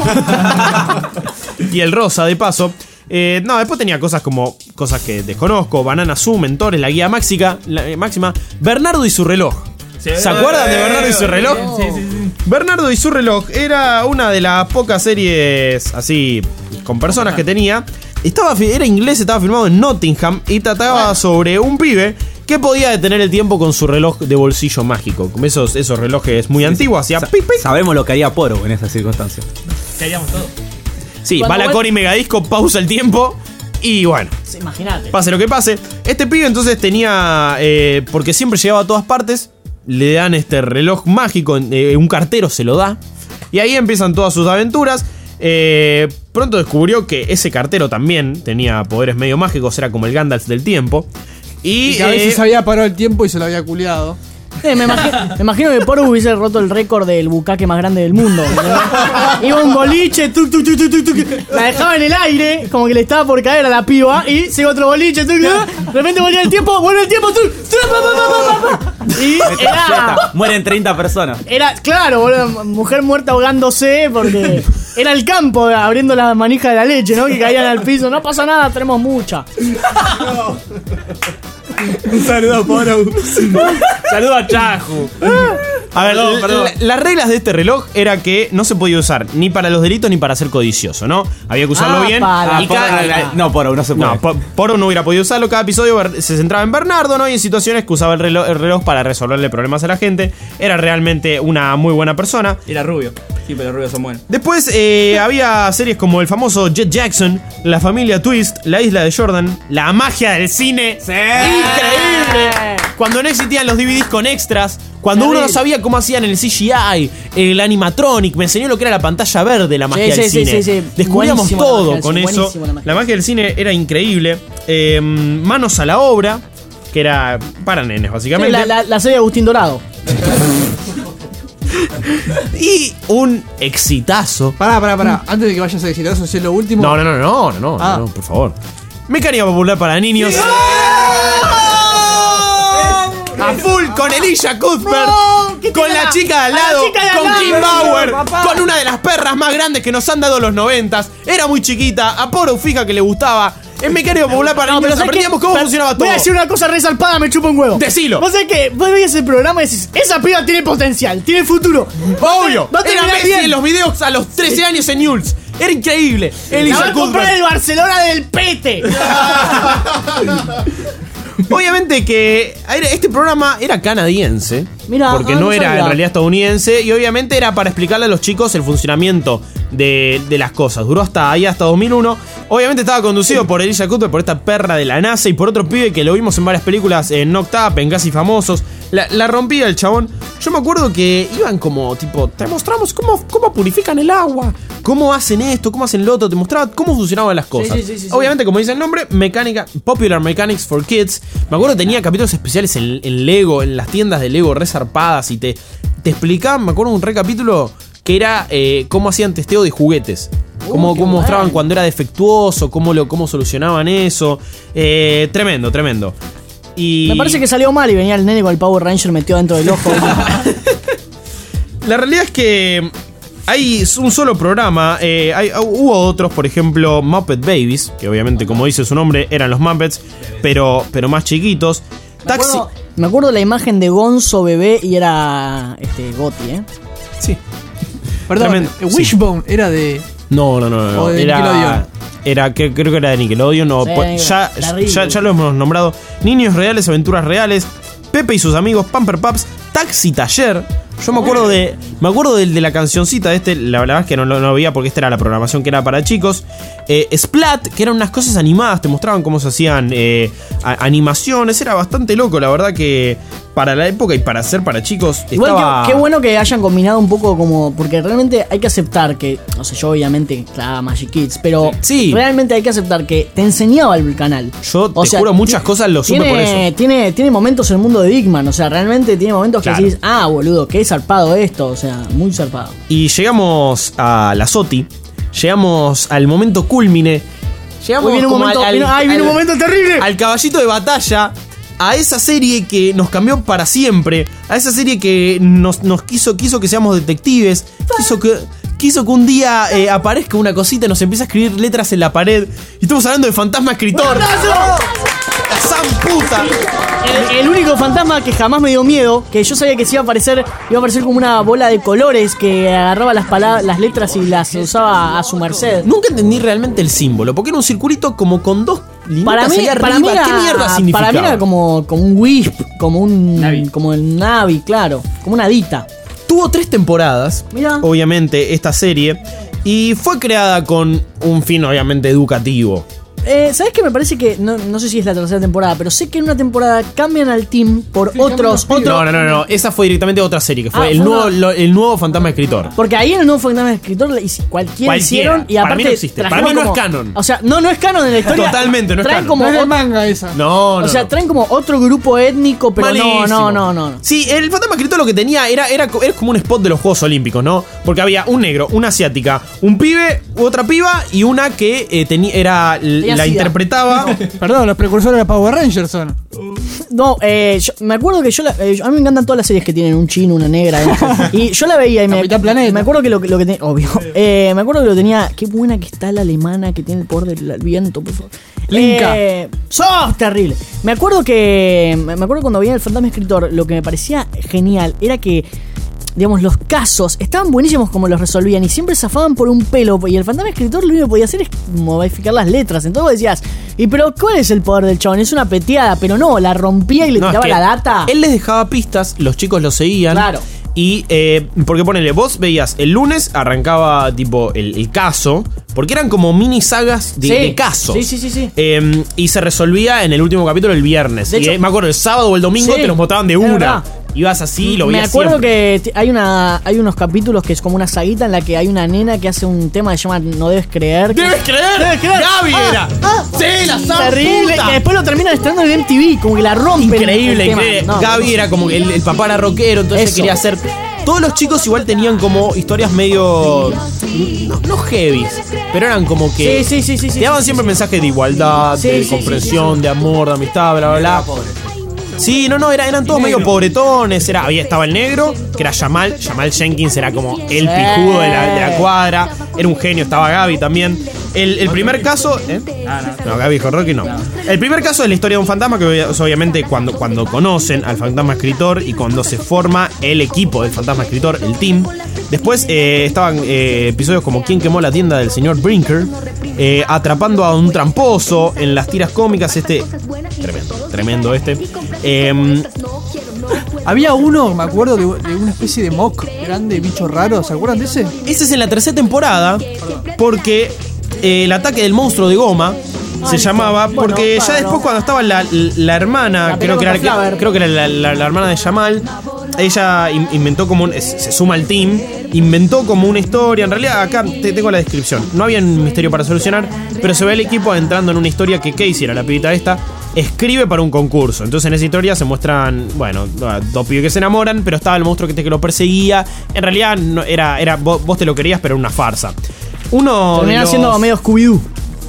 Y el rosa, de paso. Eh, no, después tenía cosas como cosas que desconozco. Banana Zoo, Mentores, la guía máxica, la, eh, máxima. Bernardo y su reloj. ¿Se acuerdan de Bernardo y su reloj? Sí, sí, sí. Bernardo y su reloj era una de las pocas series así con personas que tenía. Estaba, fi- era inglés, estaba filmado en Nottingham y trataba sobre un pibe que podía detener el tiempo con su reloj de bolsillo mágico. Como esos, esos relojes muy antiguos, hacía Sa- pip, pip. Sabemos lo que haría Poro en esas circunstancias. Que haríamos todo. Sí, Cuando va la vos- Cori Megadisco, pausa el tiempo y bueno. Sí, imagínate. Pase lo que pase. Este pibe entonces tenía. Eh, porque siempre llegaba a todas partes. Le dan este reloj mágico. eh, un cartero se lo da. Y ahí empiezan todas sus aventuras. Eh, pronto descubrió que ese cartero también tenía poderes medio mágicos. Era como el Gandalf del tiempo. Y, Y que a eh, veces había parado el tiempo y se lo había culiado. Eh, me, imagino, me imagino que Poro hubiese roto el récord del bucaque más grande del mundo. Iba un boliche, tuc, tuc, tuc, tuc, tuc, tuc, la dejaba en el aire, como que le estaba por caer a la piba, y se iba otro boliche, tuc, tuc, de repente volvía el tiempo, vuelve el tiempo, tuc, tuc, pa, pa, pa, pa, pa. Y era, Mueren treinta personas. era, claro, boludo, mujer muerta ahogándose porque era el campo abriendo la manija de la leche, ¿no? Que caían al piso, no pasa nada, tenemos mucha. Un saludo a Poro. Saludo a Chahu. A ver, Perdón, la- perdón. la- las reglas de este reloj era que no se podía usar ni para los delitos ni para ser codicioso, ¿no? Había que usarlo Ah, bien. para, y Poro, cada- eh, no, Poro, no se puede. No, Po- Poro no hubiera podido usarlo. Cada episodio Ber- se centraba en Bernardo, ¿no? Y en situaciones que usaba el reloj, el reloj para resolverle problemas a la gente. Era realmente una muy buena persona. Era rubio. Sí, pero los rubios son buenos. Después eh, había series como el famoso Jet Jackson, La Familia Twist, La Isla de Jordan, La Magia del Cine. ¡Increíble! Cuando no existían los D V Ds con extras, cuando uno no sabía cómo hacían el C G I, el animatronic, me enseñó lo que era la pantalla verde, la magia Sí, del sí, cine. sí, sí. Descubríamos Buenísimo la todo magia del con cine, eso. buenísimo la magia. La magia del cine era increíble. Eh, Manos a la obra, que era para nenes, Sí, básicamente. la, la, la serie de Agustín Dorado. Y un exitazo. Pará, pará, pará. Antes de que vayas a decir eso, si es lo último. No, no, no, no, no, no, Ah. no, por favor. Mecánica popular para niños. A full con Elijah Cuthbert, con la chica de al a la lado, chica de al con lado, Kim Bauer, papá. con una de las perras más grandes que nos han dado los noventas. Era muy chiquita, a Poro fija que le gustaba. Es mecánica popular para No, pero niños. ¿sabes Aprendíamos qué? cómo Pero funcionaba todo. Voy a decir una cosa resalpada, me chupa un huevo. Decilo. Vos sabés que vos veis el programa y decís, esa piba tiene potencial, tiene futuro. Obvio. Va a Era terminar Messi bien. en los videos a los trece años en News. Era increíble. La va Elijah a comprar Cuthbert. el Barcelona del Pete. Obviamente que era- este programa era canadiense. Mirá, porque ah, no no era sabía. en realidad estadounidense. Y obviamente era para explicarle a los chicos el funcionamiento de, de las cosas. Duró hasta ahí, hasta dos mil uno. Obviamente estaba conducido por Elijah Cuthbert, por esta perra de la NASA. Y por otro pibe que lo vimos en varias películas, en Knocked Up, en Casi Famosos. La, la rompía el chabón. Yo me acuerdo que iban como, tipo, te mostramos cómo, cómo purifican el agua. Cómo hacen esto, cómo hacen lo otro. Te mostraba cómo funcionaban las cosas. sí, sí, sí, sí. Obviamente, como dice el nombre, mecánica, Popular Mechanics for Kids. Me acuerdo que tenía capítulos especiales en, en Lego, en las tiendas de Lego resarpadas y te, te explicaban, me acuerdo un recapítulo que era eh, cómo hacían testeo de juguetes. Cómo, qué cómo mostraban bueno. cuando era defectuoso, cómo, lo, cómo solucionaban eso. Eh, tremendo, tremendo. Y Me parece que salió mal y venía el nene con el Power Ranger metido dentro del ojo. la realidad es que hay un solo programa. eh, hay- hubo otros, por ejemplo, Muppet Babies, que obviamente, como dice su nombre, eran los Muppets, pero, pero más chiquitos. Me Taxi. acuerdo, me acuerdo la imagen de Gonzo bebé y era este Gotti, ¿eh? Sí. Perdón, Tremendo, eh, sí. Wishbone era de. No, no, no, no. O de Era, Nickelodeon. era que creo que era de Nickelodeon. No, Sí, pues, ya, terrible. ya, ya lo hemos nombrado. Niños reales, aventuras reales. Pepe y sus amigos, Pamper Paps, Taxi Taller. Yo me acuerdo de. Me acuerdo del de la cancioncita de este. La verdad es que no lo no, veía porque esta era la programación que era para chicos. Eh, Splat, que eran unas cosas animadas. Te mostraban cómo se hacían eh, a- animaciones. Era bastante loco, la verdad que. Para la época y para ser para chicos. Igual estaba. que, qué bueno que hayan combinado un poco como. Porque realmente hay que aceptar que. No sé, yo obviamente, claro, Magic Kids, pero Sí. realmente hay que aceptar que te enseñaba el canal. Yo O te sea, juro, muchas cosas lo supe Tiene, por eso. tiene, tiene momentos en el mundo de Big Man, o sea, realmente tiene momentos que Claro. decís, ah, boludo, qué zarpado esto, o sea, muy zarpado. Y llegamos a la Soti. Llegamos al momento culmine. Llegamos Uy, viene un como momento- viene- ay, viene un momento terrible. Al caballito de batalla. A esa serie que nos cambió para siempre. A esa serie que nos, nos quiso, quiso que seamos detectives. Quiso que, quiso que un día eh, aparezca una cosita y nos empiece a escribir letras en la pared. Y estamos hablando de Fantasma Escritor. ¡La san puta! El, el único fantasma que jamás me dio miedo, que yo sabía que se iba a aparecer, iba a aparecer como una bola de colores que agarraba las palabras, las letras y las usaba a su merced. Nunca entendí realmente el símbolo, porque era un circulito como con dos, Para mí, allá para arriba, mí era, ¿qué mierda significaba? para mí era como, como un Wisp, como un como el Navi, claro, como una Dita. Tuvo tres temporadas, Mirá. obviamente, esta serie, y fue creada con un fin, obviamente, educativo. Eh, ¿Sabes qué? Me parece que, no, no sé si es la tercera temporada, pero sé que en una temporada cambian al team por otros, otros. No, no, no, no, esa fue directamente otra serie, que fue, Ah, el, fue nuevo, una- lo- el nuevo Fantasma Escritor. Porque ahí en el nuevo Fantasma de Escritor le hici- cualquiera, Cualquiera. hicieron y Para aparte mí no existe. Para trajeron mí no es como- canon. O sea, no, no es canon en la historia. Totalmente, no es traen canon. Como No es de ot- manga esa. No, no. O sea, no. traen como otro grupo étnico, pero Malísimo. no, no, no, no. Sí, el Fantasma Escritor lo que tenía era, era, co- era como un spot de los Juegos Olímpicos, ¿no? Porque había un negro, una asiática, un pibe, otra piba y una que eh, tenía, era, l- Tenía la sida. interpretaba. Perdón, los precursores de Power Rangers son. No, eh, yo- me acuerdo que yo, la- eh, a mí me encantan todas las series que tienen un chino, una negra. ¿eh? Y yo la veía y me, me acuerdo que lo, que- lo que tenía, obvio, eh, me acuerdo que lo tenía, qué buena que está la alemana que tiene el poder del del viento, por favor. Linka. Eh, sos terrible. Me acuerdo que, me me acuerdo cuando veía el Fantasma Escritor, lo que me parecía genial era que, digamos, los casos estaban buenísimos como los resolvían y siempre zafaban por un pelo. Y el Fantasma Escritor lo único que podía hacer es modificar las letras. Entonces vos decías, ¿y pero cuál es el poder del chabón? Es una peteada, pero no, la rompía y le No, es tiraba que la data. Él les dejaba pistas, los chicos lo seguían. Claro. Y, eh, porque ponele, vos veías, el lunes arrancaba tipo el, el caso, porque eran como mini sagas de, Sí. de casos. Sí, sí, sí, sí. Eh, y se resolvía en el último capítulo el viernes. De y hecho- eh, me acuerdo, el sábado o el domingo Sí, te los mostraban de es una. verdad. Ibas así y lo Me veías acuerdo siempre. que t- hay una hay unos capítulos que es como una saguita en la que hay una nena que hace un tema que se llama No debes creer. que- ¡Debes creer! ¡Debes creer! ¡Gaby Ah, era! ah, ¡Sí, la san terrible. puta! Que después lo terminan estrenando en M T V, como que la rompen. Increíble, el tema. increíble. No, Gaby no. era como que el, el papá era rockero, entonces Eso. quería hacer. Todos los chicos igual tenían como historias medio. No, no heavy, pero eran como que. Sí, sí, sí, sí, sí, Te daban sí, siempre sí. mensajes de igualdad, Sí, de sí, sí, comprensión, sí, sí. de amor, de amistad, bla, bla, bla. Sí, no, no, era- eran todos medio pobretones. Era, había, estaba el negro, que era Jamal. Jamal Jenkins era como el pijudo de la, de la cuadra. Era un genio, estaba Gaby también. El, el primer caso. ¿eh? No, Gaby dijo Rocky no. El primer caso es la historia de un fantasma, que es obviamente cuando, cuando conocen al fantasma escritor y cuando se forma el equipo del fantasma escritor, el team. Después eh, estaban eh, episodios como ¿Quién quemó la tienda del señor Brinker? Eh, atrapando a un tramposo en las tiras cómicas. Este. Tremendo, tremendo este. Eh, Había uno, me acuerdo, de, de una especie de mock grande, bicho raro. ¿Se acuerdan de ese? Ese es en la tercera temporada, porque eh, el ataque del monstruo de goma se llamaba, porque ya después cuando estaba la, la hermana, La creo que era, Penélope Flaver. creo que era la, la- la hermana de Jamal, ella in- inventó como un, es- se suma al team, inventó como una historia, en realidad acá te tengo la descripción, no había un misterio para solucionar, pero se ve el equipo entrando en una historia que Casey, era la pibita esta, escribe para un concurso. Entonces en esa historia se muestran, bueno, dos pibes que se enamoran, pero estaba el monstruo que, te, que lo perseguía. En realidad no, era, era vos, vos te lo querías, pero era una farsa. Uno de Termina los- siendo medio Scooby-Doo.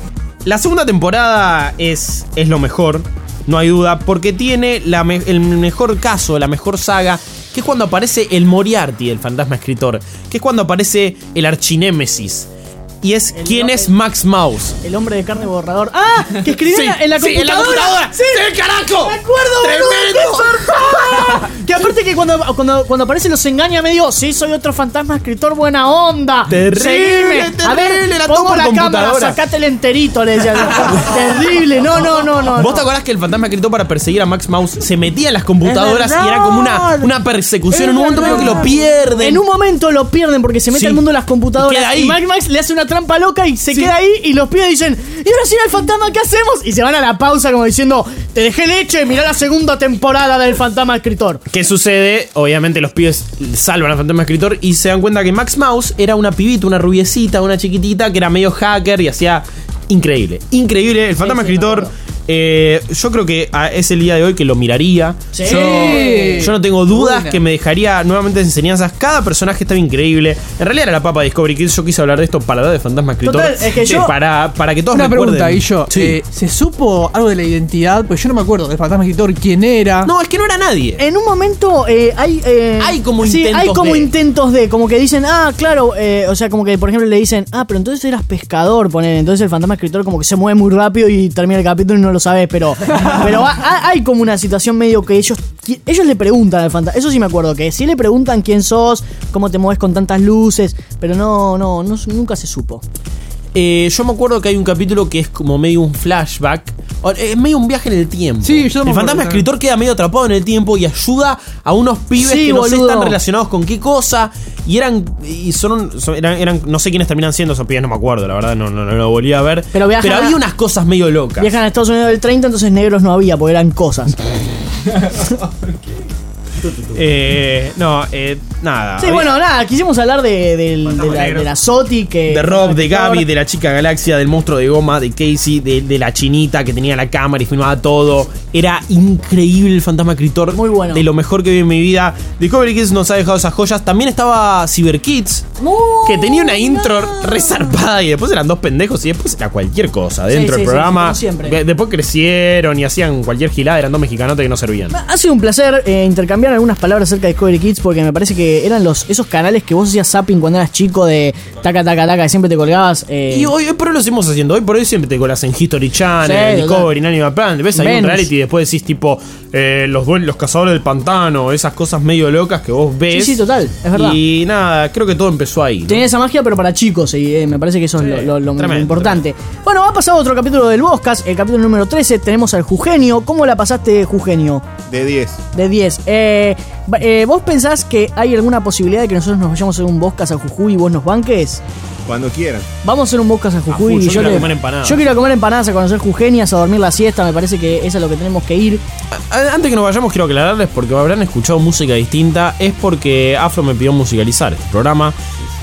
La segunda temporada es, es lo mejor, no hay duda, porque tiene la me- el mejor caso, la mejor saga, que es cuando aparece el Moriarty, el fantasma escritor, que es cuando aparece el archinémesis. Y es quién es Max Mouse. El hombre de carne borrador. ¡Ah! Que escribía Sí, en la sí, en la computadora. computadora. ¡Sí! ¡Sí, carajo! ¡Me acuerdo, boludo! ¡Qué zarpado! Que aparte que cuando, cuando, cuando aparece los engaña medio, sí, soy otro fantasma escritor buena onda. Terrible, Seguime. A ver, terrible, la pongo toma la por cámara, computadora. sacate el enterito, le decía. Terrible, no, no, no, no. ¿Vos no. te acordás que el fantasma escritor para perseguir a Max Mouse se metía en las computadoras Es y era como una, verdad. una persecución? Es En un momento medio que lo verdad. pierden. En un momento lo pierden porque se mete Sí. al mundo de las computadoras. Y queda ahí. Y Max Max le hace una trampa loca y se Sí. queda ahí. Y los pibes dicen: ¿y ahora sí era el fantasma? ¿Qué hacemos? Y se van a la pausa como diciendo: te dejé leche, mirá la segunda temporada del fantasma escritor. ¿Qué sucede? Obviamente los pibes salvan al fantasma escritor y se dan cuenta que Max Mouse era una pibita, una rubiecita, una chiquitita que era medio hacker y hacía increíble. Increíble. El fantasma Sí, sí, me escritor, eh, yo creo que ah, es el día de hoy que lo miraría. Sí. Yo, yo no tengo dudas Buena. que me dejaría nuevamente enseñanzas. Cada personaje estaba increíble. En realidad era la papa de Discovery Kids. Yo quise hablar de esto para hablar de fantasma escritor. Total, es que yo- para, para que todos Una recuerden. pregunta, y yo, Sí. eh, ¿se supo algo de la identidad? Pues yo no me acuerdo del fantasma escritor, quién era. No, es que no era nadie. En un momento eh, hay. eh, Hay como sí, intentos hay como de- intentos de. Como que dicen, ah, claro. eh, o sea, como que por ejemplo le dicen, ah, pero entonces eras pescador, poner. Entonces el fantasma escritor como que se mueve muy rápido y termina el capítulo y no lo sabes. Pero, pero ha- ha- hay como una situación medio que ellos. Ellos le preguntan al fantasma. Eso sí me acuerdo, que sí le preguntan quién sos, cómo te mueves con tantas luces. Pero no, no, no nunca se supo. Eh, yo me acuerdo que hay un capítulo que es como medio un flashback O- Es medio un viaje en el tiempo. Sí, yo me el fantasma acuerdo. escritor queda medio atrapado en el tiempo y ayuda a unos pibes Sí, que no sé boludo. están relacionados con qué cosa. Y eran. Y son, un- son- eran, eran- no sé quiénes terminan siendo esos pibes, no me acuerdo, la verdad, no, no, no lo volví a ver. Pero viajan había a- unas cosas medio locas. Viajan a Estados Unidos del treinta, entonces negros no había, porque eran cosas. Eh, no, eh, nada. Sí, bueno, nada, quisimos hablar de, del- de, la, de la Soti que... De Rob, de Gaby, de la chica galaxia, del monstruo de goma, de Casey, de, de la chinita que tenía la cámara y filmaba todo. Era increíble el fantasma escritor. Muy bueno. De lo mejor que vi en mi vida. Discovery Kids nos ha dejado esas joyas. También estaba Cyber Kids, que tenía una intro resarpada y después eran dos pendejos y después era cualquier cosa dentro Sí, del sí, sí, programa. como siempre. De- después crecieron y hacían cualquier gilada, eran dos mexicanotes que no servían. Ha sido un placer eh, intercambiar algunas palabras acerca de Discovery Kids porque me parece que eran los esos canales que vos hacías zapping cuando eras chico de taca taca taca, que siempre te colgabas. eh, Y hoy, hoy por hoy lo seguimos haciendo. Hoy por hoy siempre te colas en History Channel, Sí, Discovery, en Animal Planet. Ves ahí un Venus. reality y después decís tipo eh, los, duel- los cazadores del pantano, esas cosas medio locas que vos ves. Sí, sí, total, es verdad. Y nada, creo que todo empezó ahí. ¿no? Tenía esa magia, pero para chicos, y eh, me parece que eso es lo, lo- lo- lo tremendo, importante. Bueno, ha pasado otro capítulo del Boscas, el capítulo número trece. Tenemos al Jugenio. ¿Cómo la pasaste, Jugenio? De diez. De diez. Eh, ba- eh, ¿Vos pensás que hay alguna posibilidad de que nosotros nos vayamos a hacer un Boscas a Jujuy y vos nos banques? Cuando quieran. Vamos a hacer un Boscas a Jujuy. full, y yo quiero le- comer empanadas. Yo quiero comer empanadas, a conocer Jugenias, a dormir la siesta. Me parece que eso es lo que tenemos que ir. A- Antes que nos vayamos, quiero aclararles porque habrán escuchado música distinta. Es porque Afro me pidió musicalizar este programa.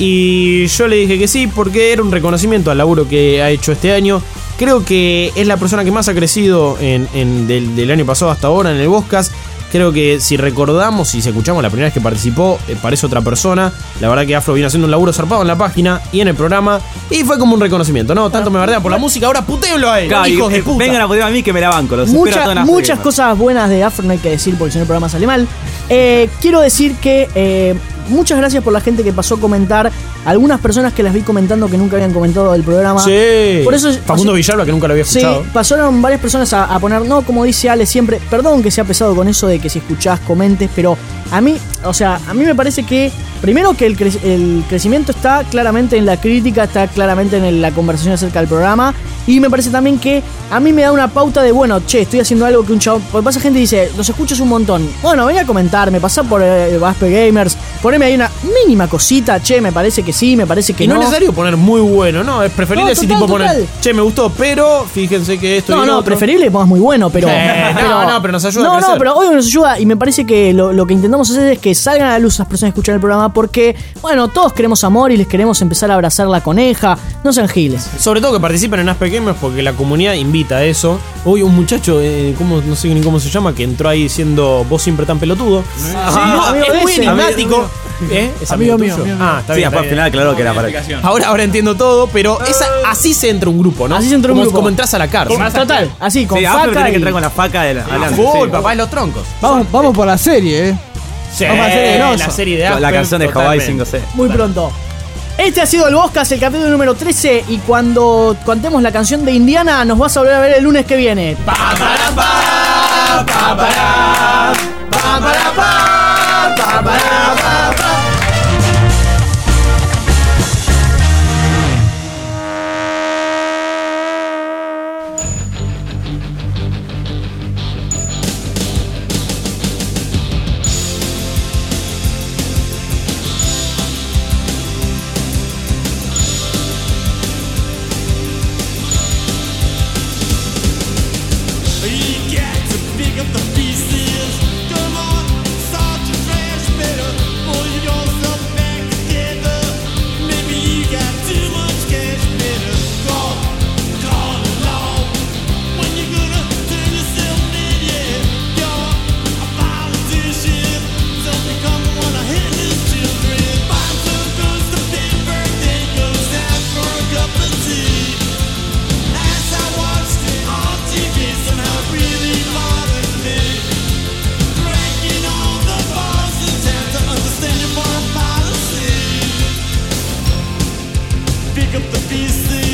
Y yo le dije que sí, porque era un reconocimiento al laburo que ha hecho este año. Creo que es la persona que más ha crecido en, en- del, del año pasado hasta ahora en el Boscas. Creo que si recordamos y si escuchamos la primera vez que participó, eh, parece otra persona. La verdad que Afro vino haciendo un laburo zarpado en la página y en el programa. Y fue como un reconocimiento, ¿no? Tanto me bardean por la música, ahora putéenlo a él. Claro, Hijos y, de eh, puta. vengan a putear a mí que me la banco. Los espero a Mucha- todas las muchas gamas. cosas buenas de Afro no hay que decir porque si no el programa sale mal. Eh, quiero decir que eh, muchas gracias por la gente que pasó a comentar. Algunas personas que las vi comentando que nunca habían comentado del programa. Sí. Por eso Facundo Villalba, que nunca lo había Sí, escuchado. pasaron varias personas a, a poner, no, como dice Ale siempre, perdón que sea pesado con eso de que si escuchás, comentes, pero a mí, o sea, a mí me parece que, primero que el, cre- el crecimiento está claramente en la crítica, está claramente en el- la conversación acerca del programa, y me parece también que a mí me da una pauta de, bueno, che, estoy haciendo algo que un chavo, porque pasa gente y dice, los escuchas un montón, bueno, ven a comentarme, pasá por eh, Aspe Gamers, poneme ahí una mínima cosita, che, me parece que sí, me parece que Y no, no. es necesario poner muy bueno, no, es preferible No, si total, tipo poner, total. che, me gustó, pero fíjense que esto y No, lo no, otro. preferible que pongas muy bueno, pero. Eh, no, pero- no, pero nos ayuda No, a crecer. no, pero hoy nos ayuda y me parece que lo, lo que intentamos hacer es que salgan a la luz las personas que escuchan el programa porque, bueno, todos queremos amor y les queremos empezar a abrazar la coneja. No sean giles. Sobre todo que participen en Aspe Gamers porque la comunidad invita a eso. Hoy un muchacho, eh, ¿cómo, no sé ni cómo se llama, que entró ahí diciendo vos siempre tan pelotudo. Ah, amigo es de muy ese. enigmático. Amigo ¿Eh? ¿Es Amigo amigo, mío, tuyo? amigo mío. Ah, está Sí, bien. después al está final bien. aclaró que era para. Ahora, ahora entiendo todo, pero esa, así se entra un grupo, ¿no? Así se entra un como, grupo. Como entras a la cárcel. Total, así, con Sí, Afro faca. tenés que y- entrar con la faca de la, adelante, Full, sí. papá de los troncos. Vamos, vamos por la serie, eh. Sí, Vamos a hacer el oso. la serie de La Aspen, canción de Hawaii totalmente. cinco C. Muy pronto. Este ha sido el Boscas, el capítulo número trece. Y cuando cantemos la canción de Indiana, nos vas a volver a ver el lunes que viene. Pa, para, pa, pa, para, pa, para, pa, pa, para, pa, pa. You got to pick up the pieces. Come on, start your trash better. Pull yourself back together. Maybe you got too much cash better. Call, call along. When you gonna turn yourself in? Yeah, you're a politician. Don't become one of Hitler's children. Find some goes to paper, then goes down for a cup of tea. As I watched it on T V, somehow it really bothered me. Breaking all the bars in town to understand your foreign policy. Pick up the pieces.